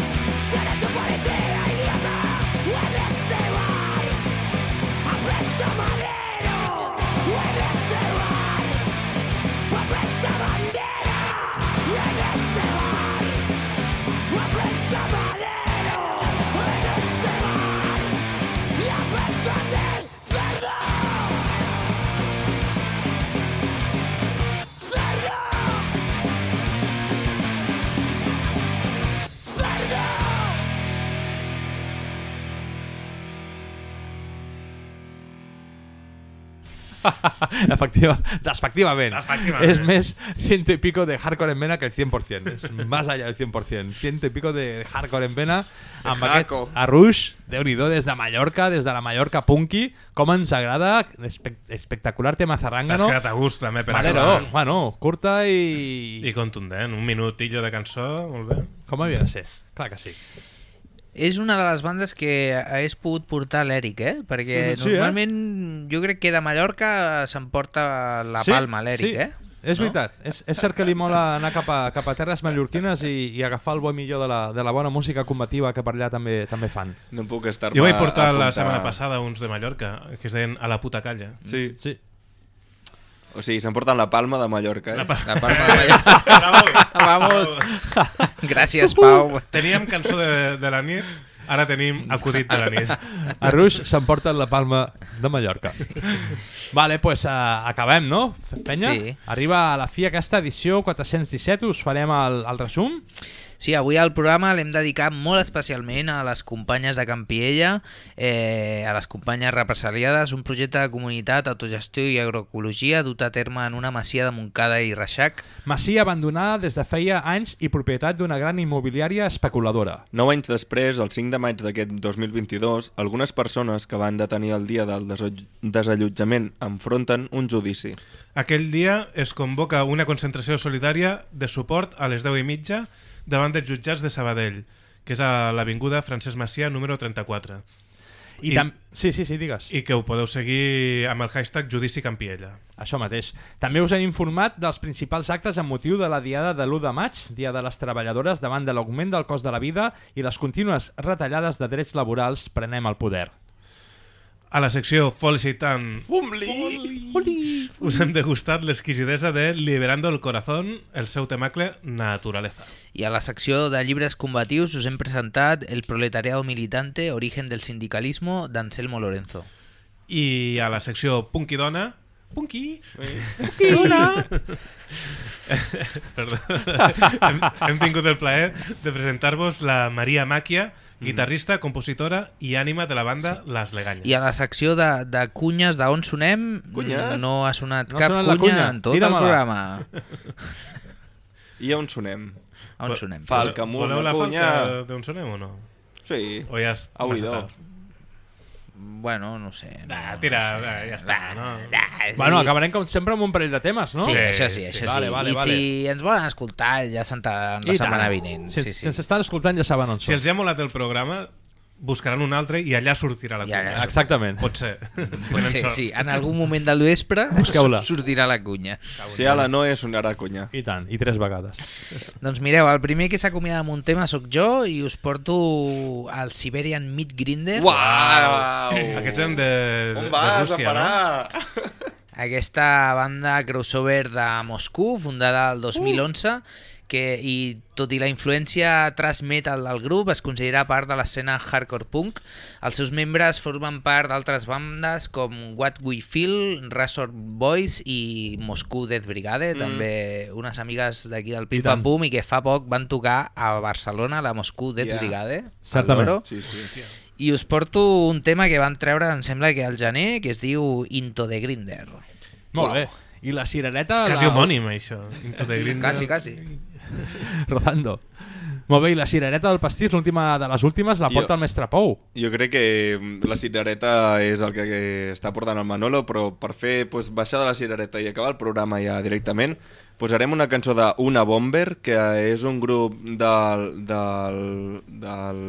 Arresto Efectiva, despectivament. Despectivament. Es més ciento y pico de hardcore en vena que el cien por ciento. Es más allá del cien por ciento. Ciento y pico de hardcore en vena amb aquests arruix, Déu-n'hi-do, des de Mallorca, des de la Mallorca punky, com ens agrada, espe espectacular tema zarrangano. T'has quedat a gust també per vale, això. No, bueno, curta i... I contundent, un minutillo de cançó, molt bé. Com havia de ser, clar que sí. És una de les bandes que hagués pogut portar l'Eric, eh? Perquè Sí, normalment eh? jo crec que de Mallorca s'emporta la Sí, palma l'Eric, sí. eh? És no? veritat, és, és cert que li mola anar cap a, cap a terres mallorquines i, i agafar el bo i millor de la, de la bona música combativa que per allà també també fan. No puc estar-me Jo vaig portar la apuntar- setmana passada uns de Mallorca, que es deien A la puta calla. Sí. Sí. O sigui, s'emporten la palma de Mallorca, eh? La, pa La palma de Mallorca. Vamos. Gràcies, Pau. Teníem cançó de, de la nit, ara tenim acudit de la nit. Arruix s'emporta la palma de Mallorca. Vale, pues uh, acabem, no, penya? Sí. Arriba a la fi aquesta edició quatre-cents disset, us farem el, el resum. Sí, avui al programa l'hem dedicat molt especialment a les companyes de Campiella, eh, a les companyes represaliades, un projecte de comunitat, autogestió i agroecologia dut a terme en una masia de Montcada i Reixac. Masia abandonada des de feia anys i propietat d'una gran immobiliària especuladora. Nou anys després, el cinc de maig d'aquest dos mil vint-i-dos, algunes persones que van detenir el dia del deso- desallotjament enfronten un judici. Aquell dia es convoca una concentració solidària de suport a les deu i mitja davant dels jutjats de Sabadell, que és a l'avinguda Francesc Macià número trenta-quatre. I, I tam... Sí, sí, sí, digues. I que ho podeu seguir amb el hashtag Judici Campiella. Això mateix. També us hem informat dels principals actes amb motiu de la diada de l'u de maig, Dia de les Treballadores, davant de l'augment del cost de la vida i les contínues retallades de drets laborals. Prenem el poder. A la secció Felicitant Fumli! us hem degustat l'exquisidesa de Liberando el Corazón, el seu temacle Naturaleza. I a la secció de llibres combatius us hem presentat El proletariado militante, origen del sindicalismo, d'Anselmo Lorenzo. I a la secció Punky Dona... Punky! Punky Dona! Perdó. hem, hem tingut el plaer de presentar-vos la Maria Màquia, guitarrista, compositora i ànima de la banda sí. Les Leganyes. I a la secció de, de cunyes d'on sonem, Cunyes? no ha sonat No cap ha sonat la cunya, cunya. en tot Tira-me-la. el programa. I on sonem? On sonem? Falca, amunt, Voleu la cunya... falca d'on sonem o no? Sí. O ja és Au, massa idò. tard? Bueno, no sé. No, Ah, tira, no sé. eh, ja està, no? Ah, sí. Bueno, acabarem com sempre amb un parell de temes, no? Sí, Sí, això sí, sí. això Vale, sí. vale, I vale. si ens volen escoltar, ja s'enteraran la I setmana tant. vinent. Si, Sí, si sí. ens estan escoltant ja saben on Si són. els ha molat el programa, buscaran un altre i allà sortirà la I allà cunya. sortirà. Exactament. Pot ser. Si Pot tenen ser, sort. sí. En algun moment del vespre Busqueu-la. sortirà la cunya. Si a la Noe sonarà cunya. I tant, i tres vegades. Doncs mireu, el primer que s'acomiada amb un tema sóc jo i us porto el Siberian Meat Grinder. Uau! Aquests eren de, de, On de vas Rússia, a parar? Aquesta banda crossover de Moscou, fundada el dos mil onze, que, i tot i la influència thrash metal del grup, es considera part de l'escena hardcore punk. Els seus membres formen part d'altres bandes com What We Feel, Razor Boys i Moscou Death Brigade, Mm. també unes amigues d'aquí del Pim I tant. Pam Pum i que fa poc van tocar a Barcelona, la Moscou Death Yeah. Brigade. Certament. al Loro. Sí, sí. I us porto un tema que van treure, em sembla que al gener, que es diu Into the Grinder. Molt bé. I la cirereta... És quasi la... homònim, això. Into the Grinder. Quasi, quasi. Rozando. Molt bé, i la cirereta del pastís, l'última de les últimes, la porta Jo- el mestre Pou. Jo crec que la cirereta és el que, que està portant el Manolo, però per fer pues, baixar de la cirereta i acabar el programa ja directament, posarem una cançó de Una Bomber, que és un grup del, del, del,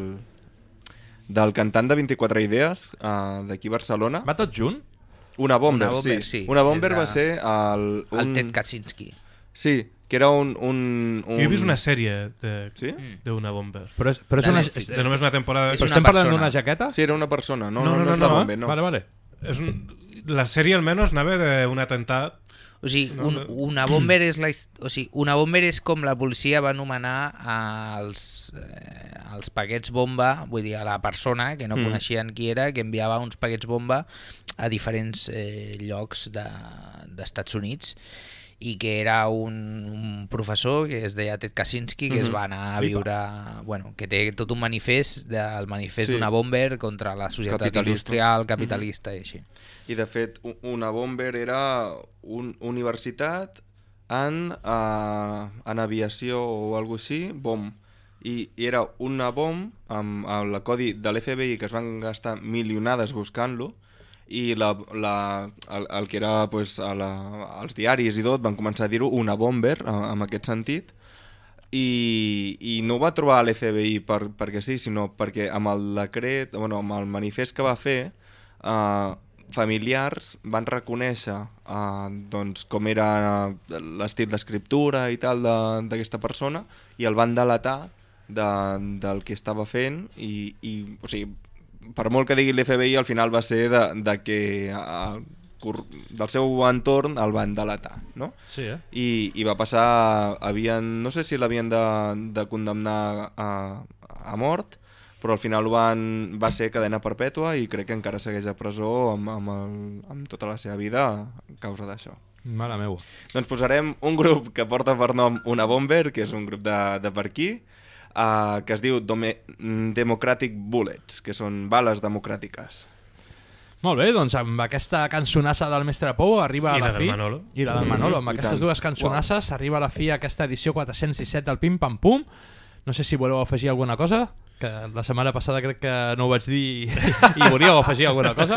del cantant de vint-i-quatre idees, uh, d'aquí a Barcelona. Va tot junt? Una Bomber, Una Bomber, sí. sí. Una Bomber És de- va ser el... Un... El Ted Kaczynski. Sí, que era un... un, un... Jo he vist una sèrie de- Sí? d'una Bomber. Però és, però és De una... Netflix. De només una temporada. És Però una estem parlant persona. d'una jaqueta? Sí, era una persona, no, No, no, no, no, no, és la no. Bomber, no. Vale, vale. És un... La sèrie almenys anava d'un atemptat. O sigui, No, un, no. una bomber és la, his- o sigui, una bomber és com la policia va anomenar als, eh, als paquets bomba, vull dir, a la persona que no Mm. coneixien qui era, que enviava uns paquets bomba a diferents eh, llocs de- d'Estats Units. i que era un, un professor que es deia Ted Kaczynski, que mm-hmm. es va anar a viure... Bueno, que té tot un manifest, del manifest sí. d'una bomber contra la societat capitalista. Industrial, capitalista mm-hmm. i així. I de fet, una bomber era una universitat en, uh, en aviació o alguna cosa així, bom. I, I era una bomb amb, amb el codi de l'F B I que es van gastar milionades buscant-lo, i la, la, el, el que era pues, a la, als diaris i tot van començar a dir-ho una bomber en aquest sentit, i, i no ho va trobar l'F B I per, perquè sí, sinó perquè amb el decret, bueno, amb el manifest que va fer, eh, familiars van reconèixer eh, doncs, com era l'estil d'escriptura i tal d'aquesta persona, i el van delatar de, del que estava fent, i, i o sigui, per molt que digui l'F B I, al final va ser de, de que uh, del seu entorn el van delatar, no? Sí, eh? I, i va passar, havien, no sé si l'havien de, de condemnar a, a mort, però al final van, va ser cadena perpètua i crec que encara segueix a presó amb, amb, el, amb tota la seva vida a causa d'això. Mare meva. Doncs posarem un grup que porta per nom Una Bomber, que és un grup de, de per aquí, Uh, que es diu Dome Democratic Bullets, que són bales democràtiques. Molt bé, doncs amb aquesta cançonassa del Mestre Pou arriba I a la, la fi... del Manolo. I la del Manolo. Amb I aquestes tant. dues cançonasses wow. arriba a la fi aquesta edició quatre-cents disset del Pim Pam Pum. No sé si voleu afegir alguna cosa, que la setmana passada crec que no ho vaig dir i volíeu afegir alguna cosa.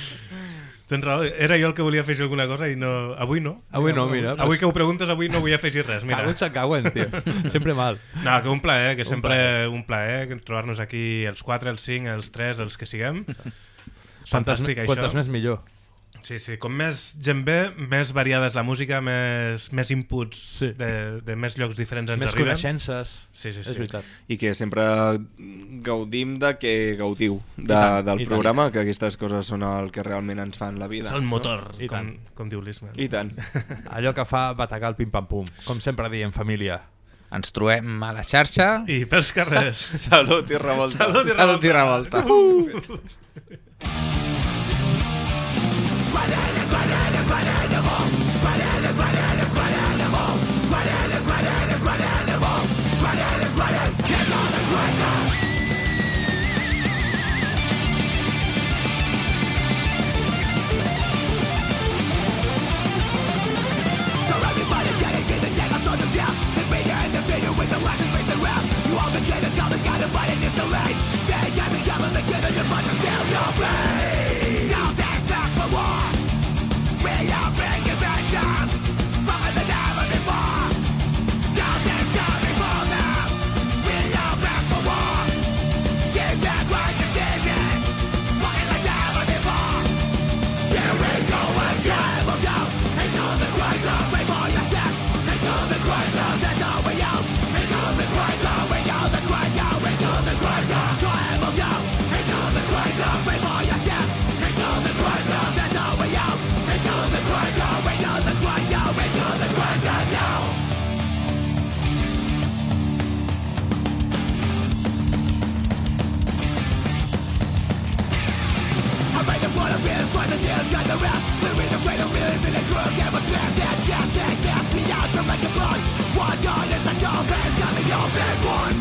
Tens raó, era jo el que volia afegir alguna cosa i no... avui no. Avui no, mira. Avui pues... que ho preguntes, avui no vull afegir res. Mira. Caguts en cagüen, tio. Sempre mal. No, que un plaer, que un sempre plaer. un plaer trobar-nos aquí els quatre, els cinc, els tres, els que siguem. Fantàstic, Fantàstic, això. Quantes més millor. Sí, sí, com més gent ve, més variada és la música, més, més inputs sí. de, de més llocs diferents ens més arriben. Més coneixences, sí, sí, sí. és veritat. I que sempre gaudim de que gaudiu de, tant, del programa, tant. Que aquestes coses són el que realment ens fan la vida. És el motor, no? com, com diu l'Isma. I tant. Allò que fa bategar el pim-pam-pum, com sempre diem, família. Ens trobem a la xarxa. I pels carrers. Salut i revolta. Salut i revolta. Salut i revolta. Uh! One gun is a gun, it's got the open one.